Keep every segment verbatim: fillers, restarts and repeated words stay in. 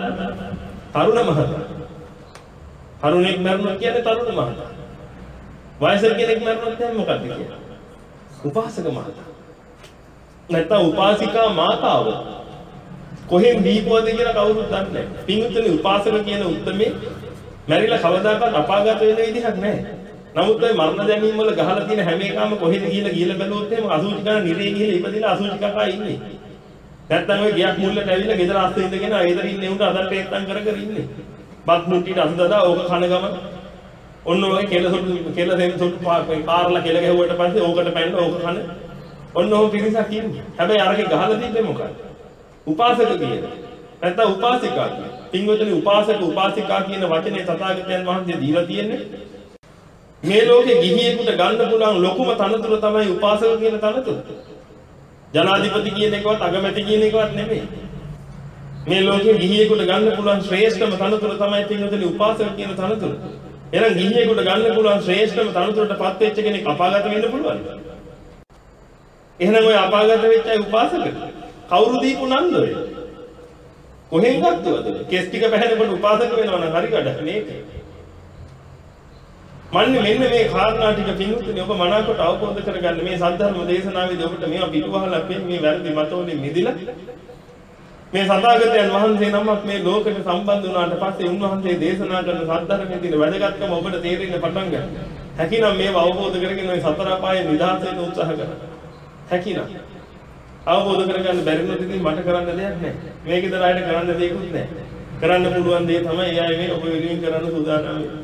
තරුණ මහතා. තරුණෙක් මරනවා කියන්නේ තරුණ මහතා. වයසක කෙනෙක් මරනොත් එහෙනම් මොකක්ද කියන්නේ? උපාසක මහතා. නැත්නම් උපාසිකා මාතාව. කොහෙන් දීපුවද කියලා කවුරුත් දන්නේ නැහැ. පින්විතනි උපාසක කියන උත්මේ මැරිලා කවදාකවත් අපාගත වෙන විදිහක් නැහැ. නමුත් ඔය මරණ දැනීම වල ගහලා තියෙන හැම එකම කොහෙද ගිහලා ගිහලා බැලුවොත් එහෙම අසුචිකා නිරේ ගිහලා ඉපදිලා අසුචිකා ඉන්නේ. නැත්තම් ඔය ගියක් මුල්ලට ඇවිල්ලා ගෙදර අස්සේ ඉඳගෙන ඒතර ඉන්නේ උන්ට අදට ඒත්තම් කර කර ඉන්නේ. බත් මුට්ටියට අත දාලා ඕක කන ගම ඔන්න ඔය කෙල සොටු කෙල දෙන්න සොටු කාරලා කෙල ගැහුවට පස්සේ ඕකට පැන්න ඕක කන ඔන්න ඔහොම පිරිසක් ඉන්නේ. හැබැයි අරගේ ගහලා තිබ්බේ මොකක්ද? උපාසක කියන. නැත්තම් උපාසිකා කියන. පින්වතුනි උපාසක උපාසිකා කියන වචනේ තථාගතයන් වහන්සේ දීලා තියෙන්නේ මේ ලෝකේ ගිහියෙකුට ගන්න පුළුවන් ලොකුම තනතුර තමයි උපාසක කියන තනතුර. ජනාධිපති කියන එකවත් අගමැති කියන එකවත් නෙමෙයි. මේ ලෝකේ ගිහියෙකුට ගන්න පුළුවන් ශ්‍රේෂ්ඨම තනතුර තමයි පින්වතුනි උපාසක කියන තනතුර. එහෙනම් ගිහියෙකුට ගන්න පුළුවන් ශ්‍රේෂ්ඨම තනතුරට පත් වෙච්ච කෙනෙක් අපාගත වෙන්න පුළුවන්. එහෙනම් ඔය අපාගත වෙච්ච අය උපාසක කවුරු දීපු නන්ද ඔය? කොහෙන් ගත්තවද? කෙස් ටික පැහැෙනකොට උපාසක වෙනවා නම් හරි වැඩක් මේක. මන්නේ මෙන්න මේ කාරණා ටික පින්වතුනි ඔබ මනාකොට අවබෝධ කරගන්න මේ සද්ධර්ම දේශනාවේදී ඔබට මේවා පිටුවහලා මේ වැරදි මතවලින් මිදිලා මේ සතාගතයන් වහන්සේ නමක් මේ ලෝකෙට සම්බන්ධ වුණාට පස්සේ උන්වහන්සේ දේශනා කරන සද්ධර්මයේ තියෙන වැදගත්කම ඔබට තේරෙන්න පටන් ගන්නවා. හැකිනම් මේවා අවබෝධ කරගෙන ඔය සතර අපායේ නිදහස් වෙන්න උත්සාහ කරන්න. හැකිනම් අවබෝධ කරගන්න බැරි නම් ඉතින් මට කරන්න දෙයක් නැහැ. මේක ඉදලා ආයෙත් කරන්න දෙයක්වත් නැහැ. කරන්න පුළුවන් දේ තමයි එයා මේ ඔබ වෙනුවෙන් කරන්න සූදානම් වෙන්නේ.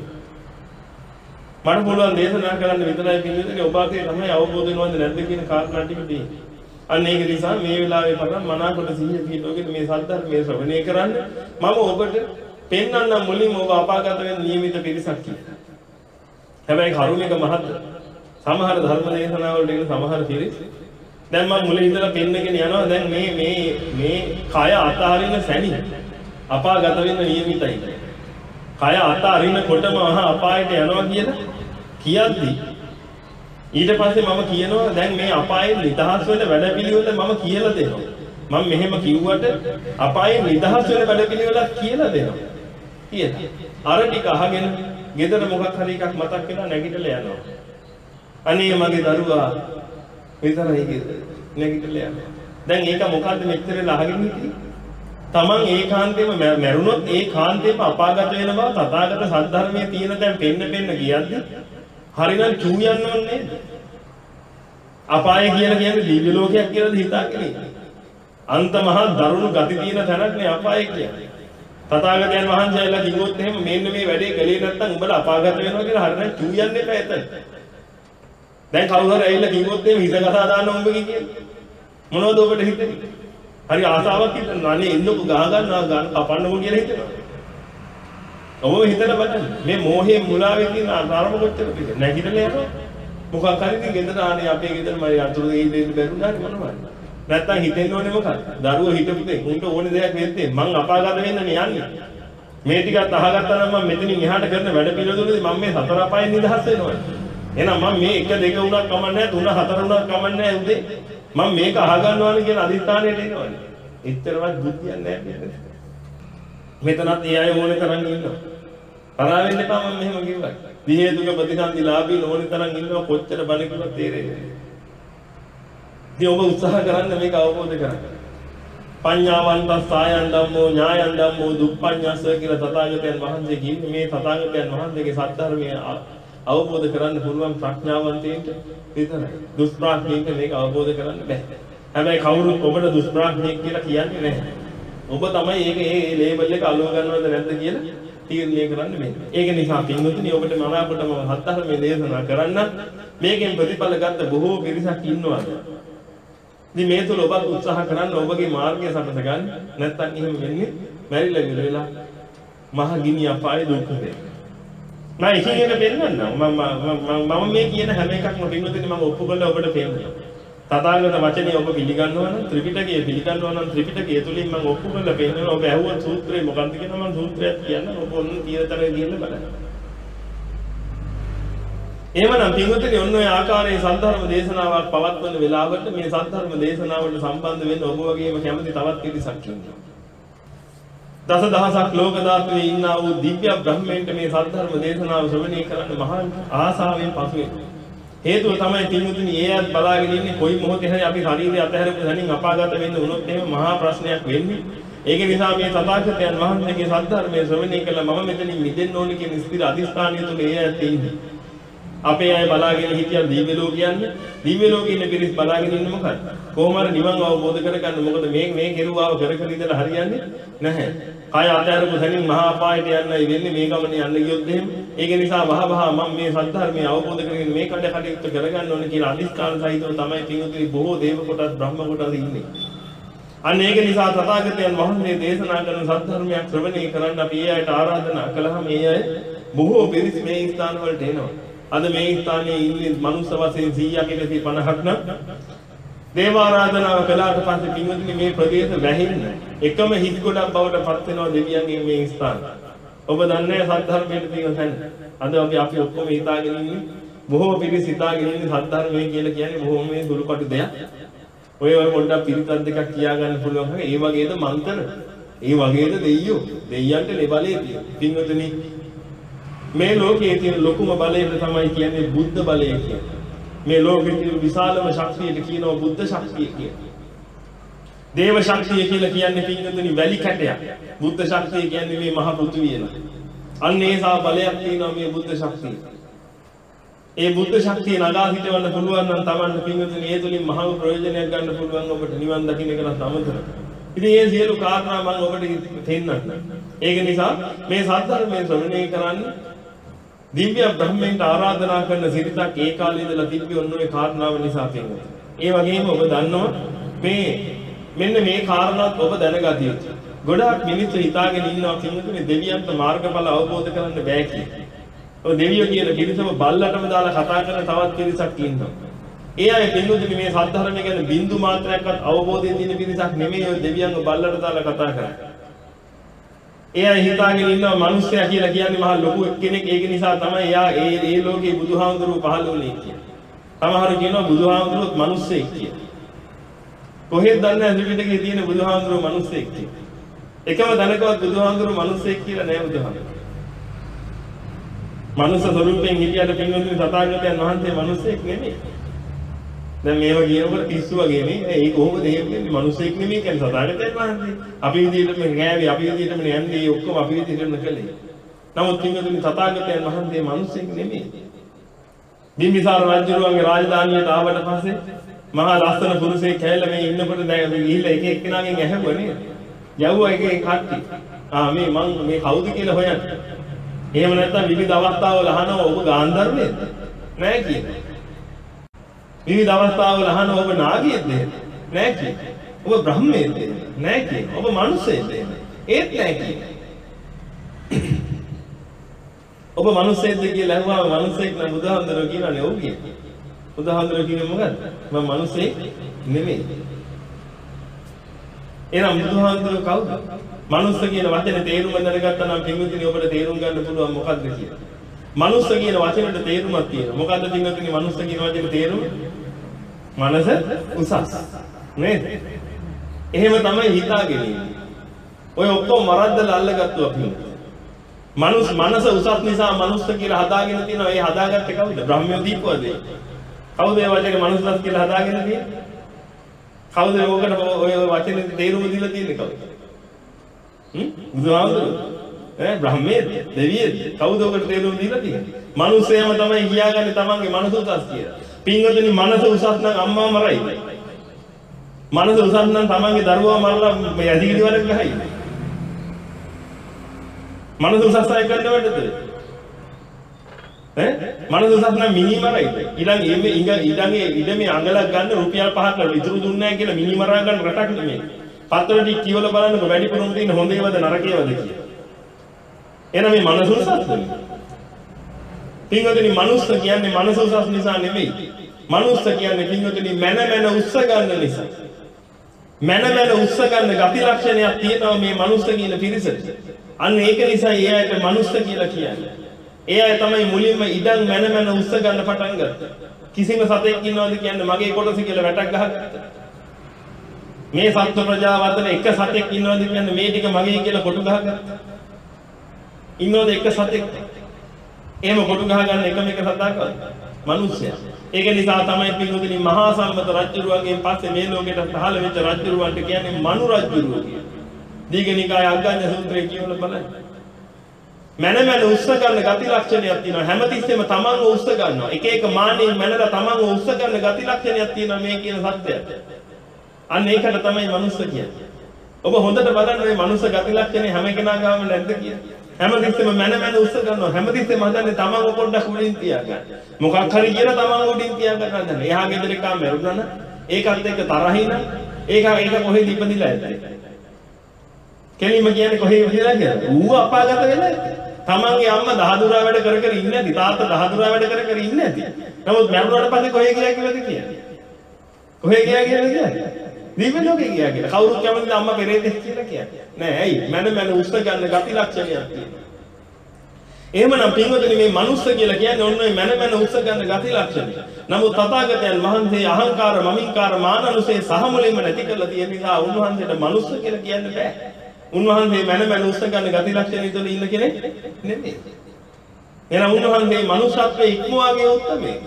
මට පුළුවන් දේශනා කරන්න විතරයි පිළිදෙන්නේ ඔබ අතේ තමයි අවබෝධ වෙනවද නැද්ද කියන කාරණා ටික තියෙන්නේ. අන්න ඒක නිසා මේ වෙලාවේ පටන් මනාකොට සිහිය පිටවගෙන මේ සද්ධර්මයේ ශ්‍රවණය කරන්න මම ඔබට පෙන්වන්නම් මුලින්ම ඔබ අපාගත වෙන නියමිත පිරිසක් කියලා. හැබැයි කරුණික මහත් සමහර ධර්ම දේශනා වලට එන සමහර පිරිස් දැන් මම මුලින් ඉඳලා පෙන්නගෙන යනවා දැන් මේ මේ මේ කය අතහරින සැනි අපාගත වෙන නියමිතයි. කය අතහරිනකොටම අහ අපායට යනවා කියලා කියද්දි ඊට පස්සේ මම කියනවා දැන් මේ අපායෙන් නිදහස් වෙන වැඩපිළිවෙල මම කියලා දෙනවා. මම මෙහෙම කිව්වට අපායෙන් නිදහස් වෙන වැඩපිළිවෙලක් කියලා දෙනවා. කියලා. අර ටික අහගෙන ගෙදර මොකක් හරි එකක් මතක් වෙලා නැගිටලා යනවා. අනේ මගේ දරුවා විතරයි ගෙදර නැගිටලා යනවා. දැන් ඒක මොකද්ද මෙච්චර අහගෙන හිටියේ? තමන් ඒකාන්තයෙන්ම මැරුණොත් ඒකාන්තයෙන්ම අපාගත වෙන බව තථාගත සද්ධර්මයේ තියෙන දැන් පෙන්න පෙන්න කියද්දි හරිනම් චූ යන්න ඕනේ නේද? අපාය කියලා කියන්නේ දිව්‍ය ලෝකයක් කියලාද හිතාගෙන ඉන්නේ. අන්ත මහා දරුණු ගති තියෙන තැනක් නේ අපාය කියන්නේ. තථාගතයන් වහන්සේලා කිව්වොත් එහෙම මෙන්න මේ වැඩේ කළේ නැත්නම් උඹලා අපාගත වෙනවා කියලා හරිනම් චූ යන්න එපා එතන. දැන් කවුරු හරි ඇවිල්ලා කිව්වොත් එහෙම හිත කතා දාන්න උඹගේ කියන්නේ. මොනවද ඔබට හිතෙන්නේ? හරි ආසාවක් හිතනවා නේ එන්නකො ගහ ගන්නවා ගන්න කපන්නකො කියලා හිතනවා. ඔබ හිතලා බලන්න මේ මෝහයේ මුලාවේ තියෙන අරම කොච්චරද කියලා නැගිටලා යනවා. මොකක් හරි ඉතින් ගෙදර ආනේ අපේ ගෙදර මම අතුරු දෙයි දෙන්න බැරුණා නේ මොනවද? නැත්තම් හිතෙන්න ඕනේ මොකක්ද? දරුවෝ හිටපු දෙයක් උන්ට ඕනේ දෙයක් වෙද්දී මං අපාගත වෙන්න නේ යන්නේ. මේ ටිකත් අහගත්තා නම් මම මෙතනින් එහාට කරන වැඩ පිළිවෙලවලදී මම මේ සතර අපායෙන් නිදහස් වෙනවා. එහෙනම් මම මේ එක දෙක උනක් කමන්නේ නැහැ තුන හතර උනක් කමන්නේ නැහැ උදේ. මම මේක අහගන්නවානේ කියන අදිස්ථානයට එනවනේ. එච්චරවත් බුද්ධියක් නැහැ නේද? මෙතනත් ඒ අය ඕනේ තරම් ඉන්නවා. තරහ වෙන්න එපා මම මෙහෙම කිව්වා. විහෙතුක ප්‍රතිසන්දිලාභී ඕනේ තරම් ඉන්නවා කොච්චර බණ කිව්වත් තේරෙන්නේ නැහැ. ඉතින් ඔබ උත්සාහ කරන්න මේක අවබෝධ කරගන්න. පඤ්ඤාවන්ත සායන් ධම්මෝ ඥායන් ධම්මෝ දුප්පඤ්ඤස්ස කියලා තථාගතයන් වහන්සේ කියන්නේ මේ තථාගතයන් වහන්සේගේ සත්‍ය අවබෝධ කරන්න පුළුවන් ප්‍රඥාවන්තයින්ට විතරයි. දුෂ්ප්‍රඥයින්ට මේක අවබෝධ කරන්න බැහැ. හැබැයි කවුරුත් ඔබට දුෂ්ප්‍රඥයෙක් කියලා කියන්නේ නැහැ. ඔබ තමයි ඒක ඒ ලේබල් එක අලුව ගන්නවද නැද්ද කියලා තීරණය කරන්න මේ. ඒක නිසා පින්වතුනි ඔබට මනාවටම හත්තරමේ දේශනා කරන්න මේකෙන් ප්‍රතිඵල ගන්න බොහෝ පිරිසක් ඉන්නවා. ඉතින් මේ තුල ඔබත් උත්සාහ කරන්න ඔබගේ මාර්ගය සකස ගන්න. නැත්නම් එහෙම වෙන්නේ මැරිලා ඉවර වෙලා මහ ගිනි අපායේ දුක් වෙනවා. මම ඉතින් ඒක පෙන්නන්නම්. මම මම මේ කියන හැම එකක්ම පින්වතුනි මම ඔප්පු කරලා ඔබට පෙන්නනවා. තථාගත වචනේ ඔබ පිළිගන්නවා නම් ත්‍රිපිටකය පිළිගන්නවා නම් ත්‍රිපිටකය තුලින් මම ඔප්පු කරලා පෙන්නනවා. ඔබ ඇහුවත් සූත්‍රේ මොකක්ද කියනවා මම සූත්‍රයක් කියන්න ඔබ ඔන්න තීරතර ගිහින් බලන්න. එහෙමනම් පින්වතුනි ඔන්න ඔය ආකාරයේ සද්ධර්ම දේශනාවක් පවත්වන වෙලාවට මේ සද්ධර්ම දේශනාවලට සම්බන්ධ වෙන්න ඔබ වගේම කැමති තවත් පිරිසක් ඉන්නවා. දස දහසක් ලෝක ධාතුවේ ඉන්නා වූ දිව්‍ය බ්‍රහ්මයන්ට මේ සද්ධර්ම දේශනාව ශ්‍රවණය කරන්න මහා ආසාවෙන් පසු වෙනවා. හේතුව තමයි පින්වතුනි ඒ අත් බලාගෙන ඉන්නේ කොයි මොහොතේ හරි අපි ශරීරය අතහැරපු දැනින් අපාගත වෙන්න උනොත් එහෙම මහා ප්‍රශ්නයක් වෙන්නේ. ඒක නිසා මේ තථාගතයන් වහන්සේගේ සද්ධර්මයේ ශ්‍රවණය කළා මම මෙතනින් මිදෙන්න ඕනේ කියන ස්ථිර අධිෂ්ඨානය තුළ ඒ ඇත් ඉන්නේ. අපේ අය බලාගෙන හිටියන් දිව්‍ය ලෝක කියන්නේ දිව්‍ය ලෝකේ ඉන්න පිරිස් බලාගෙන ඉන්න මොකද? කොහොම හරි නිවන් අවබෝධ කරගන්න මොකද මේ මේ කෙරුවාව කර කර ඉඳලා හරියන්නේ නැහැ. කය අතහැරපු දැනින් මහා අපායට යන්නයි වෙන්නේ මේ ගමනේ යන්න ගියොත් එහෙම. ඒක නිසා වහ වහ මම මේ සද්ධර්මය අවබෝධ කරගෙන මේ කඩ කඩයුත්ත කරගන්න ඕනේ කියලා අධිෂ්ඨාන සහිතව තමයි පින්වතුනි බොහෝ දේව කොටස් බ්‍රහ්ම කොටස් ඉන්නේ. අන්න ඒක නිසා තථාගතයන් වහන්සේ දේශනා කරන සද්ධර්මයක් ශ්‍රවණය කරන්න අපි ඒ අයට ආරාධනා කළාම මේ අය බොහෝ පිරිස් මේ ස්ථාන වලට එනවා. අද මේ ස්ථානයේ ඉන්නේ මනුස්ස වශයෙන් සීයක් ඉඳි පනහක් නම් දේව ආරාධනාව කළාට පස්සේ පින්වතුනි මේ ප්‍රදේශ වැහින්න එකම හිත් ගොඩක් බවට පත් වෙනවා දෙවියන්ගේ මේ ස්ථාන. ඔබ දන්නේ සද්ධර්මයට තියෙන තැන. අද අපි අපි ඔක්කොම හිතාගෙන ඉන්නේ බොහෝ පිරිස් හිතාගෙන ඉන්නේ සද්ධර්මය කියලා කියන්නේ බොහොම මේ දුරුකටු දෙයක්. ඔය ඔය පොඩ්ඩක් පිරිතක් දෙකක් කියා ගන්න පුළුවන්. ඒ වගේද මන්තර. ඒ වගේද දෙයියෝ. දෙයියන්ට ලෙබලේ තියෙන. පින්වතුනි මේ ලෝකයේ තියෙන ලොකුම බලය තමයි කියන්නේ බුද්ධ බලය කියන්නේ. මේ ලෝකයේ තියෙන විශාලම ශක්තියට කියනවා බුද්ධ ශක්තිය කියලා. දේව ශක්තිය කියලා කියන්නේ පින්වතුනි වැලි කැටයක්. බුද්ධ ශක්තිය කියන්නේ මේ මහ පෘථිවියන. අන්න ඒසා බලයක් තියෙනවා මේ බුද්ධ ශක්තිය. ඒ බුද්ධ ශක්තිය නගා හිටවන්න පුළුවන් නම් Tamanne පින්වතුනි ඒ තුලින් මහා ප්‍රයෝජනයක් ගන්න පුළුවන් ඔබට නිවන් දකින්න එකකට අමතරව. ඉතින් මේ සියලු කාරණා මම ඔබට දෙන්නම්. ඒක නිසා මේ සද්ධර්මයේ ශ්‍රවණය කරන්න දිව්‍ය බ්‍රහ්මයන්ට ආරාධනා කරන සිරිතක් ඒ කාලේ ඉඳලා තිබ්බේ ඔන්න ඔය කාරණාව නිසා පින්වතුනි. ඒ වගේම ඔබ දන්නවා මේ මෙන්න මේ කාරණාත් ඔබ දැනගatiya යුතුයි. ගොඩාක් මිනිස්සු හිතාගෙන ඉන්නවා පින්වතුනි දෙවියන්ට මාර්ගඵල අවබෝධ කරන්න බෑ කියලා. ඔය දෙවියෝ කියන පිරිසම බල්ලටම දාලා කතා කරන තවත් පිරිසක් ඉන්නවා. ඒ අය පින්වතුනි මේ සද්ධර්මය ගැන බින්දු මාත්‍රයක්වත් අවබෝධය තියෙන පිරිසක් නෙමෙයි ඔය දෙවියන්ව බල්ලට දාලා කතා කරන්නේ. ඒ අය හිතාගෙන ඉන්නවා මිනිස්සයා කියලා කියන්නේ මහා ලොකු කෙනෙක්. ඒක නිසා තමයි එයා ඒ ඒ ලෝකේ බුදුහාමුදුරුවෝ පහළ වුණේ කියලා. සමහරු කියනවා බුදුහාමුදුරුවෝත් මිනිස්සෙක් කියලා. කොහෙද දන්නේ ත්‍රිපිටකයේ තියෙන බුදුහාමුදුරුවෝ මිනිස්සෙක් කියලා. එකම තැනකවත් බුදුහාමුදුරුවෝ මිනිස්සෙක් කියලා නෑ බුදුහාමුදුරුවෝ. මනුස්ස ස්වරූපයෙන් හිටියට පින්වතුනි තථාගතයන් වහන්සේ මිනිස්සෙක් නෙමෙයි. දැන් මේවා කියනකොට පිස්සු වගේ නේ. ඒ කොහොමද එහෙම කියන්නේ? මිනිස්සෙක් නෙමෙයි කියන්නේ තථාගතයන් වහන්සේ. අපි විදිහටම ගෑවි අපි විදිහටම යන්නේ ඔක්කොම අපි විදිහටම කළේ. නමුත් පින්වතුනි තථාගතයන් වහන්සේ මිනිස්සෙක් නෙමෙයි. බිම්බිසාර රජුගේ රාජධානියට ආවට පස්සේ මහා ලස්සන පුරුෂයෙක් කැලේ මේ ඉන්නකොට දැන් ගිහිල්ලා එක එක්කෙනාගෙන් ඇහුවා නේද? යවුවා එක එක කට්ටි. ආ මේ මං මේ කවුද කියලා හොයන්නේ. එහෙම නැත්නම් විවිධ අවස්ථාවල අහනවා ඔබ ගාන්ධර්වයේද? නෑ කියන්නේ. විවිධ අවස්ථාවල අහනවා ඔබ නාගයෙක්ද? නෑ කියන්නේ. ඔබ බ්‍රහ්මයෙක්ද? නෑ කියන්නේ. ඔබ මනුස්සයෙක්ද? ඒත් නෑ කියන්නේ. ඔබ මනුස්සයෙක්ද කියලා අහුවාම මනුස්සයෙක් නම් බුදුහාමුදුරුවෝ කියනනේ ඔව් කියන්නේ. බුදුහාමුදුරුවෝ කියන්නේ මොකද්ද? මම මනුස්සයෙක් නෙමෙයි. එහෙනම් බුදුහාමුදුරුවෝ කවුද? මනුස්ස කියන වචනේ තේරුම දැනගත්තා නම් පින්වතුනි ඔබට තේරුම් ගන්න පුළුවන් මොකක්ද කියලා. මනුස්ස කියන වචනෙට තේරුමක් තියෙනවා. මොකද්ද පින්වතුනි මනුස්ස කියන වචනේ තේරුම? මනස උසස්. නේද? එහෙම තමයි හිතාගෙන ඉන්නේ. ඔය ඔක්කොම මරද්දලා අල්ලගත්තු අපි. මනුස්ස මනස උසස් නිසා මනුස්ස කියලා හදාගෙන තියෙනවා. ඒ හදාගත්තේ කවුද? බ්‍රහ්මයෝ දීපුවද? කවුද ඒ වචනේ මනුස්සස් කියලා හදාගෙන තියෙන්නේ? කවුද ඕකට ඔය වචනේ තේරුම දීලා තියෙන්නේ කවුද? හ්ම් බුදුහාමුදුරුවෝ ඈ බ්‍රහ්මයේ දෙවියෙක් කවුද ඔකට තේරුම් දීලා තියෙන්නේ? මිනිස්සයම තමයි කියාගන්නේ තමන්ගේ මනස උසස් කියලා. පින්වතුනි මනස උසස් නම් අම්මා මරයි. මනස උසස් නම් තමන්ගේ දරුවා මරලා මේ ඇදිකිලි වලට ගහයි. මනස උසස් අය කරනවද? ඈ මනස උසස් නම් මිනි මරයිද? ඊළඟ මේ ඉඟ ඊළඟේ ඉඩමේ අඟලක් ගන්න රුපියල් පහක් කරලා ඉතුරු දුන්නේ නැහැ කියලා මිනි මරා ගන්න රටක් නෙමෙයි. පත්තර ටික කියවලා බලන්නකො වැඩිපුරම තියෙන හොඳ ඒවාද නරක ඒවාද කියලා. එහෙනම් මේ මනස උසස්ද? පින්වතුනි මනුස්ස කියන්නේ මනස උසස් නිසා නෙමෙයි. මනුස්ස කියන්නේ පින්වතුනි මන මන උස්ස ගන්න නිසා. මන මන උස්ස ගන්න ගති ලක්ෂණයක් තියෙනවා මේ මනුස්ස කියන පිරිසට. අන්න ඒක නිසා ඒ අයට මනුස්ස කියලා කියන්නේ. ඒ අය තමයි මුලින්ම ඉඩම් මන මන උස්ස ගන්න පටන් ගත්තා. කිසිම සතෙක් ඉන්නවද කියන්නේ මගේ කොටස කියලා වැටක් ගහගත්තා. මේ සත්ත්ව ප්‍රජාව අතර එක සතෙක් ඉන්නවද කියන්නේ මේ ටික මගේ කියලා කොටු ගහගත්තා. ඉන්නවද එක සතෙක්? එහෙම කොටු ගහගන්න එකම එක සතාකවත් මිනිස්සයා. ඒක නිසා තමයි පිටුදිනි මහා සම්මත රජුරුවන්ගෙන් පස්සේ මේ ලෝකෙට පහළ වෙච්ච රජුරුවන්ට කියන්නේ මනු රජුරුව කියලා. දීඝනිකාය අග්ගඤ්ඤ සූත්‍රයේ කියවල බලන්න. මනමන උස්ස ගන්න ගති ලක්ෂණයක් තියෙනවා. හැමතිස්සෙම තමන්ව උස්ස ගන්නවා. එක එක මානෙන් මනලා තමන්ව උස්ස ගන්න ගති ලක්ෂණයක් තියෙනවා මේ කියන සත්‍යය. අන්න ඒකට තමයි මනුස්ස කියන්නේ. ඔබ හොඳට බලන්න මේ මනුස්ස ගති ලක්ෂණේ හැම කෙනා ගාම නැද්ද කියලා. හැමතිස්සෙම මනමන උස්ස ගන්නවා. හැමතිස්සෙම හදන්නේ තමන්ව පොඩ්ඩක් උඩින් තියාගන්න. මොකක් හරි කියලා තමන්ව උඩින් තියාගන්න හදන්නේ. එහා ගෙදර එකා මරුණා නම් ඒකත් එක්ක තරහින ඒක ඒක කොහෙද ඉපදිලා ඇත්තේ? කෙලින්ම කියන්නේ කොහේ ඉපදිලා කියලා. ඌ අපාගත වෙලා ඇත්තේ. තමන්ගේ අම්මා දහදුරා වැඩ කර කර ඉන්නේ නැති. තාත්තා දහදුරා වැඩ කර කර ඉන්නේ නැති. නමුත් මරුණාට පස්සේ කොහේ ගියා කියලාද කියන්නේ? කොහේ ගියා කියලාද කියන්නේ? දිව්‍ය ලෝකේ ගියා කියලා. කවුරුත් කැමතිද අම්මා පෙරේතෙක් කියලා කියන්නේ? නෑ. ඇයි? මන මන උස්ස ගන්න ගති ලක්ෂණයක් තියෙනවා. එහෙමනම් පින්වතුනි මේ මනුස්ස කියලා කියන්නේ ඔන්න ඔය මන මන උස්ස ගන්න ගති ලක්ෂණය. නමුත් තථාගතයන් වහන්සේ අහංකාර මමින්කාර මානනුසේ සහ මුලින්ම නැති කරලා තියෙන නිසා උන්වහන්සේට මනුස්ස කියලා කියන්න බෑ. උන්වහන්සේ මන මන උස්ස ගන්න ගති ලක්ෂණ තුළ ඉන්න කෙනෙක් නෙමෙයි. එහෙනම් උන්වහන්සේ මනුෂ්‍යත්වයේ ඉක්මවාගේ උත්තමයෙක්.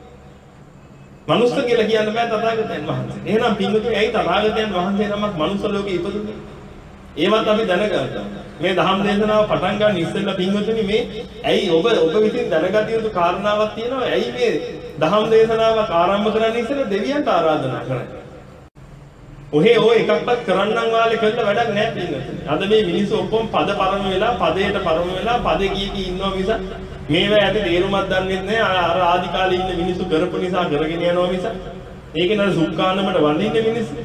මනුස්ස කියලා කියන්න බෑ තථාගතයන් වහන්සේ. එහෙනම් පින්වතුනි ඇයි තථාගතයන් වහන්සේ නමක් මනුස්ස ලෝකේ ඉපදුනේ? ඒවත් අපි දැනගන්නවා. මේ ධම්ම දේශනාව පටන් ගන්න ඉස්සෙල්ලා පින්වතුනි මේ ඇයි ඔබ ඔබ විසින් දැනගත යුතු කාරණාවක් තියෙනවා. ඇයි මේ ධම්ම දේශනාවක් ආරම්භ කරන්න ඉස්සෙල්ලා දෙවියන්ට ආරාධනා කරන්නේ? ඔහේ ඔය එකක්වත් කරන්නම් වාලේ කළා වැඩක් නැහැ පින්වතුනි. අද මේ මිනිස්සු ඔක්කොම පද පරම වෙලා පදයට පරම වෙලා පදේ කී කී ඉන්නවා මිස මේවා ඇති තේරුමක් දන්නේ නැහැ. අර ආදි කාලේ ඉන්න මිනිස්සු කරපු නිසා කරගෙන යනවා මිස ඒකේ නේද සුක්කානමට වඳින්නේ මිනිස්සු.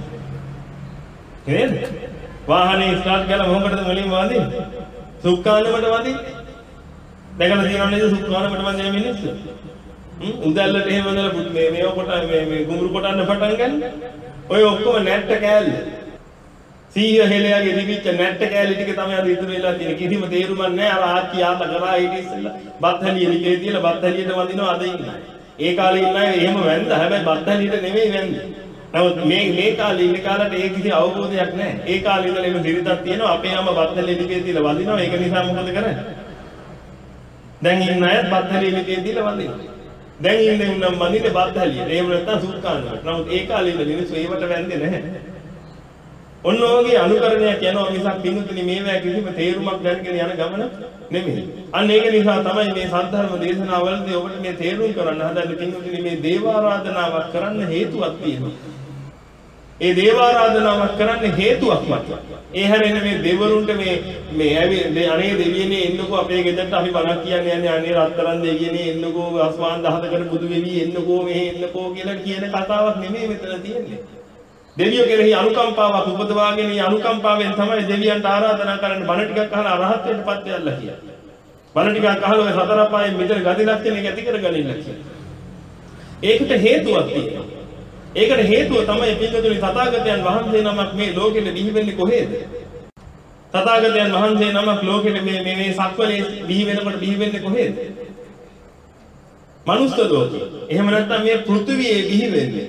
නේද? වාහනේ ස්ටාර්ට් කරලා මොකටද මුලින්ම වඳින්නේ? සුක්කානමට වඳින්නේ. දැකලා තියෙනව නේද සුක්කානමට වඳින මිනිස්සු? හ්ම් උදැල්ලට එහෙම වඳලා මේ මේව කොට මේ මේ ගුමුරු කොටන්න පටන් ගන්න. ඔය ඔක්කොම නැට්ට කෑල්ල. සීය හෙලයාගේ දිවිච්ච නැට්ට කෑලි ටික තමයි අද ඉතුරු වෙලා තියෙන්නේ. කිසිම තේරුමක් නැහැ. අර ආච්චි ආත කරා හිටි ඉස්සෙල්ලා බත් හැලිය ලිකේ තියලා බත් හැලියට වඳිනවා අද ඉන්නේ. ඒ කාලේ ඉන්න අය එහෙම වැන්දා. හැබැයි බත් හැලියට නෙමෙයි වැන්දේ. නමුත් මේ මේ කාලේ ඉන්න කාලට ඒ කිසි අවබෝධයක් නැහැ. ඒ කාලේ ඉඳලා එම සිරිතක් තියෙනවා. අපේ අම්මා බත් හැලිය ලිකේ තියලා වඳිනවා. ඒක නිසා මොකද කරන්නේ? දැන් ඉන්න අය බත් හැලිය ලිකේ තියලා වඳිනවා. දැන් ඉන්නේ උනම් මන්දිනේ බත් හැලිය. එහෙම නැත්නම් සුක්කානකට. නමුත් ඒ කාලේ ඉන්න මිනිස්සු ඒවට වැන්දේ නැහැ. ඔන්න ඔයගේ අනුකරණයක් යනවා මිසක් පින්තුනි මේවා කිසිම තේරුමක් දැනගෙන යන ගමන නෙමෙයි. අන්න ඒක නිසා තමයි මේ සද්ධර්ම දේශනාවලදී ඔබට මේ තේරුම් කරන්න හදන්නේ පින්තුනි මේ දේවාරාධනාවක් කරන්න හේතුවක් තියෙනවා. ඒ දේවාරාධනාවක් කරන්න හේතුවක් මත. ඒ හැරෙන්නේ මේ දෙවරුන්ට මේ මේ අනේ දෙවියනේ එන්නකෝ අපේ ගෙදරට අපි බණක් කියන්නේ යන්නේ අනේ රත්තරන් දෙවියනේ එන්නකෝ අස්මාන් දහදකට බුදු වෙවි එන්නකෝ මෙහෙ එන්නකෝ කියලා කියන කතාවක් නෙමෙයි මෙතන තියෙන්නේ. දෙවියෝ කෙරෙහි අනුකම්පාවක් උපදවාගෙන මේ අනුකම්පාවෙන් තමයි දෙවියන්ට ආරාධනා කරන්න බණ ටිකක් අහලා අරහත් වෙන්න පත් වෙලා කියන්නේ. බණ ටිකක් අහලා ඔය සතර පායෙන් මිදෙන ගති ලක්ෂණ ඇති කරගනින්න කියලා. ඒකට හේතුවක් තියෙනවා. ඒකට හේතුව තමයි පින්වතුනි තථාගතයන් වහන්සේ නමක් මේ ලෝකෙට බිහි වෙන්නේ කොහේද? තථාගතයන් වහන්සේ නමක් ලෝකෙට මේ මේ මේ සක්වලේ බිහි වෙනකොට බිහි වෙන්නේ කොහේද? මනුස්ස ලෝකේ. එහෙම නැත්නම් මේ පෘථිවියේ බිහි වෙන්නේ.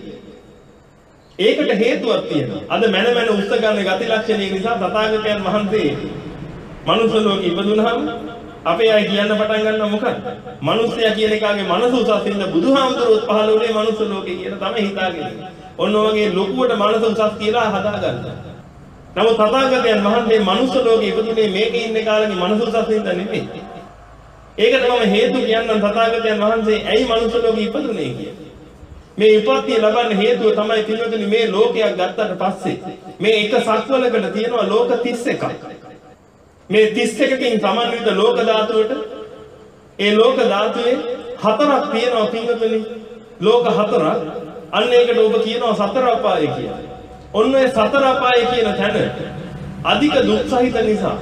ඒකට හේතුවක් තියෙනවා. අද මන මන උස්ස ගන්න ගති ලක්ෂණය නිසා තථාගතයන් වහන්සේ මනුස්ස ලෝකෙ ඉපදුනහම අපේ අය කියන්න පටන් ගන්නවා මොකක්ද? මිනිස්සයා කියන එකාගේ මනස උසස් ඉන්න බුදුහාමුදුරුවෝත් පහළ වුණේ මනුස්ස ලෝකේ කියලා තමයි හිතාගෙන ඉන්නේ. ඔන්න ඔයගේ ලොකුවට මනස උසස් කියලා හදා ගන්නවා. නමුත් තථාගතයන් වහන්සේ මනුස්ස ලෝකෙ ඉපදුනේ මේකේ ඉන්න කාලේ මනස උසස් ඉන්න නෙමෙයි. ඒකට මම හේතු කියන්නම් තථාගතයන් වහන්සේ ඇයි මනුස්ස ලෝකෙ ඉපදුනේ කියලා. මේ උපත්ති ලබන්න හේතුව තමයි පිළිවෙතුනි මේ ලෝකයක් ගත්තට පස්සේ මේ එක සක්වලකට තියෙනවා ලෝක තිස් එකක්. මේ තිස් එකකින් සමන්විත ලෝක ධාතුවට ඒ ලෝක ධාතුවේ හතරක් තියෙනවා පිළිවෙතුනි ලෝක හතරක්. අන්න ඒකට ඔබ කියනවා සතර අපාය කියලා. ඔන්න ඒ සතර අපාය කියන තැන අධික දුක් සහිත නිසා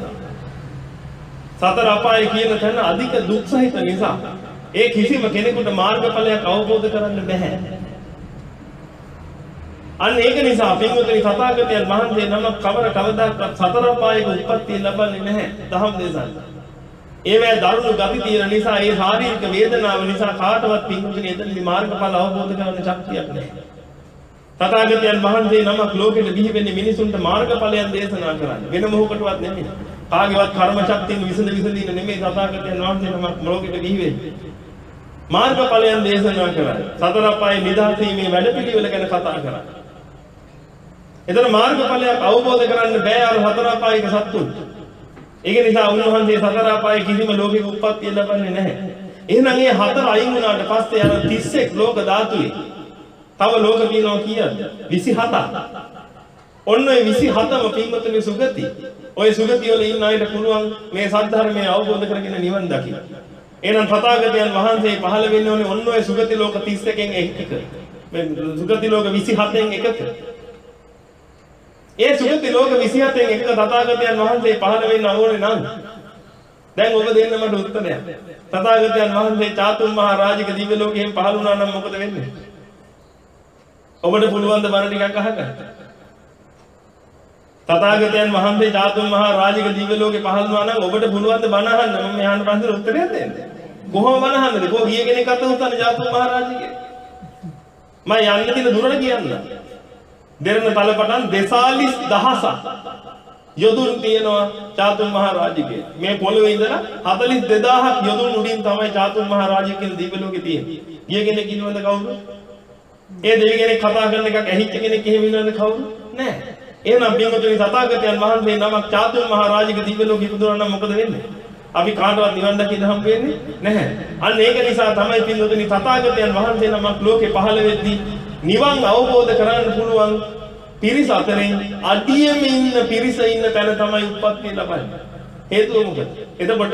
සතර අපාය කියන තැන අධික දුක් සහිත නිසා ඒ කිසිම කෙනෙකුට මාර්ගඵලයක් අවබෝධ කරන්න බැහැ. අන්න ඒක නිසා පින්වතුනි තථාගතයන් වහන්සේ නමක් කවර කවදාකවත් සතර අපායක උප්පත්තිය ලබන්නේ නැහැ දහම් දේශන. ඒවැ දරුණු ගති තියෙන නිසා ඒ ශාරීරික වේදනාව නිසා කාටවත් පින්වතුනි එතනදී මාර්ගඵල අවබෝධ කරගන්න ශක්තියක් නැහැ. තථාගතයන් වහන්සේ නමක් ලෝකෙට බිහි වෙන්නේ මිනිසුන්ට මාර්ගඵලයන් දේශනා කරන්න. වෙන මොහොකටවත් නෙමෙයි. කාගේවත් කර්ම ශක්තියෙන් විසඳ විසඳින්න නෙමෙයි තථාගතයන් වහන්සේ නමක් ලෝකෙට බිහි වෙන්නේ. මාර්ගඵලයන් දේශනා කරන්න. සතර අපායේ නිදහස් වීමේ වැඩපිළිවෙල ගැන කතා කරන්න. එතන මාර්ගඵලයක් අවබෝධ කරන්න බෑ අර සතර අපායක සත්තුන්ට. ඒක නිසා උන්වහන්සේ සතර අපායේ කිසිම ලෝකෙක උප්පත්තිය ලබන්නේ නැහැ. එහෙනම් මේ හතර අයින් වුණාට පස්සේ අර තිස් එක් ලෝක ධාතුවේ තව ලෝක තියෙනවා කීයද? විසිහතක්. ඔන්න ඔය විසිහතම පින්වතුනි සුගති. ඔය සුගති වල ඉන්න අයට පුළුවන් මේ සද්ධර්මය අවබෝධ කරගෙන නිවන් දකින්න. එහෙනම් තථාගතයන් වහන්සේ පහළ වෙන්නේ ඕනේ ඔන්න ඔය සුගති ලෝක තිස් එකෙන් එකක. මේ සුගති ලෝක විසිහතෙන් එකක. ඒ සුගති ලෝක විසිහතෙන් එකක තථාගතයන් වහන්සේ පහළ වෙන්න ඕනේ නම් දැන් ඔබ දෙන්න මට උත්තරයක්. තථාගතයන් වහන්සේ චාතුම් මහ රාජික දිව්‍ය ලෝකයෙන් පහළ වුණා නම් මොකද වෙන්නේ? ඔබට පුළුවන් ද බණ ටිකක් අහගන්න? තථාගතයන් වහන්සේ චාතුම් මහ රාජික දිව්‍ය ලෝකේ පහළ වුණා නම් ඔබට පුළුවන් ද බණ අහන්න? මම මෙහාන ප්‍රශ්නෙට උත්තරයක් දෙන්න. කොහොම බණ අහන්නද? කොහොම ගිය කෙනෙක් අත උස්සන්න චාතුම් මහ රාජිකේ? මම යන්න තියෙන දුරට කියන්න. දෙරණ තලපටන් දෙසාලිස් දහසක් යොදුන් තියෙනවා චාතුම් මහ රාජිකේ. මේ පොළොවේ ඉඳලා හතළිස් දෙදාහක් යොදුන් උඩින් තමයි චාතුම් මහ රාජිකේ දිව්‍ය ලෝකේ තියෙන්නේ. ගිය කෙනෙක් ඉන්නවද කවුද? ඒ දෙවි කෙනෙක් කතා කරන එකක් ඇහිච්ච කෙනෙක් එහෙම ඉන්නවද කවුද? නැහැ. එහෙනම් පින්වතුනි තථාගතයන් වහන්සේ නමක් චාතුම් මහ රාජික දිව්‍ය ලෝකෙ ඉපදුණා නම් මොකද වෙන්නේ? අපි කාටවත් නිවන් දකින්න හම් වෙන්නේ නැහැ. අන්න ඒක නිසා තමයි පින්වතුනි තථාගතයන් වහන්සේ නමක් ලෝකේ පහළ වෙද්දී නිවන් අවබෝධ කරගන්න පුළුවන් පිරිස අතරින් අඩියෙම ඉන්න පිරිස ඉන්න තැන තමයි උප්පත්තිය ලබන්නේ. හේතුව මොකද? එතකොට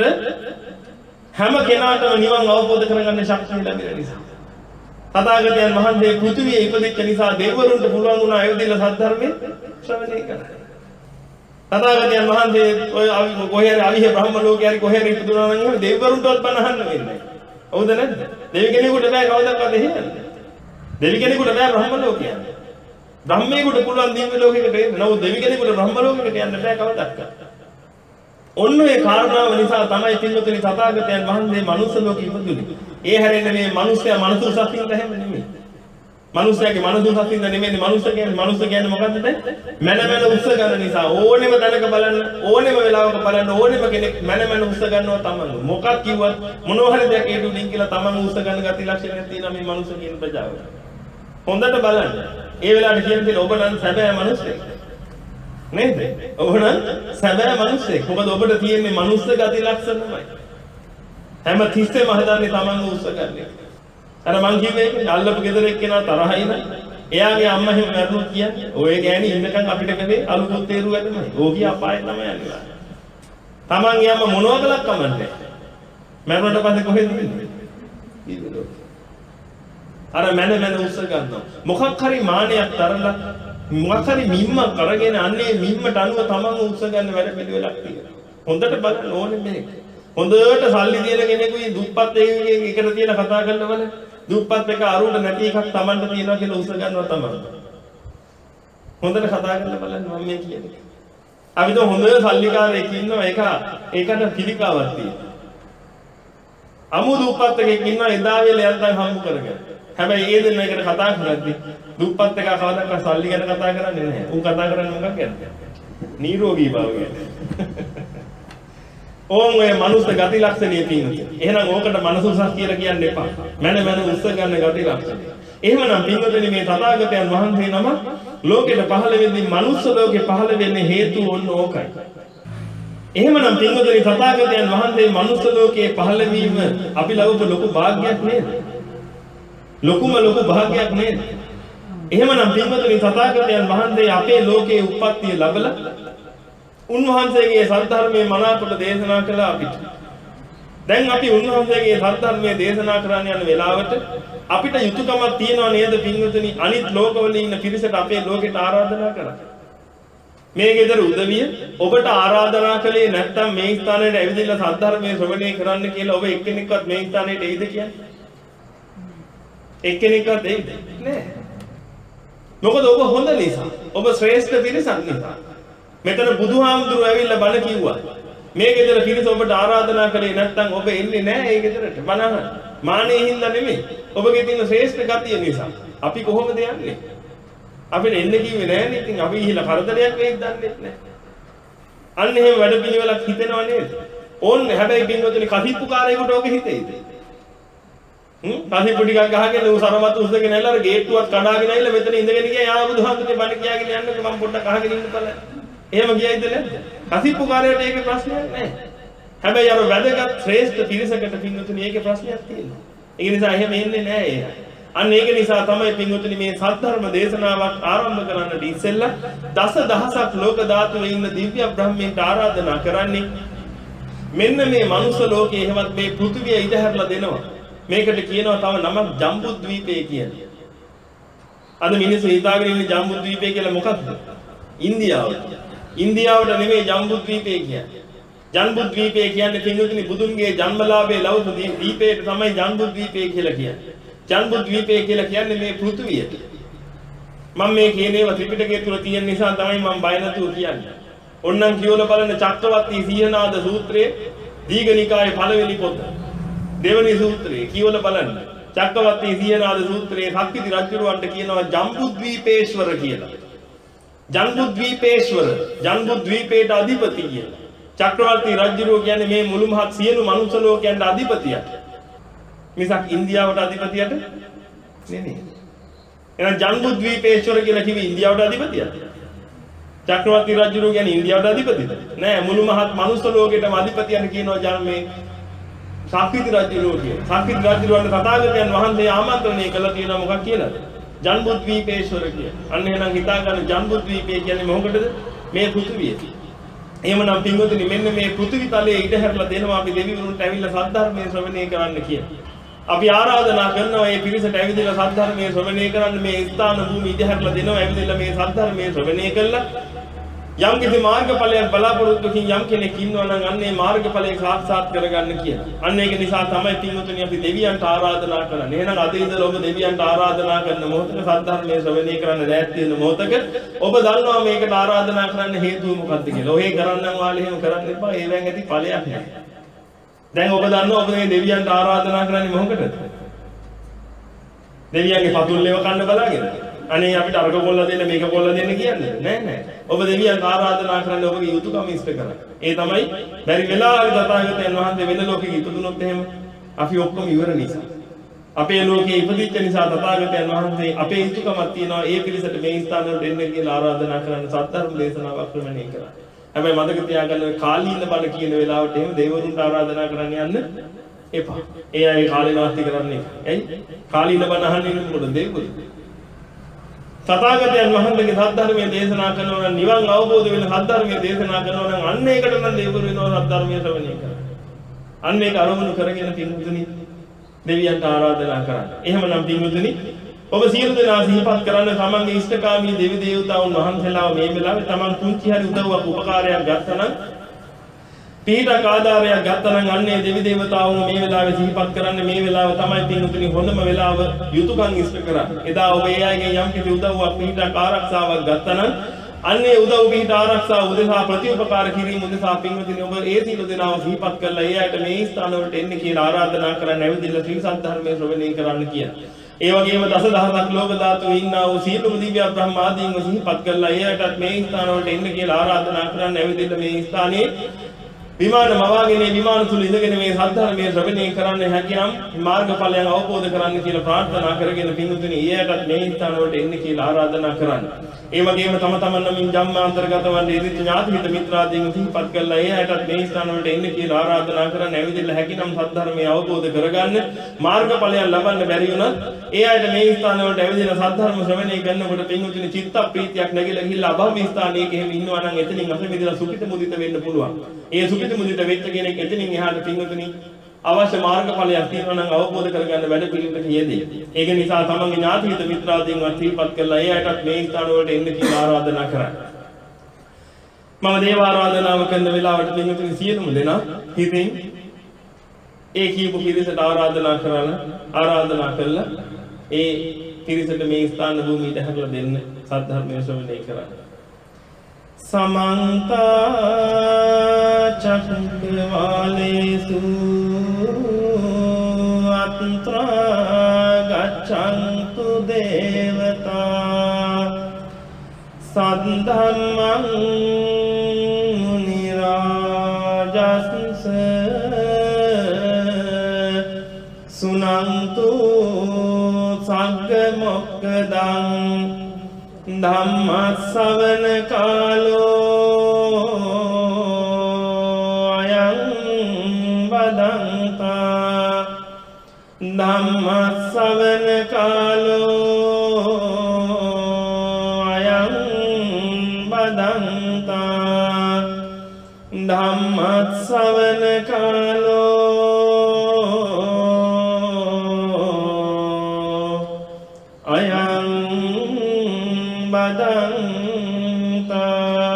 හැම කෙනාටම නිවන් අවබෝධ කරගන්න ශක්තිය ලැබෙන නිසා. තථාගතයන් වහන්සේ පෘථිවියේ ඉපදිච්ච නිසා දෙවිවරුන්ට පුළුවන් වුණා අයෝධිල සද්ධර්මයේ ශ්‍රවණය කරන්න. තථාගතයන් වහන්සේ ඔය කොහේ හරි අවිහ බ්‍රහ්ම ලෝකේ හරි කොහේ හරි ඉපදුණා නම් එහෙම දෙවිවරුන්ටවත් බණ අහන්න වෙන්නේ නැහැ. හවුද නැද්ද? දෙවි කෙනෙකුට බෑ කවදාවත් එහෙම. දෙවි කෙනෙකුට බෑ බ්‍රහ්ම ලෝකේ යන්න. බ්‍රහ්මයෙකුට පුළුවන් දිව්‍ය ලෝකයකට එන්න. නමුත් දෙවි කෙනෙකුට බ්‍රහ්ම ලෝකයකට යන්න බෑ කවදාවත්. ඔන්න ඒ කාරණාව නිසා තමයි පින්වතුනි තථාගතයන් වහන්සේ මනුස්ස ලෝකෙ ඉපදුනේ. ඒ හැරෙන්නේ මේ මිනිස්සයා මනස උසස් ඉන්න හැම නෙමෙයි. මිනිස්සයාගේ මනස උසස් ඉන්න නෙමෙයි. මනුස්ස කියන්නේ මනුස්ස කියන්නේ මොකද්ද? මන මන උස්ස ගන්න නිසා ඕනෙම තැනක බලන්න ඕනෙම වෙලාවක බලන්න ඕනෙම කෙනෙක් මන මන උස්ස ගන්නවා තමයි. මොකක් කිව්වත් මොනවා හරි දෙයක් ඒ දුන්නින් කියලා තමන් උස්ස ගන්න ගති ලක්ෂණයක් තියෙනවා මේ මනුස්ස කියන ප්‍රජාව. හොඳට බලන්න. ඒ වෙලාවට කියන්නේ ඔබ නම් සැබෑ මිනිස්සෙක්. නේද? ඔබ නම් සැබෑ මිනිස්සෙක්. මොකද ඔබට තියෙන්නේ මනුස්ස ගති ලක්ෂණමයි. හැම තිස්සෙම හදාන්නේ තමන්ව උස්ස ගන්න. අර මං කිව්වේ අල්ලපු ගෙදර එක්කෙනා තරහයි නම් එයාගේ අම්මා එහෙම මැරුණොත් කියන්නේ ඔය ගෑණි ඉන්නකන් අපිට කලේ අලුත් තේරු වැඩමයි. ඕකී අපායේ තමයි යන්නේ. තමන්ගේ අම්මා මොනවා කළත් කමන්නේ. මැරුණට පස්සේ කොහෙද ඉන්නේ? ඉතින් අර මැන මැන උස්ස ගන්නවා. මොකක් හරි මානයක් තරලා මොකක් හරි මිම්මක් කරගෙන අන්නේ මිම්මට අනුව තමන්ව උස්ස ගන්න වැඩ පිළිවෙලක් තියෙනවා. හොඳට බලන්න ඕනේ මේක. හොඳට සල්ලි දින කෙනෙකුයි දුප්පත් එකකින් එකට තියලා කතා කරනවල දුප්පත් එක අරුණ නැති එකක් Tamanට තියනවා කියලා උස ගන්නවා තමයි. හොඳට කතා කරලා බලන්න මම මේ කියන්නේ. අපිට හොඳ සල්ලිකාරයෙක් ඉන්නවා ඒක ඒකට පිළිකාවක් තියෙනවා. අමු දුප්පත් එකෙක් ඉන්නවා එදා වෙලේ යන්තම් හම්බ කරගෙන. හැබැයි ඒ දෙන්න එකට කතා කරද්දී දුප්පත් එක කවදාවත් සල්ලි ගැන කතා කරන්නේ නැහැ. ඌ කතා කරන්නේ මොකක් ගැනද? නිරෝගී බව ගැන. ඕම් ඔය මනුස්ස ගති ලක්ෂණය තියෙනවා. එහෙනම් ඕකට මනස උසස් කියලා කියන්න එපා. මන මන උස්ස ගන්න ගති ලක්ෂණය. එහෙමනම් පින්වතුනි මේ තථාගතයන් වහන්සේ නම ලෝකෙට පහළ වෙන්නේ මනුස්ස ලෝකෙ පහළ වෙන්නේ හේතුව ඔන්න ඕකයි. එහෙමනම් පින්වතුනි තථාගතයන් වහන්සේ මනුස්ස ලෝකයේ පහළ වීම අපි ලබපු ලොකු වාග්යක් නේද? ලොකුම ලොකු භාගයක් නේද? එහෙමනම් පින්වතුනි තථාගතයන් වහන්සේ අපේ ලෝකයේ උප්පත්තිය ලැබලා උන්වහන්සේගේ සද්ධර්මයේ මනාකොට දේශනා කළා අපිට. දැන් අපි උන්වහන්සේගේ සද්ධර්මයේ දේශනා කරන්න යන වෙලාවට අපිට යුතුයකමක් තියෙනවා නේද පින්වතුනි අනිත් ලෝකවල ඉන්න පිරිසට අපේ ලෝකෙට ආරාධනා කරන්න. මේ ගෙදර උදවිය ඔබට ආරාධනා කළේ නැත්නම් මේ ස්ථානයට ඇවිදලා සද්ධර්මයේ ශ්‍රවණය කරන්න කියලා ඔබ එක්කෙනෙක්වත් මේ ස්ථානයට එයිද කියන්නේ? එක්කෙනෙක්වත් එයිද? නෑ. මොකද ඔබ හොඳ නිසා. ඔබ ශ්‍රේෂ්ඨ පිරිසක් නිසා. මෙතන බුදුහාමුදුරුවෝ ඇවිල්ලා බණ කිව්වා. මේ ගෙදර පිරිස ඔබට ආරාධනා කළේ නැත්නම් ඔබ එන්නේ නැහැ ඒ ගෙදරට. බණ අහන්න. මානෙ හින්දා නෙමෙයි. ඔබගේ තියෙන ශ්‍රේෂ්ඨ ගතිය නිසා. අපි කොහොමද යන්නේ? අපිට එන්න කිව්වේ නෑනේ. ඉතින් අපි ඉහිලා කරදරයක් වෙයිද දන්නේ නැහැ. අන්න එහෙම වැඩ පිළිවෙලක් හිතෙනව නේද? ඕන්නේ හැබැයි පින්වතුනි කසිප්පුකාරයෙකුට ඕක හිතෙයිද? හ්ම් කසිප්පු ටිකක් ගහගෙන උ සරමත් උස්සගෙන ඇවිල්ලා අර ගේට්ටුවත් කඩාගෙන ඇවිල්ලා මෙතන ඉඳගෙන ගියා යා බුදුහාමුදුරනේ බණ කියාගෙන යන්නකෝ මම පොඩ්ඩක් අහගෙන ඉන්න බලන්න. එහෙම ගියයිද නැද්ද? කසිප්පුකාරයට ඒක ප්‍රශ්නයක් නෑ. හැබැයි අර වැදගත් ශ්‍රේෂ්ඨ පිරිසකට පින්වතුනි ඒකේ ප්‍රශ්නයක් තියෙනවා. ඒ නිසා එහෙම එන්නේ නෑ ඒක. අන්න ඒක නිසා තමයි පින්වතුනි මේ සද්ධර්ම දේශනාවක් ආරම්භ කරන්නට ඉස්සෙල්ලා දස දහසක් ලෝක ධාතුවේ ඉන්න දිව්‍ය බ්‍රහ්මීන්ට ආරාධනා කරන්නේ මෙන්න මේ මනුස්ස ලෝකයේ එහෙමත් මේ පෘථිවිය ඉදහැරලා දෙනවා. මේකට කියනවා තව නමක් ජම්බුද්වීපය කියලා. අද මිනිස්සු හිතාගෙන ඉන්නේ ජම්බුද්වීපය කියලා මොකක්ද? ඉන්දියාව. ඉන්දියාවට නෙමෙයි ජම්බුද්වීපය කියන්නේ. ජම්බුද්වීපය කියන්නේ පින්වතුනි බුදුන්ගේ ජන්මලාභයේ ලෞත දීපයට තමයි ජම්බුද්වීපය කියලා කියන්නේ. ජම්බුද්වීපය කියලා කියන්නේ මේ පෘථිවිය. මම මේ කියනේව ත්‍රිපිටකයේ තුල තියෙන නිසා තමයි මම බය නැතුව කියන්නේ. ඔන්නම් කියවල බලන චක්‍රවර්ති සීහනාද සූත්‍රයේ දීඝනිකායේ පළවෙනි පොත. දෙවෙනි සූත්‍රයේ කියවල බලන්න. චක්‍රවර්ති සීහනාද සූත්‍රයේ සක්විති රජුරවන්ට කියනවා ජම්බුද්වීපේශ්වර කියලා. ජම්බුද්වීපේශ්වර ජම්බුද්වීපේට අධිපති කියලා. චක්‍රවර්ති රජුරෝ කියන්නේ මේ මුළු මහත් සියලු මනුෂ්‍ය ලෝකයන්ට අධිපතියක්. මිසක් ඉන්දියාවට අධිපතියට නෙමෙයි. එහෙනම් ජම්බුද්වීපේශ්වර කියලා කිව්වේ ඉන්දියාවට අධිපතියද? චක්‍රවර්ති රජුරෝ කියන්නේ ඉන්දියාවට අධිපතිද? නෑ මුළු මහත් මනුෂ්‍ය ලෝකෙටම අධිපතියන් කියනවා ජන්මේ සක්විති රජුරෝ කියලා. සක්විති රජුරවන්ට තථාගතයන් වහන්සේ ආමන්ත්‍රණය කළා තියෙනවා මොකක් කියලාද? ජම්බුද්වීපේශ්වර කියලා. අන්න එහෙනම් හිතා ගන්න ජම්බුද්වීපය කියන්නේ මොකටද? මේ පෘථිවිය. එහෙමනම් පින්වතුනි මෙන්න මේ පෘථිවි තලයේ ඉඩහැරලා දෙනවා අපි දෙවිවරුන්ට ඇවිල්ලා සද්ධර්මයේ ශ්‍රවණය කරන්න කියලා. අපි ආරාධනා කරනවා මේ පිරිසට ඇවිදලා සද්ධර්මයේ ශ්‍රවණය කරන්න මේ ස්ථාන භූමි ඉඩහැරලා දෙනවා ඇවිදලා මේ සද්ධර්මයේ ශ්‍රවණය කළා යම් කිසි මාර්ගඵලයක් බලාපොරොත්තුකින් යම් කෙනෙක් ඉන්නවා නම් අන්නේ මාර්ගඵලය සාක්ෂාත් කරගන්න කියලා. අන්න ඒක නිසා තමයි පින්වතුනි අපි දෙවියන්ට ආරාධනා කරන්නේ. එහෙනම් අද ඉඳලා ඔබ දෙවියන්ට ආරාධනා කරන මොහොතක සද්ධර්මයේ ශ්‍රවණය කරන්න දැත් වෙන මොහොතක ඔබ දන්නවා මේකට ආරාධනා කරන්න හේතුව මොකක්ද කියලා. ඔහේ කරන්නම් වාලේ එහෙම කරන්න එපා. ඒවෙන් ඇති ඵලයක් නැහැ. දැන් ඔබ දන්නවා ඔබ මේ දෙවියන්ට ආරාධනා කරන්නේ මොකටද? දෙවියන්ගේ පතුල්ලේව කන්න බලාගෙන. අනේ අපිට අරක කොල්ල දෙන්න මේක කොල්ල දෙන්න කියන්නේ නෑ නෑ. ඔබ දෙවියන්ට ආරාධනා කරන්නේ ඔබගේ යුතුයකම ඉෂ්ට කරගන්න. ඒ තමයි බැරි වෙලාවෙ තථාගතයන් වහන්සේ වෙන ලෝකෙක ඉපදුනොත් එහෙම අපි ඔක්කොම ඉවර නිසා. අපේ ලෝකේ ඉපදිච්ච නිසා තථාගතයන් වහන්සේ අපේ යුතුයකමක් තියෙනවා ඒ පිළිසෙට මේ ස්ථාන වලට එන්න කියලා ආරාධනා කරන්න සත්‍ධර්ම දේශනාවක් ශ්‍රවණය කරා. හැබැයි මතක තියාගන්න කාලීන බණ කියන වෙලාවට එහෙම දෙවිවරුන්ට ආරාධනා කරන්න යන්න එපා. ඒ අය කාලේ නාස්ති කරන්නේ. ඇයි? කාලීන බණ අහන්නේ මොකද දෙවිවරු? තථාගතයන් වහන්සේගේ සද්ධර්මයේ දේශනා කරනවා නම් නිවන් අවබෝධ වෙන සද්ධර්මයේ දේශනා කරනවා නම් අන්න ඒකට නම් දෙවිවරු වෙනවා සද්ධර්මයේ ශ්‍රවණය කරා. අන්න ඒක අරමුණු කරගෙන පින්වතුනි දෙවියන්ට ආරාධනා කරන්න. එහෙමනම් පින්වතුනි ඔබ සියලු දෙනා සිහිපත් කරන්න තමන්ගේ ඉෂ්ඨකාමී දෙවි දේවතාවුන් වහන්සේලාව මේ වෙලාවේ තමන් කුංචි හරි උදව්වක් උපකාරයක් ගත්තනම් පීඩක ආධාරයක් ගත්තනම් අන්නේ දෙවි දේවතාවුන් මේ වෙලාවේ සිහිපත් කරන්න මේ වෙලාව තමයි පින්වතුනි හොඳම වෙලාව යුතුයකම් ඉෂ්ට කරන්න. එදා ඔබ ඒ අයගේ යම් කිසි උදව්වක් පීඩක ආරක්ෂාවක් ගත්තනම් අන්නේ උදව් පිට ආරක්ෂාව උදෙසා ප්‍රතිඋපකාර කිරීම උදෙසා පින්වතුනි ඔබ ඒ සියලු දෙනාව සිහිපත් කරලා ඒ අයට මේ ස්ථාන වලට එන්න කියලා ආරාධනා කරන්න ඇවිදilla ශ්‍රී සද්ධර්මයේ ශ්‍රවණය කරන්න කියලා. ඒ වගේම දස දහසක් ලෝක ධාතුවේ ඉන්නා වූ සියලුම දිව්‍ය බ්‍රහ්ම ආදීන්ව සිහිපත් කරලා ඒ අයටත් මේ ස්ථාන වලට එන්න කියලා ආරාධනා කරන්න ඇවිදilla මේ ස්ථානයේ විමාන මවාගෙන විමාන තුල ඉඳගෙන මේ සද්ධර්මයේ ශ්‍රවණය කරන්න හැකියම් මාර්ගඵලයන් අවබෝධ කරන්න කියලා ප්‍රාර්ථනා කරගෙන පින්වතුනි ඊයටත් මේ ස්ථාන වලට එන්න කියලා ආරාධනා කරන්න. ඒ වගේම තම තමන් නමින් ජම්මාන්තරගත වන්නේ ඉදිරි ඥාති හිත මිත්‍රාදීන් සිහිපත් කරලා ඊයටත් මේ ස්ථාන වලට එන්න කියලා ආරාධනා කරන්න ඇවිදilla හැකියම් සද්ධර්මයේ අවබෝධ කරගන්න මාර්ගඵලයන් ලබන්න බැරි වුණත් ඒ අයට මේ ස්ථාන වලට ඇවිදilla සද්ධර්ම ශ්‍රවණය කරනකොට පින්වතුනි චිත්ත ප්‍රීතියක් නැගිලා ගිහිල්ලා අභව ස්ථානයක එහෙම ඉන්නවා නම් එතනින් අපේ මෙදලා සුඛිත මුදිත වෙන්න පුළුවන්. ඒ සුඛිත මුදිත වෙච්ච කෙනෙක් එතනින් එහාට පින්වතුනි අවශ්‍ය මාර්ගඵලයක් තියෙනවා නම් අවබෝධ කරගන්න වැඩ පිළිවෙලට යෙදේ. ඒක නිසා තමන්ගේ ඥාති හිත මිත්‍රාදීන්වත් සිහිපත් කරලා ඒ අයටත් මේ ස්ථාන වලට එන්න කියලා ආරාධනා කරන්න. මම දේව ආරාධනාව කරන වෙලාවට පින්වතුනි සියලුම දෙනා හිතින් ඒ කීප පිරිසට ආරාධනා කරලා ආරාධනා කළා ඒ පිරිසට මේ ස්ථාන භූමියට හැරලා දෙන්න සද්ධර්මයේ ශ්‍රවණය කරන්න. समन्त चक्रवालेषु अत्र गच्छन्तु देवता සද්ධම්මං මුනි රාජස්ස සුනන්තු සග්ග මොක්ඛදං ධම්ම ශ්‍රවණ කාලෝ අයං වදන්තා ධම්ම ශ්‍රවණ කාලෝ අයං වදන්තා ධම්ම ශ්‍රවණ කාලෝ අයං බදන්තා.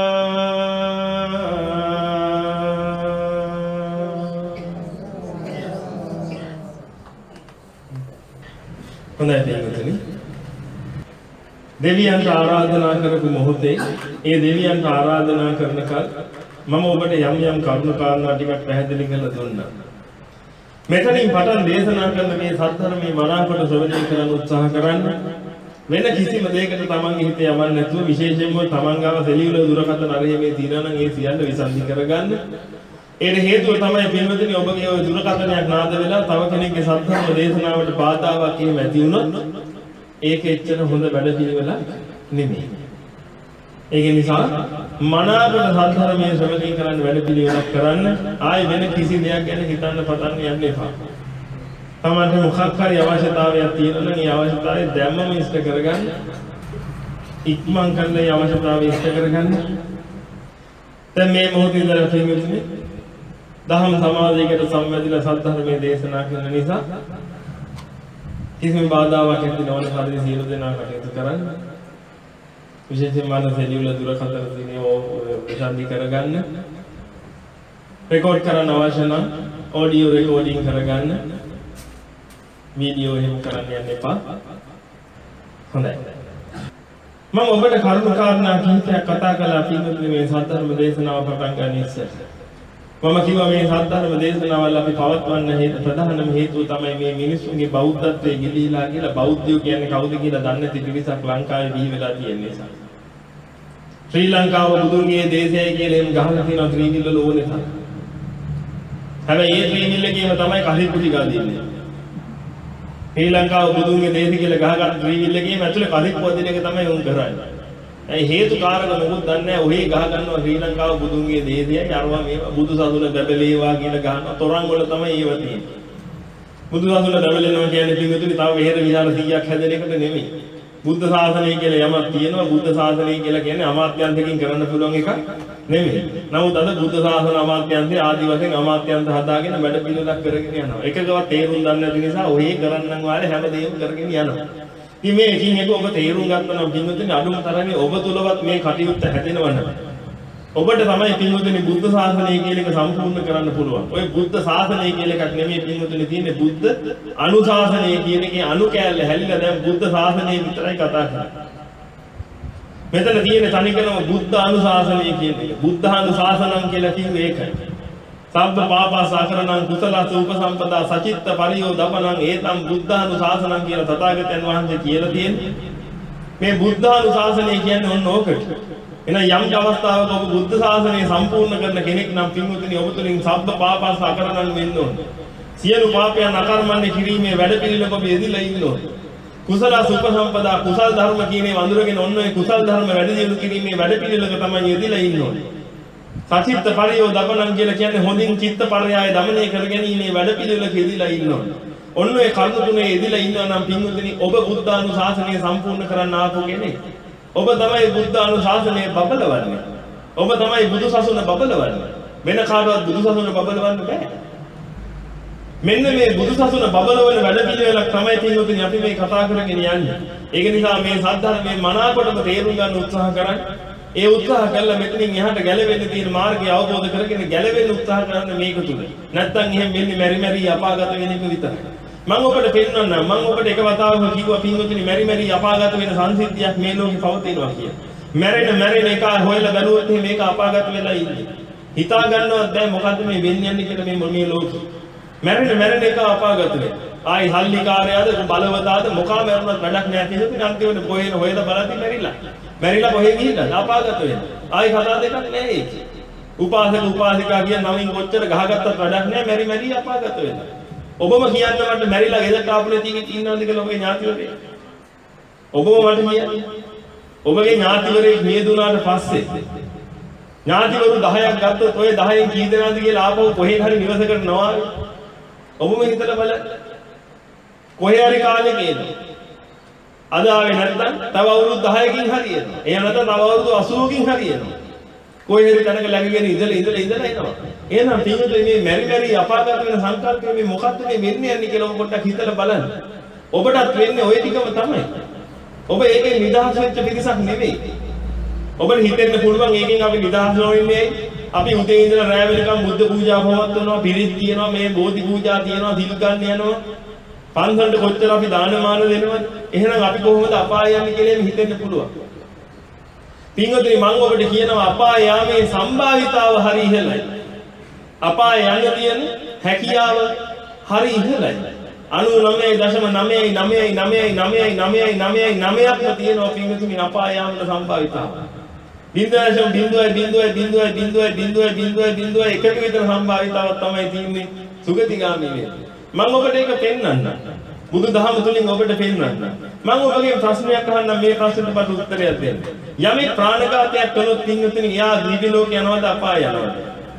හොඳයි දෙවියන්ටනි. දෙවියන්ට ආරාධනා කරපු මොහොතේ ඒ දෙවියන්ට ආරාධනා කරන කල මම ඔබට යම් යම් කරුණු කාරණා ටිකක් පැහැදිලි කරලා දුන්නා. මෙතනින් පටන් දේශනා කරන මේ සත්‍යධර්මයේ මනාකොට ශ්‍රවණය කරන්න උත්සාහ කරන්න. වෙන කිසිම දෙයකට තමන්ගේ හිත යවන්න නැතුව විශේෂයෙන්ම තමන් ගාව සෙලියුලර් දුරකථන අරගෙන තියෙනවා නම් ඒ සියල්ල විසන්ධි කරගන්න. ඒකට හේතුව තමයි පින්වතුනි ඔබගේ ওই දුරකථනයක් නාද වෙලා තව කෙනෙක්ගේ සත්‍යධර්ම දේශනාවට බාධාවක් එහෙම ඇති වුණොත් ඒක එච්චර හොඳ වැඩ පිළිවෙලක් නෙමෙයි. ඒක නිසා මනාකොට සත්‍යධර්මයේ ශ්‍රවණය කරන්න වැඩ පිළිවෙලක් කරන්න. ආයෙ වෙන කිසි දෙයක් ගැන හිතන්න පතන්න යන්න එපා. තමන්ට මොකක් හරි අවශ්‍යතාවයක් තියෙනවා නම් ඒ අවශ්‍යතාවය දැම්මම ඉෂ්ට කරගන්න. ඉක්මන් කරලා ඒ අවශ්‍යතාවය ඉෂ්ට කරගන්න. දැන් මේ මොහොතේ ඉඳලා පින්වතුනි දහම් සමාජයකට සම්බන්ධලා සත්‍යධර්මයේ දේශනා කරන නිසා කිසිම බාධාවක් ඇති නොවන පරිදි සියලු දෙනා කටයුතු කරන්න. විශේෂයෙන්ම අද සෙලියුලර් දුරකථන දිනේ විසන්ධි කරගන්න. රෙකෝඩ් කරන්න අවශ්‍ය නම් ඔඩියෝ රෙකෝඩින් කරගන්න. වීඩියෝ එහෙම කරන්න යන්න එපා. හොඳයි. මම ඔබට කරුණු කාරණා කිහිපයක් කතා කළා පින්වතුනි මේ සත්‍යධර්ම දේශනාව පටන් ගන්න ඉස්සෙල්ලා. මම කිව්වා මේ සත්‍යධර්ම දේශනාවල් අපි පවත්වන්න හේතු ප්‍රධානම හේතුව තමයි මේ මිනිස්සුන්ගේ බෞද්ධත්වයේ ගිලිහිලා කියලා. බෞද්ධයෝ කියන්නේ කවුද කියලා දන්නේ නැති පිරිසක් ලංකාවේ බිහි වෙලා තියෙන නිසා. ශ්‍රී ලංකාව බුදුන්ගේ දේශයයි කියලා එම් ගහලා තියෙනවා ත්‍රිවිල් වල ඕනේ තමයි. හැබැයි ඒ ත්‍රිවිල් එකේම තමයි කහිපුටි ගා දෙන්නේ. ශ්‍රී ලංකාව බුදුන්ගේ දේශය කියලා ගහගත්ත ත්‍රිවිල් එකේම ඇතුලේ කහිපුව දෙන එක තමයි උන් කරන්නේ. ඒ හේතු කාරක මොකුත් දන්නේ නැහැ. ඔහේ ගහ ගන්නවා ශ්‍රී ලංකාව බුදුන්ගේ දේශයයි අරවා මේවා බුදු සසුන බබලේවා කියලා ගහනවා. තොරන් වල තමයි ඒව තියෙන්නේ. බුදු සසුන බබලෙනවා කියන්නේ පින්වතුනි තව වෙහෙර විහාර සීයක් හැදෙන එකට නෙමෙයි. බුද්ධ ශාසනය කියලා යමක් තියෙනවා. බුද්ධ ශාසනය කියලා කියන්නේ අමාත්‍යන්තකින් කරන්න පුළුවන් එකක් නෙමෙයි. නමුත් අද බුද්ධ ශාසන අමාත්‍යන්තේ ආදි වශයෙන් අමාත්‍යන්ත හදාගෙන වැඩ පිළිවෙලක් කරගෙන යනවා. එකකවත් තේරුම් ගන්න නැති නිසා ඔහේ කරන්නම් වාලේ හැමදේම කරගෙන යනවා. ඉතින් මේ එකින් එක ඔබ තේරුම් ගත්තා නම් පින්වතුනි අඩුම තරමේ ඔබ තුලවත් මේ කටයුත්ත හැදෙනවනම් ඔබට තමයි පින්වතුනි බුද්ධ ශාසනය කියන එක සම්පූර්ණ කරන්න පුළුවන්. ඔය බුද්ධ ශාසනය කියලා එකක් නෙමෙයි පින්වතුනි තියෙන්නේ බුද්ධ අනුශාසනය කියන එකේ අනු කෑල්ල හැලිලා දැන් බුද්ධ ශාසනය විතරයි කතා කරන්නේ. මෙතන තියෙන තනිකරම බුද්ධ අනුශාසනය කියන එක. බුද්ධ අනුශාසනං කියලා කිව්වේ ඒකයි. සබ්බ පාපසාකරණං කුසලස උපසම්පදා සචිත්ත පරියෝ දපනං ඒතම් බුද්ධානුශාසනං කියලා තථාගතයන් වහන්සේ කියලා තියෙන්නේ. මේ බුද්ධානුශාසනය කියන්නේ ඔන්න ඕකට. එහෙනම් යම් අවස්ථාවක ඔබ බුද්ධ ශාසනය සම්පූර්ණ කරන කෙනෙක් නම් පින්වතුනි ඔබ තුලින් සබ්බ පාපසාකරණං වෙන්න ඕනේ. සියලු පාපයන් අකර්මණ්‍ය කිරීමේ වැඩ පිළිවෙලක ඔබ යෙදিলা ඉන්න ඕනේ. කුසලස උපසම්පදා කුසල් ධර්ම කියන්නේ වඳුරගෙන ඔන්න ඔය කුසල් ධර්ම වැඩ දියුණු කිරීමේ වැඩ පිළිවෙලක තමයි යෙදিলা ඉන්න ඕනේ. සචිත්ත පරියෝ දපනං කියලා කියන්නේ හොඳින් චිත්ත පරයය දමනය කරගැනීමේ වැඩ පිළිවෙලක යෙදিলা ඉන්න ඕනේ. ඔන්න ඔය කරුණු තුනේ යෙදিলা ඉන්නවා නම් පින්වතුනි ඔබ බුද්ධානුශාසනය සම්පූර්ණ කරන්න ආපු කෙනෙක්. ඔබ තමයි බුද්ධානුශාසනය බබලවන්නේ. ඔබ තමයි බුදු සසුන බබලවන්නේ. වෙන කාටවත් බුදු සසුන බබලවන්න බෑ. මෙන්න මේ බුදු සසුන බබලවන වැඩ පිළිවෙලක් තමයි පින්වතුනි අපි මේ කතා කරගෙන යන්නේ. ඒක නිසා මේ සද්ධර්මයේ මනාකොටම තේරුම් ගන්න උත්සාහ කරන්න. ඒ උත්සාහ කළා මෙතනින් එහාට ගැලවෙන්න තියෙන මාර්ගය අවබෝධ කරගෙන ගැලවෙන්න උත්සාහ කරන්න මේක තුල. නැත්තම් එහෙම වෙන්නේ මෙරි මෙරි අපාගත වෙන එක විතරයි. මම ඔබට පෙන්නන්නම් මම ඔබට එක වතාවක කිව්වා පින්වතුනි මෙරි මෙරි අපාගත වෙන සංසිද්ධියක් මේ ලෝකේ පවතිනවා කියලා. මැරෙන මැරෙන එක හොයලා බැලුවොත් මේක අපාගත වෙලා ඉන්නේ. හිතා ගන්නවත් බෑ මොකද්ද මේ වෙන්නේ යන්නේ කියලා මේ මේ ලෝකෙ. මැරෙන මැරෙන එක අපාගත වෙනවා. ආයි හල්ලිකාරයාද බලවතාද මොකා මැරුණත් වැඩක් නැහැ කියලා ඉතින් අන්තිමට කොහෙන හොයලා බලද්දි මැරිලා. මැරිලා කොහෙ ගිහිල්ලාද අපාගත වෙනවා. ආයි කතා දෙකක් නැහැ ඒක. උපාසක උපාසිකා කියන නමින් කොච්චර ගහගත්තත් වැඩක් නැහැ මැරි මැරි අපාගත වෙනවා. ඔබම කියන්න මට මැරිලා ගෙදරට ආපු නැති එකේ ඉන්නවද කියලා ඔබේ ඥාතිවරේ. ඔබම මට කියන්නේ. ඔබගේ ඥාතිවරේ නියදුනාට පස්සේ ඥාතිවරු දහයක් ගත්තොත් ඔය දහයෙන් කී දෙනාද කියලා ආපහු කොහෙන් හරි නිවසකට නොආවේ. ඔබම හිතලා බලන්න. කොහේ හරි කාලෙක එනවා. අද ආවේ නැත්නම් තව අවුරුදු දහයකින් හරියනවා. එහෙම නැත්නම් තව අවුරුදු අසූවකින් හරියනවා. කොහේ හරි තැනක läගගෙන ඉඳලා ඉඳලා ඉඳලා එනවා. එහෙනම් පින්වතුනි මේ මෙරි මෙරි අපාගත වෙන සංකල්පය මේ මොකක්ද මේ වෙන්නේ යන්නේ කියලා ඔබ පොඩ්ඩක් හිතලා බලන්න. ඔබටත් වෙන්නේ ওই ටිකම තමයි. ඔබ ඒකෙන් නිදහස් වෙච්ච පිරිසක් නෙවෙයි. ඔබට හිතෙන්න පුළුවන් ඒකෙන් අපි නිදහස් නොවෙන්නේ ඇයි? අපි උදේ ඉඳලා රැය වෙනකම් බුද්ධ පූජා පවත්වනවා, පිරිත් කියනවා, මේ බෝධි පූජා තියනවා, සිල් ගන්න යනවා. පන්සලට කොච්චර අපි දානමාන දෙනවද? එහෙනම් අපි කොහොමද අපාය යන්නේ කියලා හිතෙන්න පුළුවන්. පින්වතුනි මම ඔබට කියනවා අපාය යාමේ සම්භාවිතාව හරි ඉහළයි. අපාය යන්න තියෙන හැකියාව හරි ඉහළයි. අනූනවය දශම නවයයි නවයයි නවයයි නවයයි නවයයි නවයයි නවයක්ම තියෙනවා පින්වතුනි අපාය යාමේ සම්භාවිතාව. බිංදුවයි බිංදුවයි බිංදුවයි බිංදුවයි බිංදුවයි බිංදුවයි බිංදුවයි බිංදුවයි එකක විතර සම්භාවිතාවක් තමයි තියෙන්නේ සුගතිගාමී වෙන්නේ. මම ඔබට ඒක පෙන්වන්නම්. බුදුදහම තුලින් ඔබට පෙන්වන්නම්. මම ඔබගේ ප්‍රශ්නයක් අහන්නම් මේ ප්‍රශ්නෙට මට උත්තරයක් දෙන්න. යමෙක් ප්‍රාණඝාතයක් කළොත් පින්වතුනි එයා දිව්‍ය ලෝක යනවද අපාය යනවද?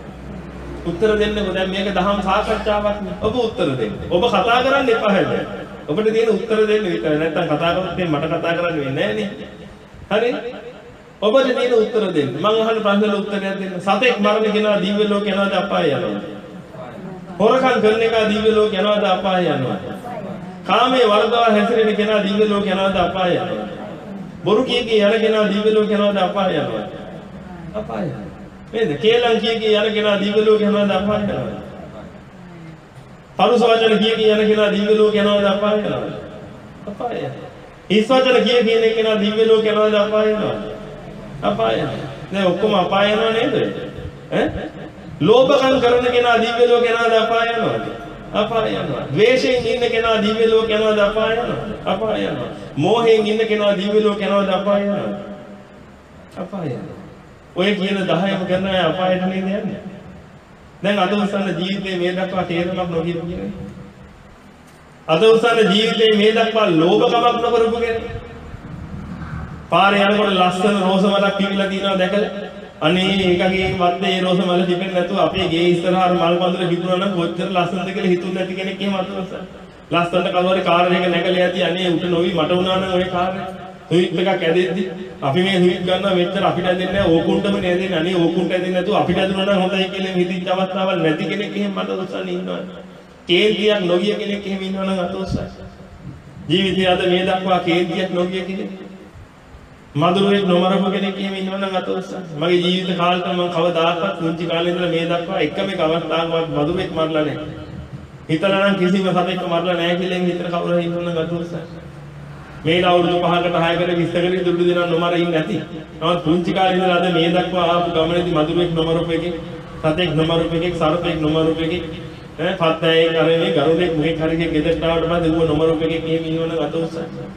උත්තර දෙන්නකෝ. දැන් මේක දහම් සාකච්ඡාවක් නේ. ඔබ උත්තර දෙන්න. ඔබ කතා කරන්න එපා හැබැයි. ඔබට තියෙන උත්තර දෙන්න විතරයි. නැත්තම් කතා කරොත් මට කතා කරන්න වෙන්නේ නැහැ නේ. හරි? ඔබට තියෙන උත්තර දෙන්න. මම අහන ප්‍රශ්නෙට උත්තරයක් දෙන්න. සතෙක් මරණ කෙනා දිව්‍ය ලෝක යනවද අපාය යනවද? හොරකම් කරන එක දිව්‍ය ලෝක යනවද අපාය යනවද? කාමයේ වර්ධව හැසිරෙන කෙනා දිව්‍ය ලෝක යනවද අපාය යනවද? බොරු කිය කිය යන කෙනා දිව්‍ය ලෝක යනවද අපාය යනවද? අපාය. නේද? කේලම් කිය කිය යන කෙනා දිව්‍ය ලෝක යනවද අපාය යනවද? පරුස වචන කිය කිය යන කෙනා දිව්‍ය ලෝක යනවද අපාය යනවද? අපාය. හිස් වචන කිය කිය යන කෙනා දිව්‍ය ලෝක යනවද අපාය යනවද? අපාය. දැන් ඔක්කොම අපාය යනව නේද? ඈ? ලෝභකම් කරන කෙනා දිව්‍ය ලෝක යනවද අපාය යනවද? අපාය යනවා. ද්වේෂයෙන් ඉන්න කෙනා දිව්‍ය ලෝක යනවද අපාය යනවද? අපාය යනවා. මෝහයෙන් ඉන්න කෙනා දිව්‍ය ලෝක යනවද අපාය යනවද? අපාය යනවා. ඔය කියන දහයම කරන අය අපායට නේද යන්නේ? දැන් අද උසන්න ජීවිතේ මේ දක්වා තේරුමක් නොකියපු කෙනෙක්. අද උසන්න ජීවිතේ මේ දක්වා ලෝභකමක් නොකරපු කෙනෙක්. පාරේ යනකොට ලස්සන රෝස මලක් පිපිලා තියෙනවා දැකලා අනේ ඒකගේ වත්තේ ඒ රෝස මල පිපෙන්නේ නැතුව අපේ ගේ ඉස්සරහා මල් පඳුර පිපුණා නම් කොච්චර ලස්සනද කියලා හිතුන්නේ නැති කෙනෙක් එහෙම අතවස. ලස්සනට කවුරු කාර් එක නැගලා යති අනේ උට නොවි මට වුණා නම් ඔය කාර් එක. හුයිප් එකක් ඇදෙද්දි අපි මේ හුයිප් ගන්නවා මෙච්චර අපිට ඇදෙන්නේ නැහැ ඕකුන්ටම නේ ඇදෙන්නේ. අනේ ඕකුන්ට ඇදෙන්නේ නැතුව අපිට ඇදුණා නම් හොඳයි කියලා හිතිච්ච අවස්ථාවල් නැති කෙනෙක් එහෙම මට උස්සන්නේ ඉන්නවා. කේන්තියක් නොගිය කෙනෙක් එහෙම ඉන්නවා නම් අතවසයි. ජීවිතය අද මේ දක්වා කේන්තියක් නොගිය කෙනෙක් මధుරෙක් නොමරපු කෙනෙක් එහෙම ඉන්නවනම් අතොස්ස මගේ ජීවිත කාලෙට මම කවදාකවත් මුංචි කාලේ ඉඳලා මේ දක්වා එකම එක අවස්ථාවකවත් මధుරෙක් මරලා නැහැ. හිතලා නම් කිසිම සතෙක් මරලා නැහැ කියලා හිතන කවුරු හරි ඉන්නවනම් අතොස්ස. මේ අවුරුදු පහකට හයකට විස්සකට දුරු දිනක් නොමර ඉන්නේ නැති. නමුත් පුංචි කාලේ ඉඳලා අද මේ දක්වා ආපු ගමනේදී මధుරෙක් නොමරපු එකෙක්, සතෙක් නොමරපු එකෙක්, සර්පෙක් නොමරපු එකෙක්, ඈ පත්තේ කරේ ගරුඩෙක් මොකෙක් හරි එකෙක් ගෙදරට ආවට පස්සේ ඌව නොමරපු එකෙක් එහෙම ඉන්නවනම් අතොස්ස.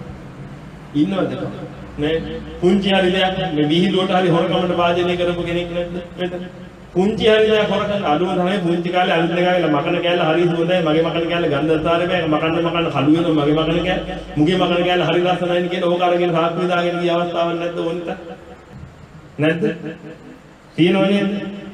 ඉන්නවද? නේ පුංචි හරි දෙයක් මේ විහිළුවට හරි හොරකමකට වාජනය කරපු කෙනෙක් නැද්ද මෙතන? පුංචි හරි දෙයක් හොරකම් අඩුම තමයි පුංචි කාලේ අලුත් දෙකයිලා මකන කෑල්ල හරි හොඳයි මගේ මකන කෑල්ල ගන්ධතරේ බෑ මකන්න මකන්න කළු වෙනවා මගේ මකන කෑල්ල මුගේ මකන කෑල්ල හරි ලස්සනයි කියලා ඕක අරගෙන සාක්කුවේ දාගෙන ගිය අවස්ථාවක් නැද්ද ඕනිට? නැද්ද? තියෙනව නේද?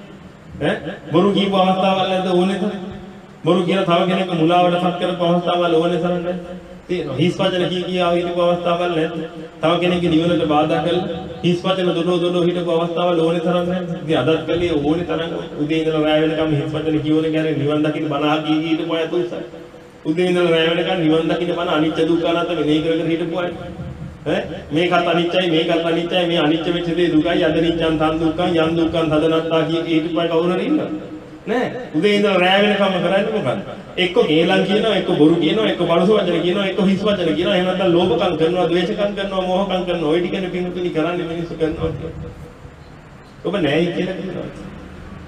ඈ බොරු කියපු අවස්ථාවක් නැද්ද ඕනෙට? බොරු කියලා තව කෙනෙක් මුලාවට පත් කරපු අවස්ථාවල් ඕනේ තරන්නේ තියෙනවා. හිස් වචන කී කියා හිටපු අවස්ථාවල් නැද්ද? තව කෙනෙක්ගේ නිවනට බාධා කරලා හිස් වචන දොඩෝ දොඩෝ හිටපු අවස්ථාවල් ඕනේ තරම් නැද්ද? ඉතින් අදත් කලේ ඕනේ තරම් උදේ ඉඳලා රැය වෙනකම් හිස් වචන කියවන කියන්නේ නිවන් දකින්න බණ අහ කී කී හිටපු අය තුසයි. උදේ ඉඳලා රැය වෙනකම් නිවන් දකින්න බණ අනිත්‍ය දුක්ඛ අනාත්ම මෙනෙහි කර කර හිටපු අය. ඈ මේකත් අනිත්‍යයි මේකත් අනිත්‍යයි මේ අනිත්‍ය වෙච්ච දේ දුකයි අද නිච්ඡන් තන් දුක්ඛං යන් දුක්ඛං තදනත්තා කී කී හිටපු අය කවුරු හරි ඉන්නවද? නෑ. උදේ ඉඳලා රැය වෙනකම් කරන්නේ මොකද්ද? එක්ක කේලම් කියනවා, එක්ක බොරු කියනවා, එක්ක බරස වචන කියනවා, එක්ක හිස් වචන කියනවා. එහෙම නැත්නම් ලෝභකම් කරනවා, ද්වේෂකම් කරනවා, මෝහකම් කරනවා. ওই ටිකනේ පිටුපිලි කරන්නේ මිනිස්සු කරනවා. ඔබ නෑයි කියලා කියනවා.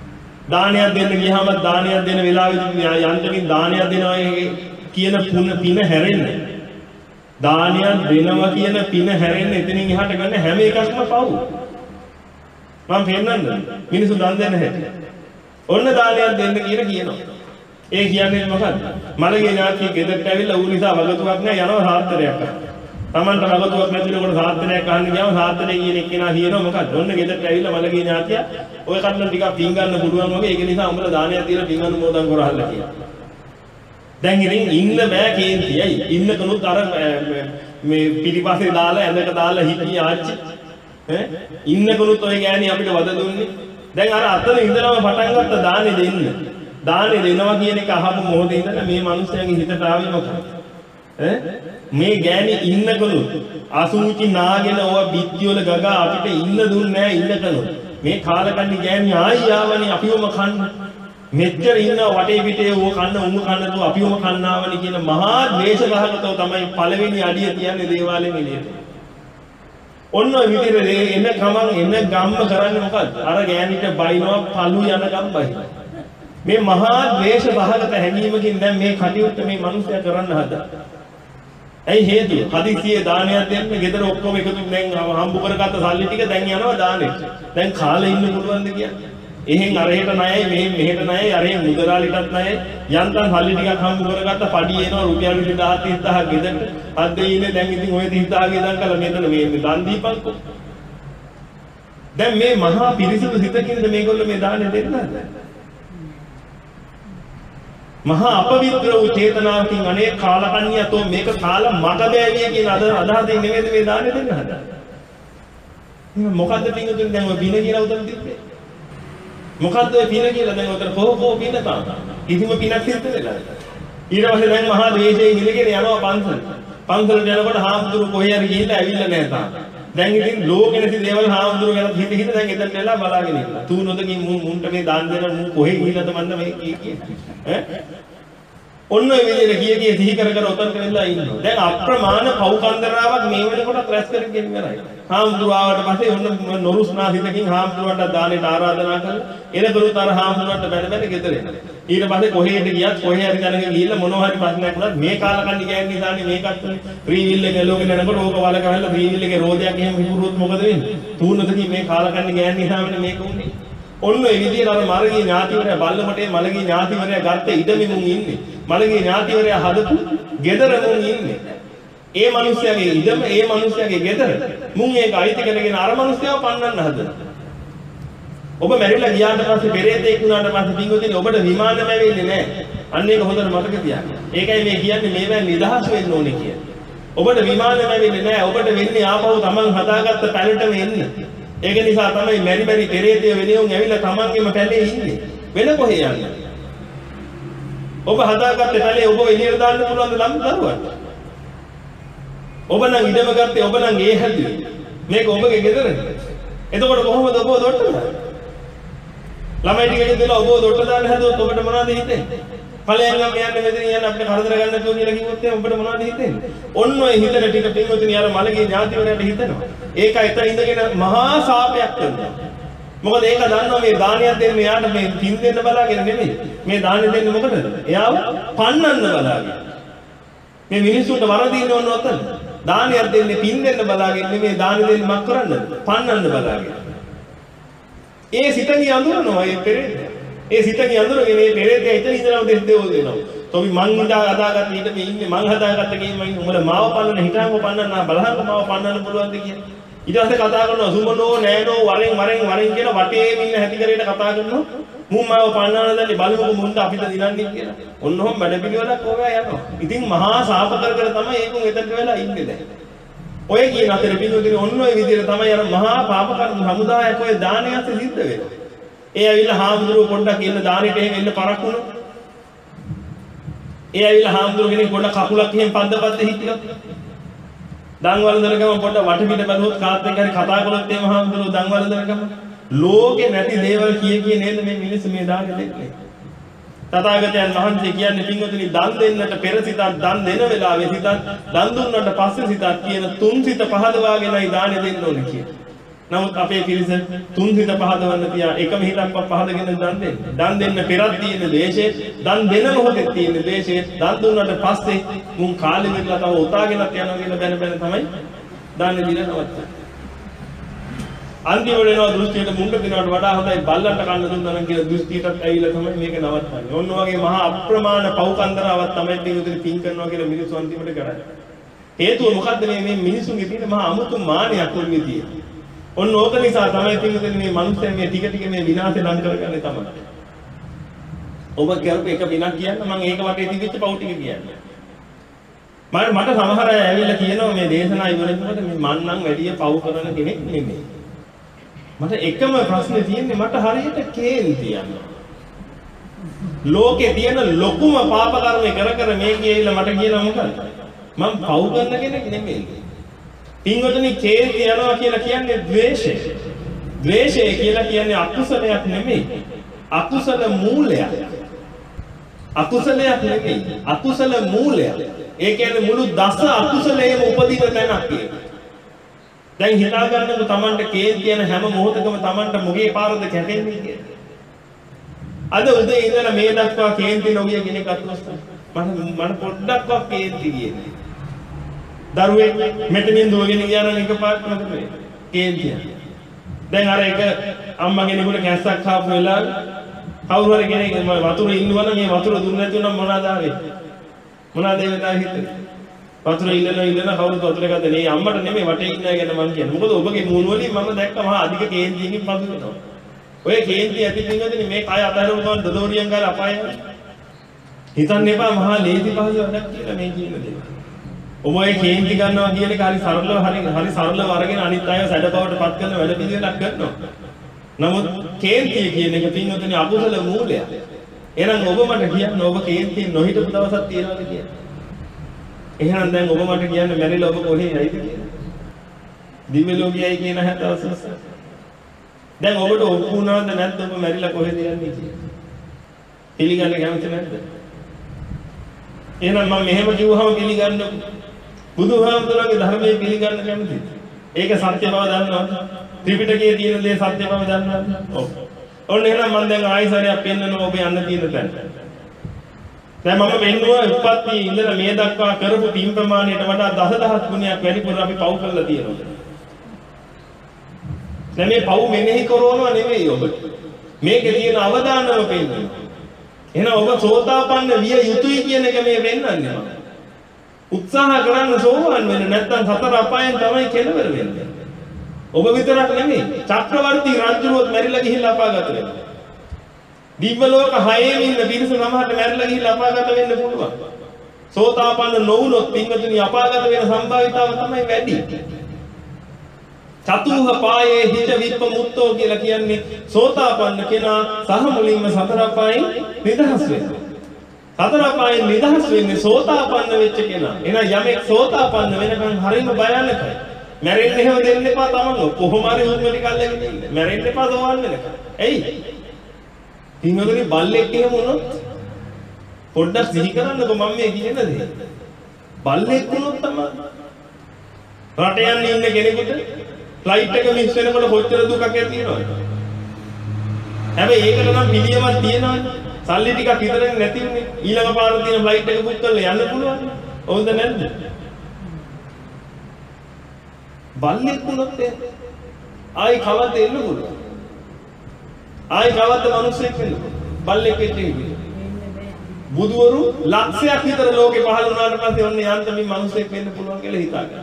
දානයක් දෙන්න ගියාම දානයක් දෙන වෙලාවෙදී යන්තමින් දානයක් දෙනවා කියන පුන පින හැරෙන්නේ. දානයක් දෙනවා කියන පින හැරෙන්නේ එතනින් එහාට ගන්න හැම එකක්ම පව්. මම පෙන්නන්නද? මිනිස්සු දන් දෙන්න හැටි. ඔන්න දානයක් දෙන්න කියලා කියනවා. ඒ කියන්නේ මොකද්ද? මලගේ ඥාතිය ගෙදරට ඇවිල්ලා ඌ නිසා වගතුවක් නැහැ යනවා සාත්තරයක් කරන්න. Tamanට වගතුවක් නැතිනකොට සාත්තරයක් අහන්න ගියාම සාත්තරේ කියන එක්කෙනා කියනවා මොකද්ද? ඔන්න ගෙදරට ඇවිල්ලා මලගේ ඥාතිය ඔය කටන ටිකක් පින් ගන්න පුළුවන් වගේ ඒක නිසා උඹලා දානයක් දීලා පින් අනුමෝදන් කරහල්ලා කියලා. දැන් ඉතින් ඉන්න බෑ කේන්තියයි. ඉන්න කනුත් අර මේ පිටිපස්සේ දාලා ඇඳට දාලා හිටිය ආච්චි. ඈ ඉන්න කනුත් ඔය ගෑණි අපිට වද දුන්නේ. දැන් අර අතන ඉඳලම පටන් ගත්ත දානේ දෙන්න. දානේ දෙනවා කියන එක අහපු මොහොතේ ඉඳලා මේ මිනිස්යාගේ හිතට ආවේ මොකක්ද? ඈ මේ ගෑණි ඉන්නකලු අසුචි නාගෙන ඔය බිත්ති වල ගගා අපිට ඉන්න දුන්නේ නැහැ ඉන්නකලු. මේ කාලකන්ණි ගෑණි ආයි ආවනේ අපිවම කන්න. මෙච්චර ඉන්න වටේ පිටේ ඕක කන්න උණු කන්නතු අපිවම කන්නාවනේ කියන මහා ද්වේෂ ගහකතෝ තමයි පළවෙනි අඩිය තියන්නේ දේවාලෙම එළියට. ඔන්න ඔය විදිහට එන ගමන් එන ගම්ම කරන්නේ මොකද්ද? අර ගෑණිට බයිනවා පළු යන ගම් බයි. මේ මහා ද්වේෂ සහගත හැඟීමකින් දැන් මේ කටයුත්ත මේ මිනිස්සයා කරන්න හදා. ඇයි හේතුව? හදිසියේ දානයක් දෙන්න ගෙදර ඔක්කොම එකතු දැන් හම්බ කරගත්ත සල්ලි ටික දැන් යනවා දානෙට. දැන් කාලේ ඉන්න පුළුවන්ද කියන්නේ? එහෙන් අරහෙට ණයයි මෙහෙන් මෙහෙට ණයයි අරහෙන් මුදලාලිටත් ණයයි යන්තම් සල්ලි ටිකක් හම්බ කරගත්ත පඩි එනවා රුපියල් විසි දහස් තිස් දහස් ගෙදරට. අද ඉන්නේ දැන් ඉතින් ඔය තිස් දහස් ගෙදන් කළා මෙතන මේ දන් දීපන්කෝ. දැන් මේ මහා පිරිසිදු හිතකින්ද මේගොල්ලෝ මේ දානෙ දෙන්නේ? මහා අපවිත්‍ර වූ චේතනාවකින් අනේ කාලකන්ණියතෝ මේක කාල මට බෑවිය කියන අදහසින් නෙමෙයි මේ දානෙ දෙන්න හදන්නේ. එහෙනම් මොකද්ද පින්තුන් දැන් ඔය බින කියලා උතන තිබ්බේ? මොකද්ද ඔය බින කියලා දැන් උතන කොහො කොහො බින තාම. කිසිම පිනක් සිද්ධ වෙලා නැහැ. ඊට පස්සේ දැන් මහා ද්වේෂයෙන් ඉඳගෙන යනවා පන්සල. පන්සලට යනකොට හාමුදුරු කොහේ හරි ගිහිල්ලා ඇවිල්ලා නැහැ තාම. දැන් ඉතින් ලෝකෙ නැති දේවල් හාමුදුරු ගැන හිත හිත දැන් එතන වෙලා බලාගෙන ඉන්නවා. තූ නොදකින් මුන් මුන්ට මේ දාන දෙන මුන් කොහේ ගිහිල්ලාද මන්ද මේ කී කී. ඈ ඔන්න ඔය විදිහට ගිය ගිය සිහි කර කර උතන් කරලා ඉන්නවා. දැන් අප්‍රමාණ පව් කන්දරාවක් මේ වෙනකොට ක්‍රැෂ් කරගෙන ඉවරයි. හාමුදුරුවෝ ආවට පස්සේ ඔන්න නොරුස්නා හිතකින් හාමුදුරුවන්ට දානෙට ආරාධනා කරලා එනකරුත් අර හාමුදුරුවන්ට බැන බැන ගෙදර එනවා. ඊට පස්සේ කොහේට ගියත් කොහේ හරි දැනගෙන ගිහිල්ලා මොනවා හරි ප්‍රශ්නයක් වුණත් මේ කාලකන්ණි ගෑන් නිසානේ මේකත් ෆ්‍රී විල් එක ලෝකෙ යනකොට ඕක වල ගහලා ෆ්‍රී විල් එකේ රෝදයක් එහෙම විකුරුවොත් මොකද වෙන්නේ? තුනතකින් මේ කාලකන්ණි ගෑන් නිසානේ මේක උන්නේ. ඔන්න ඒ විදිහට අර මලගේ ඥාතිවරයා බල්ලමටේ මලගේ ඥාතිවරයා ගත්ත ඉඩමෙමුන් ඉන්නේ. මලගේ ඥාතිවරයා හදපු ගෙදර මුන් ඉන්නේ. ඒ මිනිස්යාගේ ඉඩම ඒ මිනිස්යාගේ ගෙදර මුන් ඒක අයිති කරගෙන අර මිනිස්යාව පන්නන්න හදනවා. ඔබ මැරිලා ගියාට පස්සේ පෙරේතෙක් වුණාට පස්සේ පින්වතුනි ඔබට විමානම වෙන්නේ නැහැ. අන්න ඒක හොඳට මතක තියාගන්න. ඒකයි මේ කියන්නේ මේවෙන් නිදහස් වෙන්න ඕනේ කියන්නේ. ඔබට විමානම වෙන්නේ නැහැ. ඔබට වෙන්නේ ආපහු Taman හදාගත්ත පැලටම එන්නේ. ඒක නිසා තමයි මෙරි මෙරි පෙරේතය වෙනියුන් ඇවිල්ලා Tamanගේම පැලේ ඉන්නේ. වෙන කොහේ යන්නේ? ඔබ හදාගත්ත පැලේ ඔබ එළියට දාන්න පුළුවන් ළම දරුවට. ඔබ නම් ඉඩම ගත්තේ ඔබ නම් ඒ හැදුවේ. මේක ඔබගේ ගෙදරනේ. එතකොට කොහොමද ඔබ දොට්ට දාන්නේ? ළමයි ටික ගෙදලා ඔබ දොට්ට දාන්න හැදුවොත් ඔබට මොනවද හිතෙන්නේ? ඵලයන් නම් යන්නේ මෙතන යන්න අපිට කරදර ගන්න නැතුව කියලා කිව්වොත් එහෙනම් ඔබට මොනවද හිතෙන්නේ? ඔන්න ඔය හිතට ටික පින්වතුනි අර මලගේ ඥාතිවරයාට හිතෙනවා. ඒක එතන ඉඳගෙන මහා සාපයක් කරනවා. මොකද ඒක දන්නවා මේ දානයක් දෙන්නේ යාට මේ පින් දෙන්න බලාගෙන නෙමෙයි. මේ දානෙ දෙන්නේ මොකටද? එයාව පන්නන්න බලාගෙන. මේ මිනිස්සුන්ට වරදින්න ඕන ඔතන. දානයක් දෙන්නේ පින් දෙන්න බලාගෙන නෙමෙයි දානෙ දෙන්නේ මක් කරන්නද? පන්නන්න බලාගෙන. ඒ සිතගේ අඳුරනවා මේ පෙරේතය. ඒ සිතගේ අඳුරගෙන මේ පෙරේතය ඉතින් ඉඳලා දෙස් දෙවල් දෙනවා. තොපි මං ඉඳා හදාගත්ත ඊට මේ ඉන්නේ මං හදාගත්ත ගේම ඉන්නේ උඹලා මාව පන්නන හිතාංග පන්නන්න නා බලහංග මාව පන්නන්න පුළුවන්ද කියලා. ඊට පස්සේ කතා කරනවා සුමනෝ නෑනෝ වරෙන් වරෙන් වරෙන් කියලා වටේම ඉන්න හැටි කරේට කතා කරනවා. මුන් මාව පන්නන්න දැන්නේ බලමුකෝ මුන්ට අපිට දිනන්නේ කියලා. ඔන්න ඔහොම වැඩ පිළිවෙලක් ඕවා යනවා. ඉතින් මහා සාප කර කර තමයි ඒකුන් එතනට වෙලා ඉන්නේ දැන්. ඔය කියන අතර පිළිවෙලින් ඔන්න ඔය විදිහට තමයි අර මහා පාප කර්ම සමුදායක් ඔය දානයත් සිද්ධ වෙන්නේ. ඒ ඇවිල්ලා හාමුදුරුවෝ පොඩ්ඩක් එන්න දානෙට එහෙම එන්න පරක් වුණා. ඒ ඇවිල්ලා හාමුදුරුවෝ කෙනෙක් පොඩ්ඩක් කකුලක් එහෙම පද්දපද්ද හිටියොත්. දන් වළඳනකම පොඩ්ඩක් වටපිට බැලුවොත් කාත් එක්ක හරි කතා කළොත් එහෙම හාමුදුරුවෝ දන් වළඳනකම ලෝකේ නැති දේවල් කිය කිය නේද මේ මිනිස්සු මේ දානෙ දෙන්නේ. තථාගතයන් වහන්සේ කියන්නේ පින්වතුනි දන් දෙන්නට පෙර සිතක් දන් දෙන වෙලාවේ සිතක් දන් දුන්නට පස්සේ සිතක් කියන තුන් සිත පහදවාගෙනයි දානෙ දෙන්න ඕනේ කියලා. නමුත් අපේ පිරිස තුන් හිත පහදවන්න තියා එකම හිතක්වත් පහදගෙන දන් දෙන්නේ. දන් දෙන්න පෙරත් තියෙන දේශේ, දන් දෙන මොහොතේ තියෙන දේශේ, දන් දුන්නාට පස්සේ මුන් කාලෙ මෙట్లా තව උතාගෙනත් යනවා කියලා බැන බැන තමයි දාන්න දීලා නවත්තන්නේ. අන්තිමට එනවා දෘෂ්ටියට මුංග දිනවට වඩා හොඳයි බල්ලන්ට කන්න දුන්නා නම් කියලා දෘෂ්ටියටත් ඇවිල්ලා තමයි මේක නවත්තන්නේ. ඔන්න වගේ මහා අප්‍රමාණ පව්කන්දරාවක් තමයි පිටුදින පින් කරනවා කියලා මිනිස්සු අන්තිමට කරන්නේ. හේතුව මොකද්ද මේ මේ මිනිසුන්ගේ තියෙන මහා අමුතු මානයක් ඔළුවේ තියෙන. ඔන්න ඕක නිසා තමයි පිටුදින මේ මිනිස්සුන් මේ ටික ටික මේ විනාශය ලං කරගන්නේ තමයි. ඔබ කරපු එක විනාශ කියන්න මම ඒක වටේ තිබිච්ච පව් ටික කියන්නේ. මම මට සමහර අය ඇවිල්ලා කියනවා මේ දේශනා ඉවරනකොට මේ මන් නම් වැඩි පව් කරන කෙනෙක් නෙමෙයි. මට එකම ප්‍රශ්නේ තියෙන්නේ මට හරියට කේන්ති යනවා. ලෝකේ තියෙන ලොකුම පාප කර්ම කර කර මේ ගියilla මට කියනවා මොකද? මම පව් කරන කෙනෙක් නෙමෙයි. පින්වතුනි කේන්ති යනවා කියලා කියන්නේ ද්වේෂය. ද්වේෂය කියලා කියන්නේ අකුසලයක් නෙමෙයි. අකුසල මූලයක්. අකුසලයක් නෙමෙයි. අකුසල මූලයක්. ඒ කියන්නේ මුළු දස අකුසලයේම උපදින තැනක් ඒක. දැන් හිතා ගන්නකො Tamanට කේන්ති යන හැම මොහොතකම Tamanට මොගේ පාරද කැටෙන්නේ කියලා. අද උදේ ඉඳලා මේ දක්වා කේන්ති නොගිය කෙනෙක් අත්වස්ත. මම මම පොඩ්ඩක්වත් කේන්ති ගියේ නෑ. දරුවෙක් මෙතනින් දුවගෙන ගියා නම් එකපාරට මොකද වෙන්නේ? කේන්තිය. දැන් අර එක අම්මා කෙනෙකුට කැස්සක් ආපු වෙලාවේ කවුරු හරි කෙනෙක් වතුරේ ඉන්නවනම් මේ වතුර දුන්නේ නැති වුණා මොනවාද ආවේ? මොනවාද ඒ වෙලාවේ හිතේ? වතුර ඉල්ලන ඉල්ලන කවුරුත් වතුර ගත්තේ නේ අම්මට නෙමෙයි වටේ ඉන්න අය ගැන මම කියන්නේ. මොකද ඔබගේ මූණ වලින් මම දැක්ක මහා අධික කේන්තියකින් පසු වෙනවා. ඔය කේන්තිය ඇති පින්වදිනේ මේ කය අතහැරපු ගමන් දොඩෝරියන් ගාලා අපාය යනවා. හිතන්න එපා මහා ලේසි පහසු වැඩක් කියලා මේ කියන දේ. ඔබ ඔය කේන්ති ගන්නවා කියන එක හරි සරලව හරි හරි සරලව අරගෙන අනිත් අයව සැඩබවට පත් කරන වැඩ පිළිවෙලක් කරනවා. නමුත් කේන්තිය කියන එක පින්වදිනේ අකුසල මූලයක්. එහෙනම් ඔබ මට කියන්න ඔබ කේන්තිය නොහිටපු දවසක් තියෙනවද කියලා? එහෙනම් දැන් ඔබ මට කියන්න මැරිලා ඔබ කොහේ යයිද කියලා? දිව්‍ය ලෝකයයි කියන හැටවසස්. දැන් ඔබට ඔප්පු වුණාද නැත්ද ඔබ මැරිලා කොහෙද යන්නේ කියලා? පිළිගන්න කැමති නැද්ද? එහෙනම් මම මෙහෙම කිව්වහම පිළිගන්න බුදුහාමුදුරන්ගේ ධර්මයේ පිළිගන්න කැමතිද? ඒක සත්‍ය බව දන්නවද? ත්‍රිපිටකයේ තියෙන දේ සත්‍ය බව දන්නවද? ඔව්. ඔන්න එහෙනම් මම දැන් ආයිසරයක් පෙන්නනවා ඔබ යන්න තියෙන තැන. දැන් මම වෙන්නුවා උපත්ති ඉඳලා මේ දක්වා කරපු පින් ප්‍රමාණයට වඩා දසදහස් ගුණයක් වැඩිපුර අපි පව් කරලා තියෙනවා. දැන් මේ පව් මෙනෙහි කරනවා නෙමෙයි ඔබට. මේකේ තියෙන අවදානම පෙන්නනවා. එහෙනම් ඔබ සෝතාපන්න විය යුතුයි කියන එක මේ වෙන්නන්නේ මම. උත්සාහ කරන්න සෝවාන් වෙන්න නැත්නම් සතර අපායන් තමයි කෙලවර වෙන්නේ. ඔබ විතරක් නෙමෙයි චක්‍රවර්ති රජුරුවත් මැරිලා ගිහිල්ලා අපාගත වෙනවා. දිව්‍ය ලෝක හයේම ඉන්න පිරිස සමහරට මැරිලා ගිහිල්ලා අපාගත වෙන්න පුළුවන්. සෝතාපන්න නොවුනොත් පින්වතුනි අපාගත වෙන සම්භාවිතාව තමයි වැඩි. චතුහ පායේ හිත විප්ප මුත්තෝ කියලා කියන්නේ සෝතාපන්න කෙනා සහ මුලින්ම සතර අපායෙන් නිදහස් වෙනවා. සතර අපායෙන් නිදහස් වෙන්නේ සෝතාපන්න වෙච්ච කෙනා. එහෙනම් යමෙක් සෝතාපන්න වෙනකන් හරිම භයානකයි. මැරෙන්න එහෙම දෙන්න එපා තමන්ව. කොහොම හරි උත්ම ටික අල්ලගෙන ඉන්න. මැරෙන්න එපා සෝවන් වෙනකන්. එයි පින්වතුනි බල්ලෙක් එහෙම වුණොත් පොඩ්ඩක් සිහි කරන්නකො මම මේ කියන දේ. බල්ලෙක් වුණොත් තමයි රට යන්නේ ඉන්න කෙනෙකුට ෆ්ලයිට් එක මිස් වෙනකොට කොච්චර දුකක් ඇති වෙනවද? හැබැයි ඒකට නම් පිළියමක් තියෙනවනේ. සල්ලි ටිකක් විතරක් නැති උනේ. ඊළඟ පාර තියෙන ෆ්ලයිට් එක බුක් කරලා යන්න පුළුවන්. හොඳ නැද්ද? බල්ලෙක් වුණොත් ආයි කවද්ද එන්න පුළුවන්. ආයි කවද්ද මිනිස්සෙක් වෙන්න බල්ලෙක් වෙච්ච එක. බුදුවරු ලක්ෂයක් විතර ලෝකේ පහළ වුණාට පස්සේ ඔන්න යන්තම් මේ මිනිස්සෙක් වෙන්න පුළුවන් කියලා හිතාගන්න.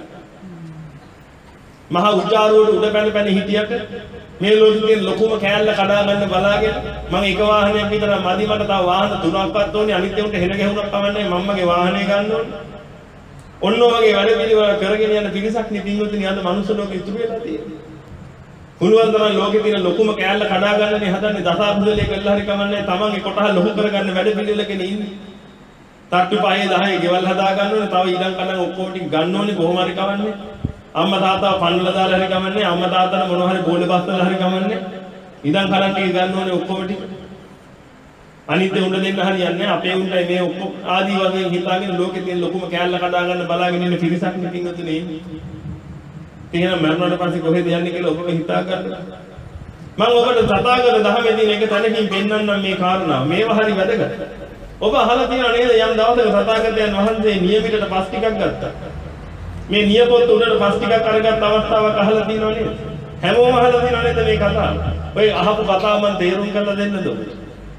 මහා උජාරුවට උඩ පැන පැන හිටියට මේ ලෝකෙ තියෙන ලොකුම කෑල්ල කඩා ගන්න බලාගෙන මම එක වාහනයක් විතර මදි මට තව වාහන තුනක්වත් ඕනේ අනිත් ඒවාට හෙන ගැහුණක් කවන්නේ මම්මගේ වාහනේ ගන්න ඕනේ. ඔන්න ඔයගේ වැඩ පිළිවෙල කරගෙන යන පිරිසක් නේ පින්වතුනි අද මනුස්ස ලෝකෙ ඉතුරු වෙලා තියෙන්නේ. කුණුවන්තරන් ලෝකේ තියෙන ලොකුම කෑල්ල කඩා ගන්නනේ හදන්නේ දසාබුදලේ කළා හරි කවන්නේ තමන්ගේ කොටහ ලොකු කරගන්න වැඩ පිළිවෙලකනේ ඉන්නේ. තට්ටු පහේ දහයේ ගෙවල් හදා ගන්න ඕනේ තව ඊළඟ කඩන් ඔක්කොම ටික ගන්න ඕනේ කොහොම හරි කවන්නේ. අම්මා තාත්තා පන්වල දාලා හරි කවන්නේ අම්මා තාත්තට මොනවා හරි බෝලේ බස්සලා හරි කවන්නේ. ඊළඟ කඩන් ටික ගන්න ඕනේ ඔක්කොම ටික. අනිත් උණ්ඩ දෙන්න හරියන්නේ අපේ උණ්ඩයි මේ ඔක්කොම ආදී වශයෙන් හිතාගෙන ලෝකේ තියෙන ලොකුම කෑල්ල කඩා ගන්න බලාගෙන ඉන්න පිරිසක් නේ පින්වතුනි ඉන්නේ. තියෙන මරණයට පස්සේ කොහෙද යන්නේ කියලා ඔබ හිතා ගන්න. මම ඔබට තථාගත ධර්මයේ එක තැනකින් පෙන්වන්නම් මේ කාරණාව. මේව හරි වැදගත්. ඔබ අහලා තියෙනව නේද යම් දවසක තථාගතයන් වහන්සේ නියමිතට පස් ටිකක් ගත්තා. මේ නියපොත්ත උඩට පස් ටිකක් අරගත් අවස්ථාවක් අහලා තියෙනව නේද? හැමෝම අහලා තියෙනව නේද මේ කතාව? ඔය අහපු කතාව මම තේරුම් කරලා දෙන්නද ඔබට?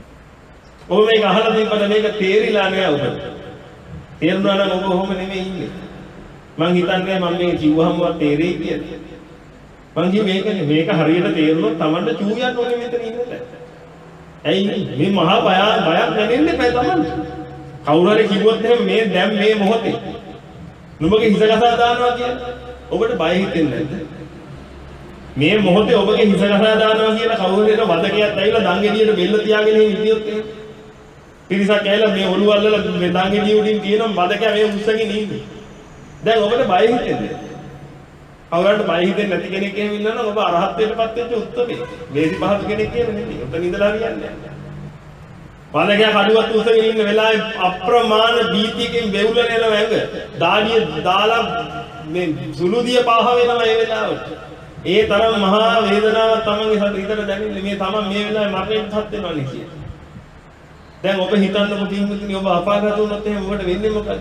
ඔබ මේක අහලා තිබ්බට මේක තේරිලා නෑ ඔබට. තේරුණා නම් ඔබ ඔහොම නෙමෙයි ඉන්නේ. මං හිතන්නේ මම මේක කිව්වහමවත් තේරෙයි කියලා. මං කිව්වේ මේකනේ මේක හරියට තේරුණොත් Tamanට චූයන් ඕනේ මෙතන ඉන්නට. ඇයි මේ මහා බය බයක් දැනෙන්නේ නැහැ Tamanට. කවුරු හරි කිව්වොත් එහෙනම් මේ දැන් මේ මොහොතේ නුඹගේ හිස ගසා දානවා කියන්නේ ඔබට බය හිතෙන්නේ නැද්ද? මේ මොහොතේ ඔබගේ හිස ගසා දානවා කියලා කවුරු හරි වදකයක් ඇවිල්ලා දංගෙඩියට බෙල්ල තියාගෙන ඉඳියොත් එහෙම පිරිසක් ඇවිල්ලා මේ ඔළුව අල්ලලා මේ දංගෙඩිය උඩින් තියෙනවා වදකයා මේ උස්සගෙන ඉන්නේ. දැන් ඔබට බය හිතෙන්නේ. කවුරුන්ට බය හිතෙන්නේ නැති කෙනෙක් එහෙම ඉන්නවනම් ඔබ අරහත්ත්වයටපත් වෙච්ච උත්තරේ. මේසි පහසු කෙනෙක් එහෙම නෙමෙයි. ඔතන ඉඳලා හරියන්නේ නැහැ. වදකයා කඩුවත් උස්සගෙන ඉන්න වෙලාවේ අප්‍රමාණ බීතියකින් වෙවුලන යන වැඟ දාඩිය දාලා මේ සුළුදිය පාහ වෙනවා ඒ වෙලාවට. ඒ තරම් මහා වේදනාවක් තමන්ගේ හිතට දැනෙන්නේ මේ තමන් මේ වෙලාවේ මරණයට පත් වෙනවා නේ කියන්නේ. දැන් ඔබ හිතන්නකො පින්වතුනි ඔබ අපාගත වුණොත් එහෙනම් ඔබට වෙන්නේ මොකක්ද?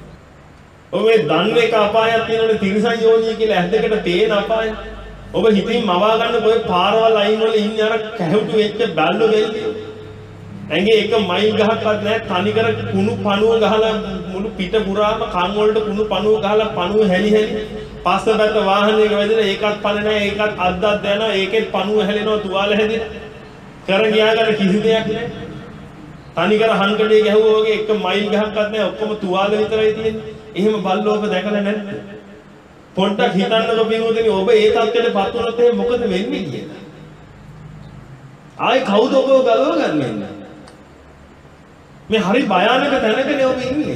ඔබ මේ දන්න එක අපායක් තියෙනවනේ තිරිසන් යෝනිය කියලා ඇස් දෙකට පේන අපාය. ඔබ හිතින් මවා ගන්න ඔය පාරවල් අයින් වල ඉන්නේ අර කැහුටු වෙච්ච බැල්ලෝ වෙල්ලේ. ඇඟේ එක මයිල් ගහක්වත් නැහැ තනි කර කුණු පණුව ගහලා මුළු පිට පුරාම කන් වලට කුණු පණුව ගහලා පණුව හැලි හැලි පස්ස පැත්ත වාහනයක වැදලා ඒකත් පණ නැහැ ඒකත් අද්දක් දැනවා ඒකෙත් පණුව හැලෙනවා තුවාල හැදෙන කර ගියාකට කිසි දෙයක් නැහැ. තනි කර හංගඩේ ගැහුවා වගේ එක මයිල් ගහක්වත් නැහැ ඔක්කොම තුවාල විතරයි තියෙන්නේ. එහෙම බල්ලෝ ඔබ දැකලා නැද්ද? පොඩ්ඩක් හිතන්නකො පින්වතුනි ඔබ ඒ තත්ත්වයටපත් වුණොත් එහෙනම් මොකද වෙන්නේ කියලා. ආයි කවුද ඔබව ගලව ගන්නෙ? මේ හරි භයානක තැනකනේ ඔබ ඉන්නේ.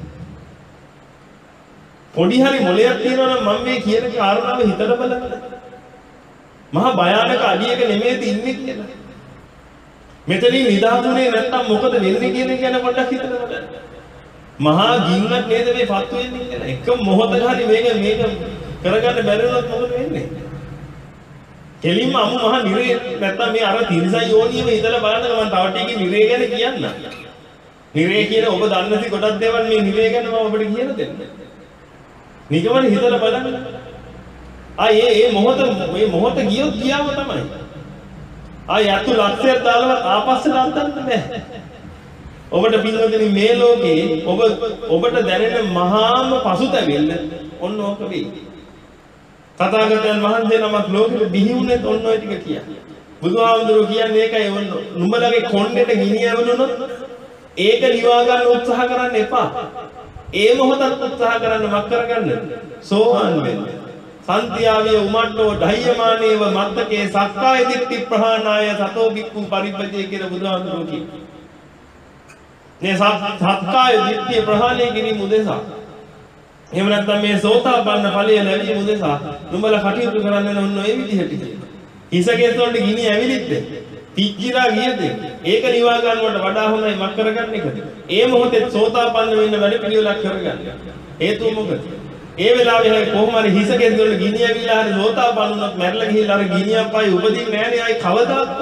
පොඩි හරි මොලයක් තියෙනවා නම් මම මේ කියන කාරණාව හිතට බලන්න. මහා භයානක අඩියක නෙමෙයිද ඉන්නේ කියලා. මෙතනින් නිදාගුනේ නැත්තම් මොකද වෙන්නේ කියන එක ගැන පොඩ්ඩක් හිතලා බලන්න. මහා ගින්නක් නේද මේ පත්තු වෙන්නේ කියලා. එක මොහොතක හරි මේක මේක කරගන්න බැරි වුණොත් මොකද වෙන්නේ? කෙලින්ම අමු මහා නිරේ නැත්තම් මේ අර තිරිසන් යෝනියම ඉඳලා බලන්න මම තව ටිකකින් නිරේ ගැන කියන්නම්. නිරේ කියන ඔබ දන්නසි ගොඩක් දේවල් මේ නිරේ ගැන මම ඔබට කියලා දෙන්න. නිකමන හිතලා බලන්න. ආ මේ මේ මොහොත මේ මොහොත ගියොත් ගියාම තමයි. ආ යතු ලක්ෂයක් දාලවත් ආපස්සට අන්තන්න බෑ. ඔබට පින්වතුනි මේ ලෝකේ ඔබ ඔබට දැනෙන මහාම පසුතැවෙන්න ඔන්න ඕක වෙයි. තථාගතයන් වහන්සේ නමක් ලෝකෙට බිහි වුණේ ඔන්න ඔය ටික කියන්නේ. බුදුහාමුදුරුවෝ කියන්නේ ඒකයි ඔන්න නුඹලගේ කොණ්ඩේට ගිනි ඇවුනොත් ඒක නිවා ගන්න උත්සාහ කරන්න එපා. ඒ මොහොතත් උත්සාහ කරන්න මක් කරගන්න. සෝවාන් වෙන්න. සන්තියාවිය උමට්ටෝ ඩහ්‍යමානේව මත්තකේ සක්කාය දිට්ඨි ප්‍රහාණාය සතෝ බික්ඛු පරිබ්බජේ කියලා බුදුහාමුදුරුවෝ කියනවා. මේ සක්කාය දිට්ඨිය ප්‍රහාණය කිරීම උදෙසා එහෙම නැත්නම් මේ සෝතාපන්න ඵලය ලැබීම උදෙසා නුඹලා කටයුතු කරන්න ඕන ඔය විදිහට කියලා. හිසකේත් වලට ගිනි ඇවිලිද්ද? පිච්චිලා ගියද? ඒක නිවා ගන්නවට වඩා හොඳයි මක් කරගන්න එකද? ඒ මොහොතේ සෝතාපන්න වෙන්න වැඩ පිළිවෙලක් කරගන්න. හේතුව මොකද? ඒ වෙලාවේ හරි කොහොම හරි හිසකේත් වලට ගිනි ඇවිල්ලා හරි සෝතාපන්න වුණොත් මැරලා ගිහිල්ලා අර ගිනියක් පයි උපදින්නේ නැහැනේ ආයි කවදාවත්.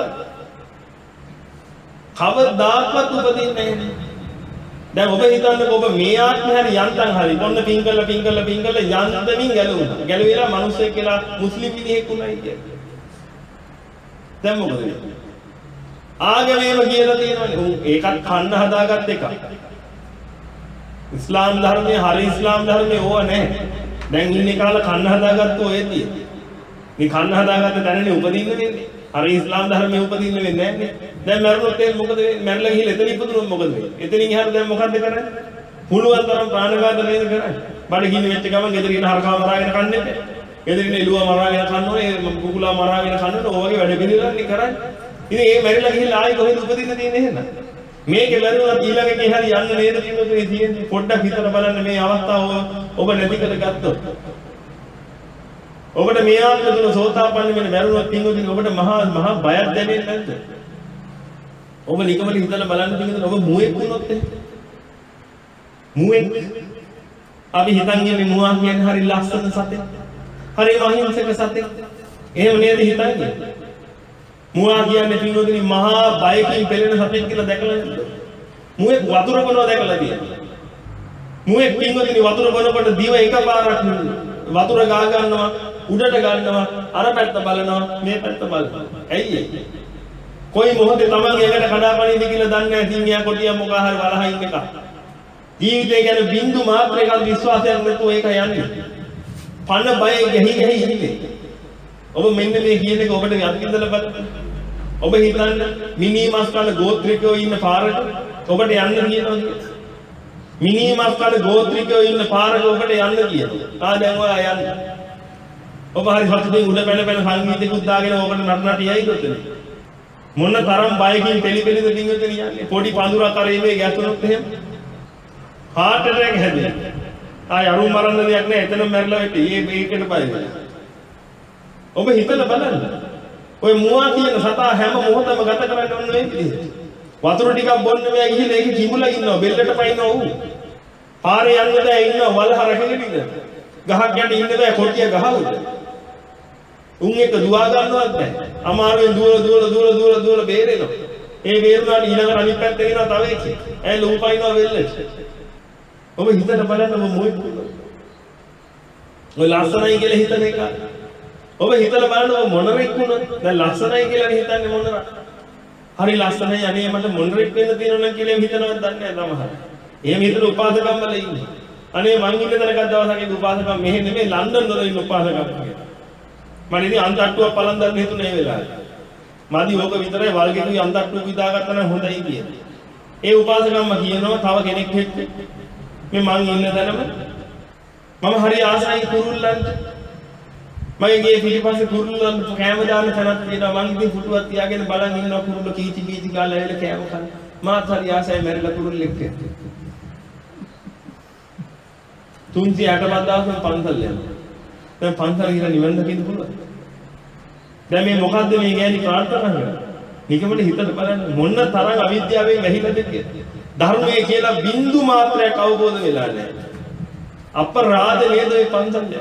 කවදාවත් උපදින්නේ නැහැ. දැන් ඔබ හිතන්නකො ඔබ මේ ආත්මේ හරි යන්තම් හරි කොන්න පින් කරලා පින් කරලා පින් කරලා යන්තමින් ගැලවුණා. ගැලවිලා මිනිස්සෙක් කියලා මුස්ලිම් මිනිහෙක් උනායි කියන්නේ. දැන් මොකද වෙන්නේ? ආගමේම කියලා තියෙනවනේ. ඒකත් කන්න හදාගත්ත එකක්. ඉස්ලාම් ධර්මයේ හරි ඉස්ලාම් ධර්මයේ ඕව නැහැ. දැන් ඉන්නේ කාලා කන්න හදාගත්ත ඔයදී. මේ කන්න හදාගත්ත තැනනේ උපදින්න වෙන්නේ. හරි ඉස්ලාම් ධර්මයේ උපදින්න වෙන්නේ නැහැ නේ. දැන් මරණොත් ඒ මොකද වෙන්නේ? මැරලා ගිහලා එතන ඉපදුනොත් මොකද වෙන්නේ? එතනින් එහාට දැන් මොකද්ද කරන්නේ? පුළුවන් තරම් ප්‍රාණඝාත නේද කරන්නේ? බඩ ගින්න වෙච්ච ගමන් ගෙදර ඉන්න හරකා මරාගෙන කන්නේ නැහැ. ගෙදර ඉන්න එළුවා මරාගෙන කන්න ඕනේ, කුකුලා මරාගෙන කන්න ඕනේ. ඔය වගේ වැඩ පිළිවෙලක් කරන්නේ. ඉතින් ඒ මැරිලා ගිහලා ආයි කොහෙද උපදින්න තියෙන්නේ එහෙනම්? මේකේ මැරුණා ඊළඟට හරි යන්න නේද කියන්නේ තියෙන්නේ. පොඩ්ඩක් හිතලා බලන්න මේ අවස්ථාව ඔබ නැති කරගත්තොත්. ඔබට මේ ආත්ම තුන සෝතාපන්න වෙන මැරුණොත් පින්වතුනි ඔබට මහා මහා බයක් දැනෙන්නේ නැද්ද? ඔබ නිකමල හිතලා බලන්න පින්වතුනි ඔබ මුවෙක් වුණොත් එහෙම. මුවෙක් අපි හිතන් ඉන්නේ මුවා කියන්නේ හරි ලස්සන සතෙක්. හරි මහින්සක සතෙක්. එහෙම නේද හිතන්නේ? මුවා කියන්නේ පින්වතුනි මහා බයකින් පෙළෙන සතෙක් කියලා දැකලා නේද? මුවේ වතුර බොනවා දැකලා තියෙනවා. මුවේ පින්වතුනි වතුර බොනකොට දිව එකපාරක් වතුර ගා ගන්නවා, උඩට ගන්නවා, අර පැත්ත බලනවා, මේ පැත්ත බලනවා. ඇයි ඒ? කොයි මොහොතේ තමන්ගේ එකට කඩාපනින්ද කියලා දන්නේ නැහැ. සිංහයා කොටියා මොකා හරි වලහා ඉන්න එක. ජීවිතය ගැන බින්දු මාත්‍රයක විශ්වාසයක් නැතුව ඒක යන්නේ. පණ බය ගහි ගහි ඉන්නේ. ඔබ මෙන්න මේ කියන එක ඔබට යත්කින්දලා බලන්න. ඔබ හිතන්න මිනි මස් කන ගෝත්‍රිකයෝ ඉන්න පාරට ඔබට යන්න කියනවා කියලා. මිනි මස් කන ගෝත්‍රිකයෝ ඉන්න පාරට ඔබට යන්න කියනවා. ආ දැන් ඔයා යන්න. ඔබ හරි සතුටින් උඩ පැන පැන සංගීතයකුත් දාගෙන ඔබට නටනට යයිද උතන. මොන තරම් බයකින් පෙලි පෙලිද දින්ගතන යන්නේ. පොඩි පඳුරක් අර ඉන්නේ ගැස්සුනොත් එහෙම. හાર્ට් ඇටැක් හැදෙන්නේ. ආය අරුම් මරන්න දෙයක් නෑ. එතනම මැරිලා වෙටි. ඒ ඒකට බය වෙලා. ඔබ හිතලා බලන්න. ඔය මුවා කියන සතා හැම මොහොතම ගත කරන්නේ ඔන්න ඔය විදිහට. වතුර ටිකක් බොන්න බෑ ගිහිල්ලා ඒකේ කිඹුලා ඉන්නවා. බෙල්ලට පයින්නවා ඌ. පාරේ යන්න බෑ ඉන්නවා වල හරකෙලිද. ගහක් යට ඉන්න බෑ කොටිය ගහවුද. උන් එක දුවා ගන්නවත් බෑ. අමාරුවෙන් දුවල දුවල දුවල දුවල දුවල බේරෙනවා. ඒ බේරුණාට ඊළඟට අනිත් පැත්තේ එනවා තව එකෙක්. ඇයි ලොකු පයින්නවා වෙල්ලට. ඔබ හිතලා බලන්න ඔබ මොකද? ඔය ලස්සනයි කියලා හිතන එක. ඔබ හිතලා බලන්න ඔබ මොනරෙක් වුණොත් දැන් ලස්සනයි කියලා හිතන්නේ මොනරා. හරි ලස්සනයි අනේ මට මොනරෙක් වෙන්න තියෙනවා නම් කියලා හිතනවත් දන්නේ නැහැ සමහර. එහෙම හිතන උපාසකම් වල ඉන්නේ. අනේ මං ඉන්න තැනක දවසක් ඒ උපාසකම් මෙහෙ නෙමෙයි ලන්ඩන් වල ඉන්න උපාසකම් කියලා. මම ඉතින් අන්තට්ටුවක් පලන් දාන්න හිතුනේ ඒ වෙලාවේ. මාදි ඕක විතරයි වල්ගෙකුයි අන්තට්ටුවක් විදාගත්තා නම් හොඳයි කියලා. ඒ උපාසකම්ම කියනවා තව කෙනෙක් එක්ක මේ මං ඉන්න තැනම මම හරි ආසයි කුරුල්ලන්ට මගේ ගේ පිටිපස්සේ කුරුල්ලන් කෑම දාන්න තැනක් තියෙනවා මං ඉතින් පුටුවක් තියාගෙන බලන් ඉන්නවා කුරුල්ල කීචි කීචි ගාලා එල කෑම කන මාත් හරි ආසයි මැරිලා කුරුල්ලෙක් එක්ක තුන්සිය අටපත් දවසක් පන්සල් යනවා දැන් පන්සල් ගිහලා නිවන් දකින්න පුළුවන් දැන් මේ මොකද්ද මේ ගෑණි ප්‍රාර්ථනා කරන්නේ නිකමට හිතට බලන්න මොන තරම් අවිද්‍යාවෙන් වැහිලාද කියලා ධර්මයේ කියලා බින්දු මාත්‍රයක් අවබෝධ වෙලා නැහැ. අපරාධ නේද මේ පන්සල් යන්නේ.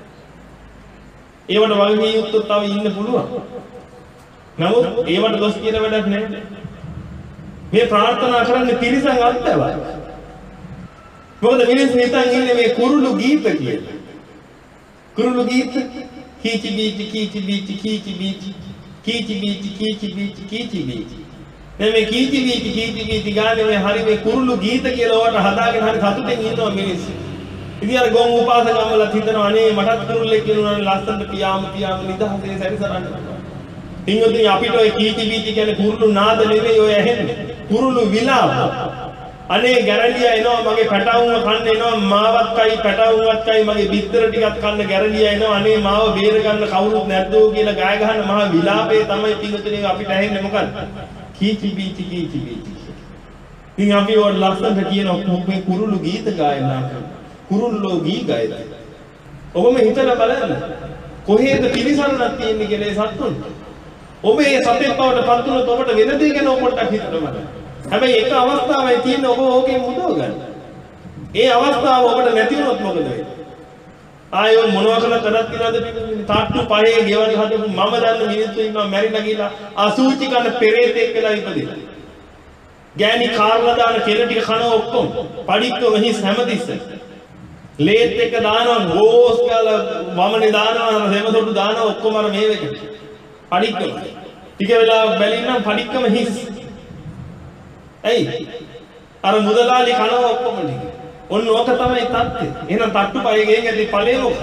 ඒවට වගේ යුක්තව තව ඉන්න පුළුවන්. නමුත් ඒවට දොස් කියන වැඩක් නැහැ. මේ ප්‍රාර්ථනා කරන්නේ තිරිසන් අත්දවයි. මොකද මිනිස්සු හිතන් ඉන්නේ මේ කුරුළු ගීත කියලා. කුරුළු ගීත කීචි බීචි කීචි බීචි කීචි බීචි කීචි බීචි කීචි බීචි කීචි බීචි දැන් මේ කීචි බීචි කීචි බීචි ගානේ මේ හරි මේ කුරුළු ගීත කියලා වට හදාගෙන හරි සතුටින් ඉන්නවා මිනිස්සු. ඉතින් අර ගොන් උපාසකම් වල හිතනවා අනේ මටත් කුරුල්ලෙක් කියනවා ලස්සනට පියාම පියාම නිදහසේ සැරිසරන්න. ඉතින් අපිට ඔය කීචි බීචි කියන්නේ කුරුළු නාද නෙවෙයි ඔය ඇහෙන්නේ. කුරුළු විලාප. අනේ ගැරලියා එනවා මගේ පැටවුන්ව කන්න එනවා මාවත් කයි පැටවුන්වත් කයි මගේ බිත්තර ටිකක් කන්න ගැරලියා එනවා අනේ මාව බේර ගන්න කවුරුත් නැද්දෝ කියලා ගාය ගහන මහා විලාපේ තමයි පිටුතුනේ අපිට ඇහෙන්නේ මොකද්ද? කීචි බීචි කීචි බීචි. ඉතින් අපි ඔය ලස්සනට කියන මේ කුරුළු ගීත ගායනා කරනවා. කුරුල්ලෝ ගී ගායනා. ඔබම හිතලා බලන්න. කොහේද පිළිසරණක් තියෙන්නේ කියලා ඒ සත්තුන්. ඔබ මේ සතෙක් බවට පත් වුණොත් ඔබට වෙන දේ ගැන පොඩ්ඩක් හිතන්න බලන්න. හැබැයි එක අවස්ථාවයි තියෙන්නේ ඔබ ඕකෙන් මුදව ගන්න. ඒ අවස්ථාව ඔබට නැති වුණොත් මොකද වෙන්නේ? ආයෙ මොනවා කළා තරක් තියනද තාට්ටු පහේ ගෙවල් හදපු මම දන්න මිනිස්සු ඉන්නවා මැරිලා ගිහලා අසූචි කන පෙරේතෙක් වෙලා ඉපදිලා. ගෑණි කාර්ලා දාන කෙල ටික කන ඔක්කොම පඩික්කම හිස් හැමතිස්සෙම. ලේත් එක දානවා ගෝස් කාලා වමනේ දානවා රෙමසොටු දානවා ඔක්කොම අර මේ වෙක. පඩික්කම. ටික වෙලාවක් බැලින්නම් පඩික්කම හිස්. ඇයි? අර මුදලාලි කනවා ඔක්කොම ටික. ඔන්න ඕක තමයි තත්ත්වය. එහෙනම් තට්ටු පහේ ගෙන් ඇති ඵලෙ මොකක්ද?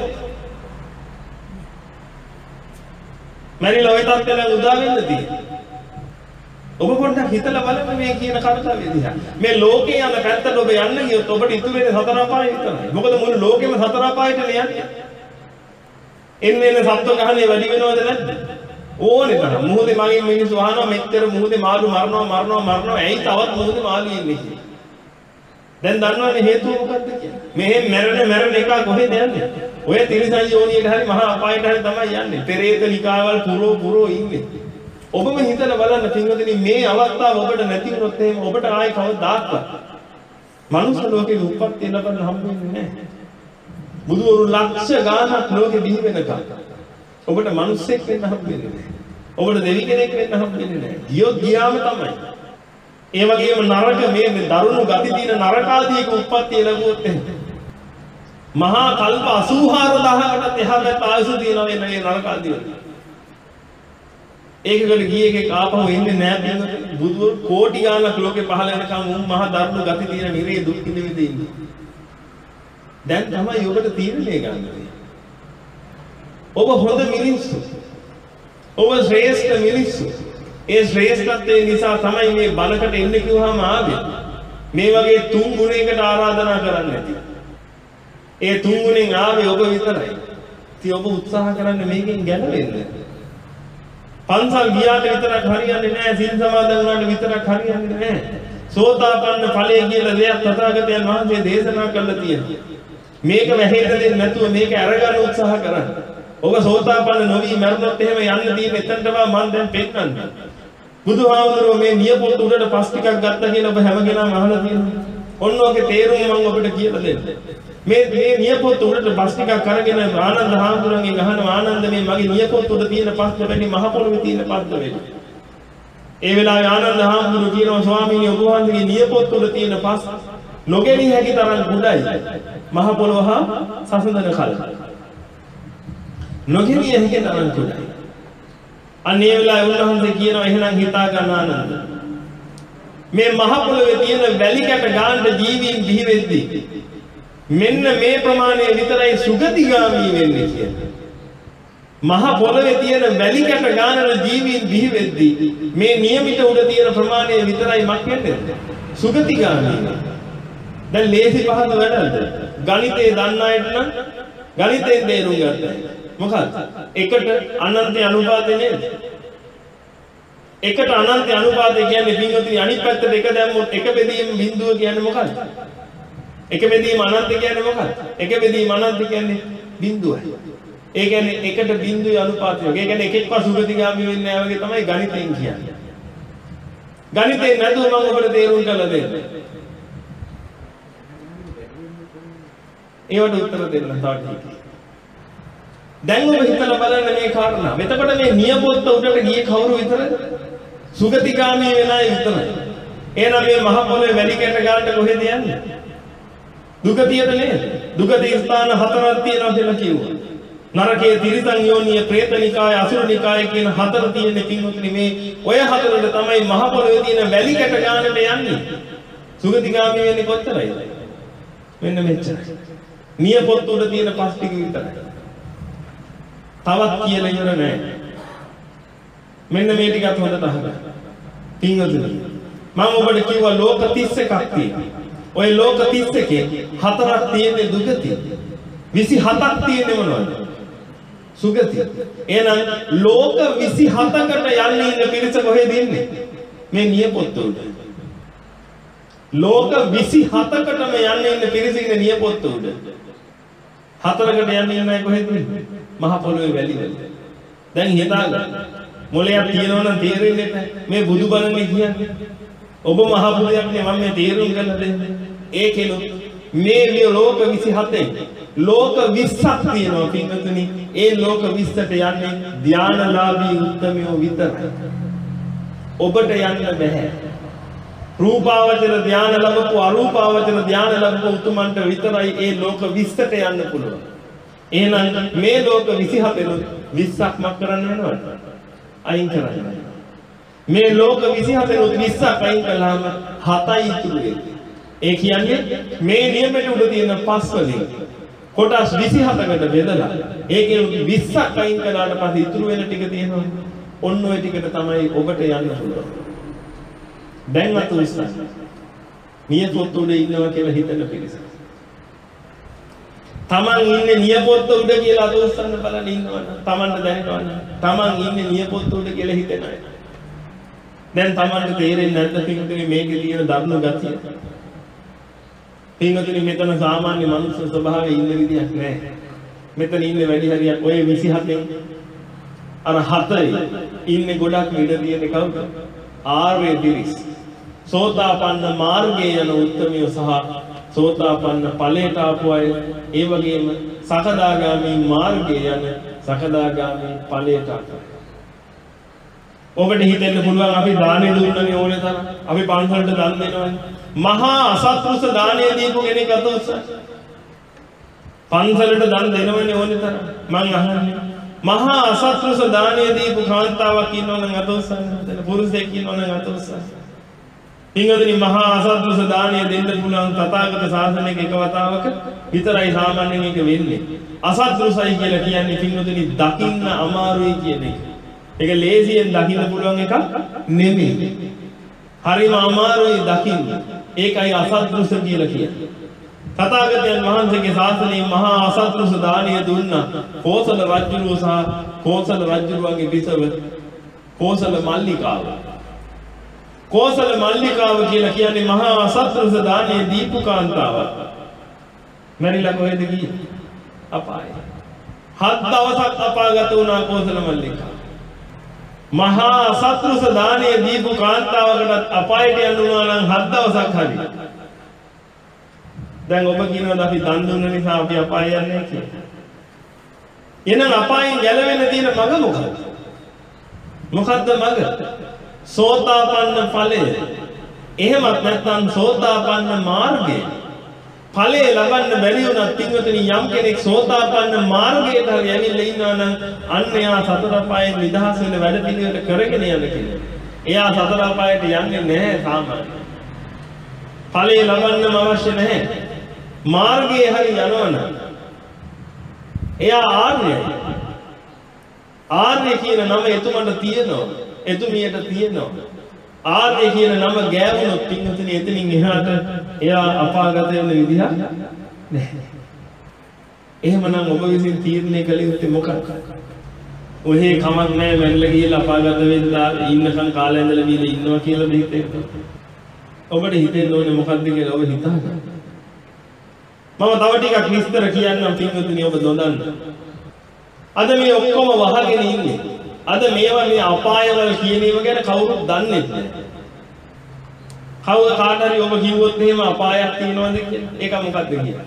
මැරිලා ওই තත්ත්වෙන් උදා වෙන්න තියෙන්නේ. ඔබ පොඩ්ඩක් හිතලා බලන්න මේ කියන කර්තව්‍ය දිහා. මේ ලෝකේ යන පැත්තට ඔබ යන්න ගියොත් ඔබට ඉතුරු වෙන්නේ සතර අපාය විතරයි. මොකද මුළු ලෝකෙම සතර අපායට යන්නේ. එන්නේ එන සත්ව ගහනේ වැඩි වෙනවද නැද්ද? ඕනේ තරම්. මොහොතේ මගෙන් මිනිස්සු අහනවා මෙච්චර මොහොතේ මාළු මරනවා මරනවා මරනවා. ඇයි තවත් මොහොතේ මාළු ඉන්නේ කියලා. දැන් දන්නවනේ හේතුව මොකක්ද කියලා. මෙහෙ මැරෙන මැරෙන එක කොහෙද යන්නේ? ඔය තිරිසන් යෝනියට හරි මහා අපායට හරි තමයි යන්නේ. පෙරේත නිකාවල් පුරෝ පුරෝ ඉන්නේ. ඔබම හිතලා බලන්න පින්වතුනි මේ අවස්ථාව ඔබට නැති වුණොත් එහෙම ඔබට ආයේ කවදාවත් මනුස්ස ලෝකේ උප්පත්ති ලැබන්න හම්බ වෙන්නේ නැහැ. බුදුවරු ලක්ෂ ගාණක් ලෝකෙ බිහි වෙනකම් ඔබට මිනිස්සෙක් වෙන්න හම්බෙන්නේ නැහැ. ඔබට දෙවි කෙනෙක් වෙන්න හම්බෙන්නේ නැහැ. ගියොත් ගියාම තමයි. ඒ වගේම නරක මේ දරුණු ගති දින නරකාදීක උප්පත්තිය ලැබුවොත් එහෙම. මහා කල්ප අසූහාර දහයකටත් එහා පැත්ත ආයුෂ තියෙනවා වෙන මේ නරකාදී වල. ඒකකට ගියේ එකේ ආපහු එන්නේ නැහැ බින්ද බුදුවරු කෝටි ගාණක් ලෝකේ පහළ වෙනකම් උන් මහා දරුණු ගති දින නිරේ දුක් විඳින්න ඉන්නේ. දැන් තමයි ඔබට තීරණය ගන්න තියෙන්නේ. ඔබ හොඳ මිනිස්සු. ඔබ ශ්‍රේෂ්ඨ මිනිස්සු. ඒ ශ්‍රේෂ්ඨත්වය නිසා තමයි මේ බලකට එන්න කිව්වහම ආවේ. මේ වගේ තුන් ගුණයකට ආරාධනා කරන්නේ නැති. ඒ තුන් ගුණෙන් ආවේ ඔබ විතරයි. ඉතින් ඔබ උත්සාහ කරන්න මේකෙන් ගැලවෙන්න. පන්සල් ගියාට විතරක් හරියන්නේ නැහැ. සිල් සමාදන් වුණාට විතරක් හරියන්නේ නැහැ. සෝතාපන්න ඵලය කියලා දෙයක් තථාගතයන් වහන්සේ දේශනා කළා තියෙනවා. මේක වැහෙන්න දෙන්නේ නැතුව මේක අරගන්න උත්සාහ කරන්න. ඔබ සෝතාපන්න නොවි මරණොත් එහෙම යන්න තියෙන එතනටම මම දැන් පෙන්නන්න. බුදුහාමුදුරුවෝ මේ නියපොත්ත උඩට පස් ටිකක් ගත්තා කියලා ඔබ හැම කෙනාම අහලා තියෙනවා. ඔන්න ඔගේ තේරුම මම ඔබට කියලා දෙන්න. මේ මේ නියපොත්ත උඩට පස් ටිකක් අරගෙන ආනන්ද හාමුදුරුවන්ගෙන් අහනවා ආනන්ද මේ මගේ නියපොත්ත උඩ තියෙන පස් දෙවෙනි මහ පොළොවේ තියෙන පස් දෙවෙනි. ඒ වෙලාවේ ආනන්ද හාමුදුරුවෝ කියනවා ස්වාමීනි ඔබ වහන්සේගේ නියපොත්ත උඩ තියෙන පස් නොගෙනී හැකි තරම් කුඩයි. මහ පොළොව හා සසඳන කල. නොගෙනී හැකි තරම් කුඩයි. අනේ වෙලාවේ උන්වහන්සේ කියනවා එහෙනම් හිතා ගන්න ආනන්ද. මේ මහ පොළොවේ තියෙන වැලි කැට ගානට ජීවීන් බිහි වෙද්දී මෙන්න මේ ප්‍රමාණය විතරයි සුගතිගාමී වෙන්නේ කියන්නේ. මහ පොළොවේ තියෙන වැලි කැට ගානට ජීවීන් බිහි වෙද්දී මේ නියමිත උඩ තියෙන ප්‍රමාණය විතරයි මක් වෙන්නේ සුගතිගාමී වෙන්නේ. දැන් ලේසි පහසු වැඩක්ද? ගණිතේ දන්න අයට නම් ගණිතෙන් තේරුම් ගන්න. මොකක්ද? එකට අනන්ත අනුපාතය නේද? එකට අනන්ත අනුපාතය කියන්නේ පින්වතුනි අනිත් පැත්තට එක දැම්මොත් එක බෙදීම බිඳුව කියන්නේ මොකක්ද? එක බෙදීම අනන්ත කියන්නේ මොකක්ද? එක බෙදීම අනන්ත කියන්නේ බිඳුවයි. ඒ කියන්නේ එකට බිඳුවේ අනුපාතය. ඒ කියන්නේ එකෙක්ව සුගතිගාමී වෙන්නේ නැහැ වගේ තමයි ගණිතෙන් කියන්නේ. ගණිතෙන් නැතුව මම ඔබට තේරුම් කරලා දෙන්න. ඒවට උත්තර දෙන්න තාක්ෂික. දැන් ඔබ හිතලා බලන්න මේ කාරණා. එතකොට මේ නියපොත්ත උඩට ගියේ කවුරු විතරද? සුගතිගාමී වෙන අය විතරයි. එහෙනම් මේ මහ පොළොවේ වැඩි කැට ගන්නට කොහෙද යන්නේ? දුගතියට නේද? දුගති ස්ථාන හතරක් තියෙනවා කියලා කිව්වා. නරකයේ තිරිසන් යෝනිය, പ്രേතනිකාය, අසුරනිකාය කියන හතර තියෙන කින්වතුනි මේ ඔය හතරට තමයි මහ පොළොවේ තියෙන වැලි කැට ගන්නට යන්නේ. සුගතිගාමී වෙන්නේ කොච්චරයිද? මෙන්න මෙච්චරයි. නියපොත්ත උඩ තියෙන පස් ටික විතරයි. තවත් කියලා ඉවර නැහැ. මෙන්න මේ ටිකත් හොඳට අහගන්න. පින්වතුනි මම ඔබට කිව්වා ලෝක තිස් එකක් තියෙනවා. ඔය ලෝක තිස් එකේ හතරක් තියෙන්නේ දුගති. විසි හතක් තියෙන්නේ මොනවද? සුගති. එහෙනම් ලෝක විසි හතකට යන්නේ ඉන්න පිරිස කොහෙද ඉන්නේ? මේ නියපොත්ත උඩ. ලෝක විසි හතකටම යන්නේ ඉන්න පිරිස ඉන්නේ නියපොත්ත උඩ. හතරකට යන්නේ නැහැ කොහෙද? මහ පොළොවේ වැලි වල. දැන් හිතාගන්න. මොලයක් තියෙනවා නම් තේරෙන්නේ නැහැ. මේ බුදුබණනේ කියන්නේ. ඔබ මහ පුරයක් නේ මම මේ තේරුම් ගන්න දෙන්නේ. ඒකෙලු මේ ලෝක විසි හතෙන් ලෝක විස්සක් තියෙනවා පින්වතුනි. ඒ ලෝක විස්සට යන්නේ ධානලාභී උත්තමයෝ විතරයි. ඔබට යන්න බෑ. රූපාවචර ධාන ලැබපු අරූපාවචර ධාන ලැබපු උතුමන්ට විතරයි ඒ ලෝක විස්සට යන්න පුළුවන්. එහෙනම් මේ ලෝක විසි හතෙන් විස්සක් මක් කරන්න වෙනවද? අයින් කරන්න. මේ ලෝක විසි හතෙන් විස්සක් අයින් කළාම හතයි ඉතුරු වෙන්නේ. ඒ කියන්නේ මේ නියමයට උඩ තියෙන පස් වලින් කොටස් විසි හතකට බෙදලා ඒකේ විස්සක් අයින් කළාට පස්සේ ඉතුරු වෙන ටික තියෙනවා. ඔන්න ඔය ටිකට තමයි ඔබට යන්න පුළුවන්. දැන් අත උස්සන්න. නියපොත්ත උඩ ඉන්නවා කියලා හිතන පිරිස. තමන් ඉන්නේ නියපොත්ත උඩ කියලා අත උස්සන්න බලන්න ඉන්නවනම් තමන්ට දැනෙනවනම් තමන් ඉන්නේ නියපොත්ත උඩ කියලා හිතන අය. දැන් තමන්ට තේරෙන්නේ නැද්ද පිටුනේ මේකේ තියෙන දරුණු ගතිය? පින්වතුනි මෙතන සාමාන්‍ය මනුස්ස ස්වභාවයේ ඉන්න විදියක් නැහැ. මෙතන ඉන්නේ වැඩි හරියක් ඔය විසි හතෙන් අර හතරේ ඉන්නේ ගොඩක් ඉඩ තියෙන කවුද? ආර්ය දිරිස්. සෝතාපන්න මාර්ගයේ යන උත්තමිය සහ සෝතාපන්න ඵලයට ආපු අය ඒ වගේම සකදාගාමී මාර්ගයේ යන සකදාගාමී ඵලයට ආපු. ඔබට හිතෙන්න පුළුවන් අපි දානෙ දුන්නනේ ඕනේ තරම්. අපි පන්සලට දන් දෙනවනේ. මහා අසත්පුරුෂ දානය දීපු කෙනෙක් අත උස්සයි. පන්සලට දන් දෙනවනේ ඕනේ තරම්. මං අහන්නේ මහා අසත්පුරුෂ දානය දීපු කාන්තාවක් ඉන්නවනම් අත උස්සන්න. පුරුෂයෙක් ඉන්නවනම් අත උස්සන්න. පින්වතුනි මහා අසත්පුරුෂ දානය දෙන්න පුළුවන් තථාගත ශාසනයක එක වතාවක විතරයි සාමාන්‍යයෙන් ඒක වෙන්නේ. අසත්පුරුෂයි කියලා කියන්නේ පින්වතුනි දකින්න අමාරුයි කියන එක. ඒක ලේසියෙන් දකින්න පුළුවන් එකක් නෙමෙයි. හරිම අමාරුයි දකින්න. ඒකයි අසත්පුරුෂ කියලා කියන්නේ. තථාගතයන් වහන්සේගේ ශාසනයේ මහා අසත්පුරුෂ දානය දුන්නා. කෝසල රජුරුව සහ කෝසල රජුරුවන්ගේ බිසව කෝසල මල්ලිකාව. කෝසල මල්ලිකාව කියලා කියන්නේ මහා අසත්පුරුෂ දානය දීපු කාන්තාවක්. මැරිලා කොහෙද ගියේ? අපායේ. හත් දවසක් අපාගත වුණා කෝසල මල්ලිකාව. මහා අසත්පුරුෂ දානය දීපු කාන්තාවකටත් අපායට යන්න උනා නම් හත් දවසක් හරි. දැන් ඔබ කියනවා අපි දන් දුන්න නිසා අපි අපාය යන්නේ කියලා. එහෙනම් අපායෙන් ගැලවෙන්න තියෙන මඟ මොකක්ද? මොකද්ද මඟ? සෝතාපන්න ඵලය. එහෙමත් නැත්නම් සෝතාපන්න මාර්ගය. ඵලය ලබන්න බැරි වුණත් පින්වතුනි යම් කෙනෙක් සෝතාපන්න මාර්ගයට හරි ඇවිල්ලා ඉන්නවා නම් අන්න එයා සතර පායෙන් නිදහස් වෙන වැඩ පිළිවෙල කරගෙන යන කෙනෙක්. එයා සතර පායට යන්නේ නැහැ සාමාන්‍යයෙන්. ඵලය ලබන්නම අවශ්‍ය නැහැ. මාර්ගයේ හරි යනවනම් එයා ආර්යයි. ආර්ය කියන නම එතුමන්ට තියෙනවා. එතුමියට තියෙනවා. ආර්ය කියන නම ගෑවුනොත් පින්වතුනි එතනින් එහාට එයා අපාගත වෙන විදිහක් නැහැ. එහෙමනම් ඔබ විසින් තීරණය කළ යුත්තේ මොකක්ද? ඔහේ කමක් නැහැ මැරිලා ගිහලා අපාගත වෙලා ඉන්නකම් කාලය ඉඳලා බීලා ඉන්නවා කියලා හිතේ. ඔබට හිතෙන්න ඕනේ මොකක්ද කියලා ඔබ හිතාගන්න. මම තව ටිකක් විස්තර කියන්නම් පින්වතුනි ඔබ නොදන්න. අද මේ ඔක්කොම වහගෙන ඉන්නේ. අද මේවා මේ අපායවල කියන ඒවා ගැන කවුරුත් දන්නේ නැහැ. කවුද කාට හරි ඔබ කිව්වොත් එහෙම අපායක් තියෙනවද කියලා? ඒක මොකක්ද කියන්නේ?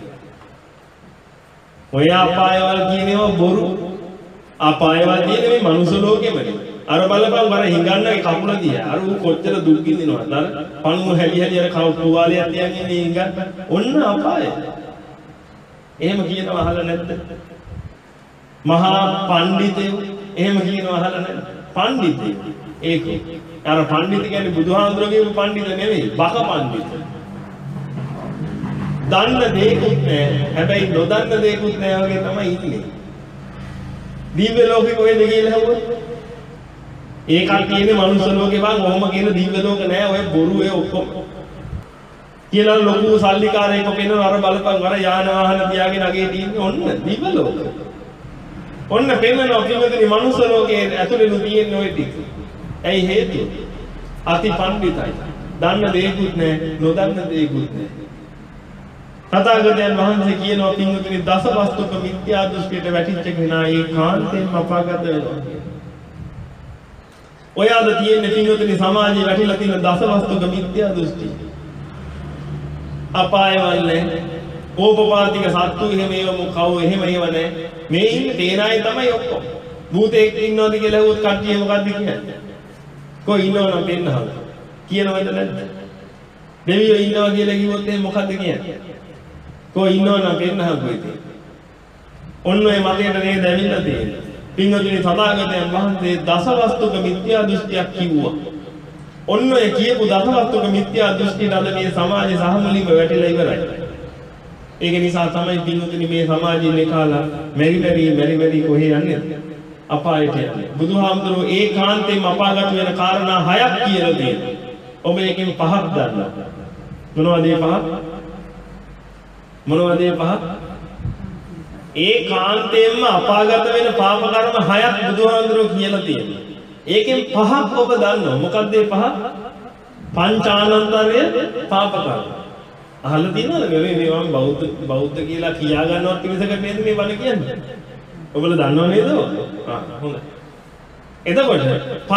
ඔය අපායවල කියන ඒවා බොරු. අපායවල කියන්නේ මේ මනුස්ස ලෝකෙමනේ. අර බලපන් වර හිඟන්නගේ කකුල දිහා. අර ඌ කොච්චර දුක් විඳිනවද? අර පණුව හැලි හැලි අර කවු තුවාලයක් තියන්නේ නේ හිඟන්න. ඔන්න අපාය. එහෙම කියනවා අහලා නැද්ද? මහා පඬිතයෝ එහෙම කියනවා අහලා නැද්ද? පඬිතයෝ. ඒක. අර පඬිත කියන්නේ බුදුහාමුදුරුවෝ කියපු පඬිත නෙවෙයි, බක පඬිත. දන්න දෙයක්වත් නැහැ. හැබැයි නොදන්න දෙයක්වත් නැහැ වගේ තමයි ඉන්නේ. දිව්‍ය ලෝකෙ කොහෙද කියලා හවුවොත්? ඒකක් කියන්නේ මනුස්ස ලෝකේ වන් ඔහොම කියන දිව්‍ය ලෝක නෑ. ඔය බොරු ඒ ඔක්කොම. කියලා ලොකු සල්ලිකාරයෙක් පෙන්නන අර බලපන් අර යාන වාහන තියාගෙන අගේ තියෙන්නේ ඔන්න දිව්‍ය ලෝක. ඔන්න පෙන්නන ඔකිමෙතනි මනුස්ස ලෝකයේ ඇතුළේ තියෙන්නේ ඔය ටික. ඇයි හේතුව? අති පඬිතයි. දන්න දෙයක්වත් නෑ, නොදන්න දෙයක්වත් නෑ. තථාගතයන් වහන්සේ කියනවා පින්වතුනි දසවස්තුක මිත්‍යා දෘෂ්ටියට වැටිච්ච කෙනා ඒ කාන්තෙන් අපාගත වෙනවා කියලා. ඔය අද තියෙන පින්වතුනි සමාජයේ වැටිලා තියෙන දසවස්තුක මිත්‍යා දෘෂ්ටි. අපායවල ඕපපාතික සත්තු එහෙම ඒව කව එහෙම ඒව නැහැ. මේ ඉන්නේ තේරායි තමයි ඔක්කොම. භූතෙක් ඉන්නවද කියලා හුවත් කට්ටිය මොකද්ද කියන්නේ? කොයි ඉන්නවනම් දෙන්නහම. කියනවද නැද්ද? දෙවියෝ ඉන්නවා කියලා කිව්වොත් එහෙනම් මොකද්ද කියන්නේ? කොයි ඉන්නවනම් දෙන්නහම කොයිද? ඔන්න ඔය මතයට නේද ඇවිල්ලා තියෙන්නේ. පින්වතුනි තථාගතයන් වහන්සේ දසවස්තුක මිත්‍යා දෘෂ්ටියක් කිව්වා. ඔන්න ඔය කියපු දසවස්තුක මිත්‍යා දෘෂ්ටියට අද මේ සමාජයේ සහමුලින්ම වැටිලා ඉවරයි. ඒක නිසා තමයි පින්වතුනි මේ සමාජයේ කාලා මෙරි මෙරි මෙරි මෙරි කොහේ යන්නේ? අපායට යන්නේ. බුදුහාමුදුරුවෝ ඒකාන්තයෙන්ම අපාගත වෙන කාරණා හයක් කියලා දෙනවා. ඔබ එකෙන් පහක් දන්නවා. මොනවද ඒ පහ? මොනවද ඒ පහ? ඒකාන්තයෙන්ම අපාගත වෙන පාප කර්ම හයක් බුදුහාමුදුරුවෝ කියලා තියෙනවා. ඒකෙන් පහක් ඔබ දන්නවා. මොකක්ද ඒ පහ? පංචානන්තරය පාප කර්ම. අහලා තියෙනවද මේ මේ මම බෞද්ධ බෞද්ධ කියලා කියා ගන්නවත් පිළිසකට නේද මේ බණ කියන්නේ? ඔයගොල්ලෝ දන්නව නේද? ආ හොඳයි. එතකොට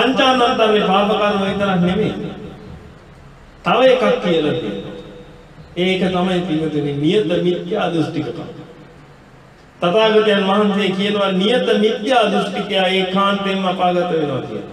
පංචානන්තරේ පාප කර්ම විතරක් නෙමෙයි. තව එකක් කියලා තියෙනවා. ඒක තමයි පින්වතුනි නියත මිත්‍යා දෘෂ්ටිකකම. තථාගතයන් වහන්සේ කියනවා නියත මිත්‍යා දෘෂ්ටිකයා ඒකාන්තයෙන්ම අපාගත වෙනවා කියලා.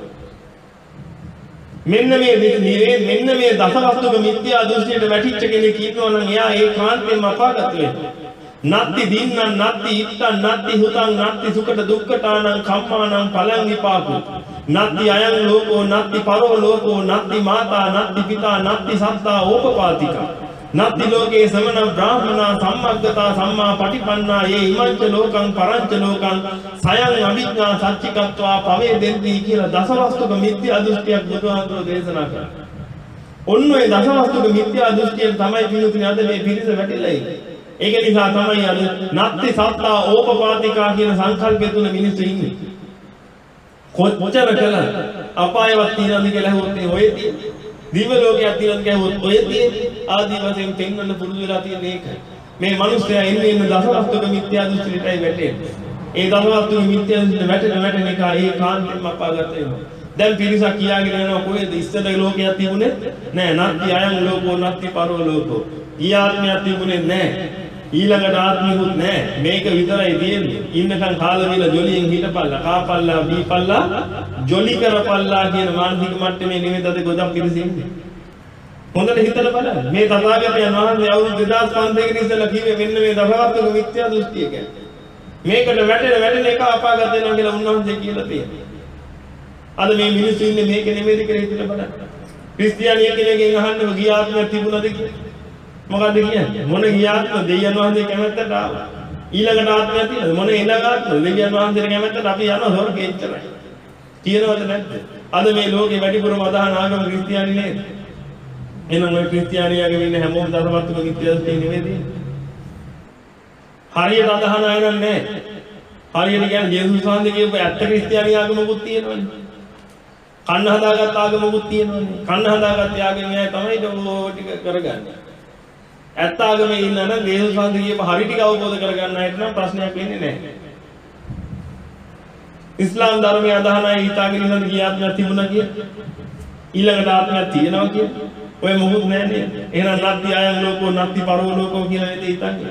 මෙන්න මේ මෙන්න මේ දසවස්තුක මිත්‍යා දෘෂ්ටියට වැටිච්ච කෙනෙක් ඉන්නවා නම් එයා ඒකාන්තයෙන්ම අපාගත වෙනවා. නත්ති දින්නං නත්ති ඉත්තං නත්ති හුතං නත්ති සුකට දුක්ඛතානං කම්මානං පලං විපාකෝ නත්ති අයං ලෝකෝ නත්ති පරෝ ලෝකෝ නත්ති මාතා නත්ති පිතා නත්ති සත්තා ඕපපාතිකා නත්ති ලෝකේ සමන බ්‍රාහ්මනා සම්මග්ගතා සම්මා පටිපන්නා යේ ඉමංච ලෝකං පරංච ලෝකං සයං අවිඥා සච්චිකත්වා පවේදෙන්ති කියලා දසවස්තුක මිත්‍යා දෘෂ්ටියක් බුදුහාමුදුරෝ දේශනා කළා. ඔන්න ඔය දසවස්තුක මිත්‍යා දෘෂ්ටියෙන් තමයි පිළිතුරු අද මේ පිළිස වැටිලා ඉන්නේ. ඒක නිසා තමයි අද නත්ති සත්තා ඕපපාතිකා කියන සංකල්පය තුන මිනිස්සු ඉන්නේ. කොච්චර කළා අපායවත් තියනවද කියලා අහුවොත් ඔය තියෙන්නේ. දිව්‍ය ලෝකයක් තියනවද කියලා අහුවොත් ඔය තියෙන්නේ. ආදී වශයෙන් පෙන්වන්න පුරුදු වෙලා තියෙන ඒකයි. මේ මිනිස්සයා එන්නේ ඉන්න දසවස්තුක මිත්‍යා දෘෂ්ටියටයි වැටෙන්නේ. ඒ දසවස්තුක මිත්‍යා දෘෂ්ටියට වැටෙන වැටෙන එක ඒකාන්තයෙන්ම අපාගත වෙනවා. දැන් පිරිසක් කියාගෙන යනවා කොහෙද ඉස්සර ලෝකයක් තිබුණේ? නෑ. නත්ති අයං ලෝකෝ නත්ති පරෝ ලෝකෝ. ඊආත්මයක් තිබුණේ නෑ. ඊළඟට ආත්මිකුත් නෑ. මේක විතරයි තියෙන්නේ. ඉන්නකන් කාලා වේලා ජොලියෙන් හිටපල්ලා, කාපල්ලා, බීපල්ලා, ජොලි කරපල්ලා කියන මානසික මට්ටමේ නෙමෙයිද අද ගොඩක් පිරිස ඉන්නේ. හොඳට හිතලා බලන්න. මේ තථාගතයන් වහන්සේ අවුරුදු දෙදාස් පන්සීයකට ඉස්සෙල්ලා කිව්වේ මෙන්න මේ දසවස්තුක මිත්‍යා දෘෂ්ටිය ගැන. මේකට වැටෙන වැටෙන එක අපාගත වෙනවා කියලා උන්වහන්සේ කියලා තියෙනවා. අද මේ මිනිස්සු ඉන්නේ මේක නෙමෙයිද කියලා හිතලා බලන්න. ක්‍රිස්තියානිය කෙනෙක්ගෙන් අහන්නව ගිය ආත්මයක් තිබුණාද කියලා. මොකද්ද කියන්නේ? මොන ගියාත්ම දෙවියන් වහන්සේ කැමැත්තට ආවා. ඊළඟට ආත්මයක් තියෙනවද? මොන ඊළඟ ආත්ම දෙවියන් වහන්සේට කැමැත්තට අපි යනවා ස්වර්ගෙට එච්චරයි. කියනවද නැද්ද? අද මේ ලෝකේ වැඩිපුරම අදහන ආගම ක්‍රිස්තියානි නේද? එහෙනම් ඔය ක්‍රිස්තියානියාගේ ඉන්න හැමෝම දසවස්තුක මිත්‍යාදෘෂ්ටි නෙවෙයි. හරියට අදහන අය නෑ. හරියට කියන්නේ ජේසුස් වහන්සේ කියපු ඇත්ත ක්‍රිස්තියානි ආගමකුත් තියෙනවනේ. කන්න හදාගත් ආගමකුත් තියෙනවනේ. කන්න හදාගත් ආගම න්යාය තමයි ඔය ටික කරගන්නේ. ඇත්ත ආගමේ ඉන්න නම් ජේසුස් වහන්සේ කියපු හරි ටික අවබෝධ කරගන්න අයට නම් ප්‍රශ්නයක් වෙන්නේ නැහැ. ඉස්ලාම් ධර්මයේ අදහන අය හිතාගෙන ඉන්නද කියාත්මයක් තිබුණා කිය. ඊළඟට ආත්මයක් තියෙනවා කිය. ඔය මොකුත් නැහැ නේද? එහෙනම් නත්ති අයං ලෝකෝ නත්ති පරෝ ලෝකෝ කියලා නේද හිතන්නේ.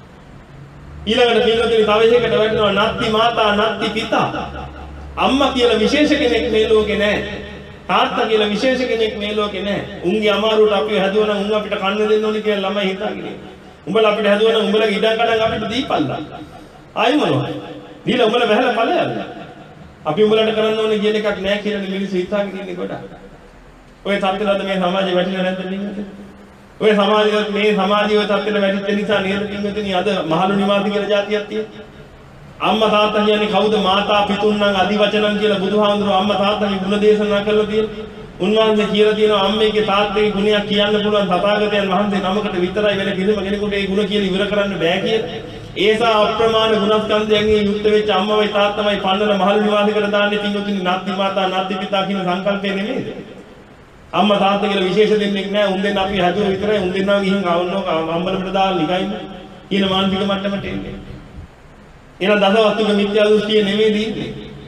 ඊළඟට පිළිවෙතේ තව එකකට වැටෙනවා නත්ති මාතා නත්ති පිතා. අම්මා කියලා විශේෂ කෙනෙක් මේ ලෝකේ නැහැ. තාත්තා කියලා විශේෂ කෙනෙක් මේ ලෝකේ නැහැ. උන්ගේ අමාරුවට අපි හැදුවනම් උන් අපිට කන්න දෙන්න ඕනේ කියලා ළමයි හිතාගෙන ඉන්නේ. උඹලා අපිට හැදුවනම් උඹලගේ ඉඩම් කඩම් අපිට දීපල්ලා. ආයි මොනවද? දීලා උඹලා වැහලා ඵලයල්ද? අපි උඹලට කරන්න ඕනේ කියන එකක් නැහැ කියලා මිනිස්සු හිතාගෙන ඉන්නේ ගොඩක්. ඔය තත්ත්වවලද මේ සමාජය වැටිලා නැද්ද නිකන්ද? ඔය සමාජය මේ සමාජය ඔය තත්ත්වෙට වැටිච්ච නිසා නේද පින්වතුනි අද මහලු නිවාසි කියලා જાතියක් තියෙන්නේ. අම්මා තාත්තා කියන්නේ කවුද? මාතා පිතුන්නම් අදිවචනං කියලා බුදුහාමුදුරුවෝ අම්මා තාත්තගේ ගුණ දේශනා කරලා තියෙනවා. උන්වහන්සේ කියලා තියෙනවා අම්මේගේ තාත්තගේ ගුණයක් කියන්න පුළුවන් තථාගතයන් වහන්සේ නමකට විතරයි වෙන කිසිම කෙනෙකුට ඒ ගුණ කියලා ඉවර කරන්න බෑ කියලා. ඒසා අප්‍රමාණ ගුණස්කන්ධයන්ගෙන් යුක්ත වෙච්ච අම්මවයි තාත්තමයි පන්නන මහලු නිවාසයකට දාන්නේ පින්වතුනි නත්ති මාතා නත්ති පිතා කියන සංකල්පය නෙමෙයිද? අම්මා තාත්තා කියලා විශේෂ දෙන්නෙක් නෑ. උන් දෙන්න අපි හැදුවා විතරයි. උන් දෙන්නා ගිහින් ආවන්නෝ අම්බලකට දාලා නිකයින් කියන මානසික මට්ටමට එන්නේ. එන දසවස්තුක මිත්‍යා දෘෂ්ටිය නෙමෙයි දින්නේ.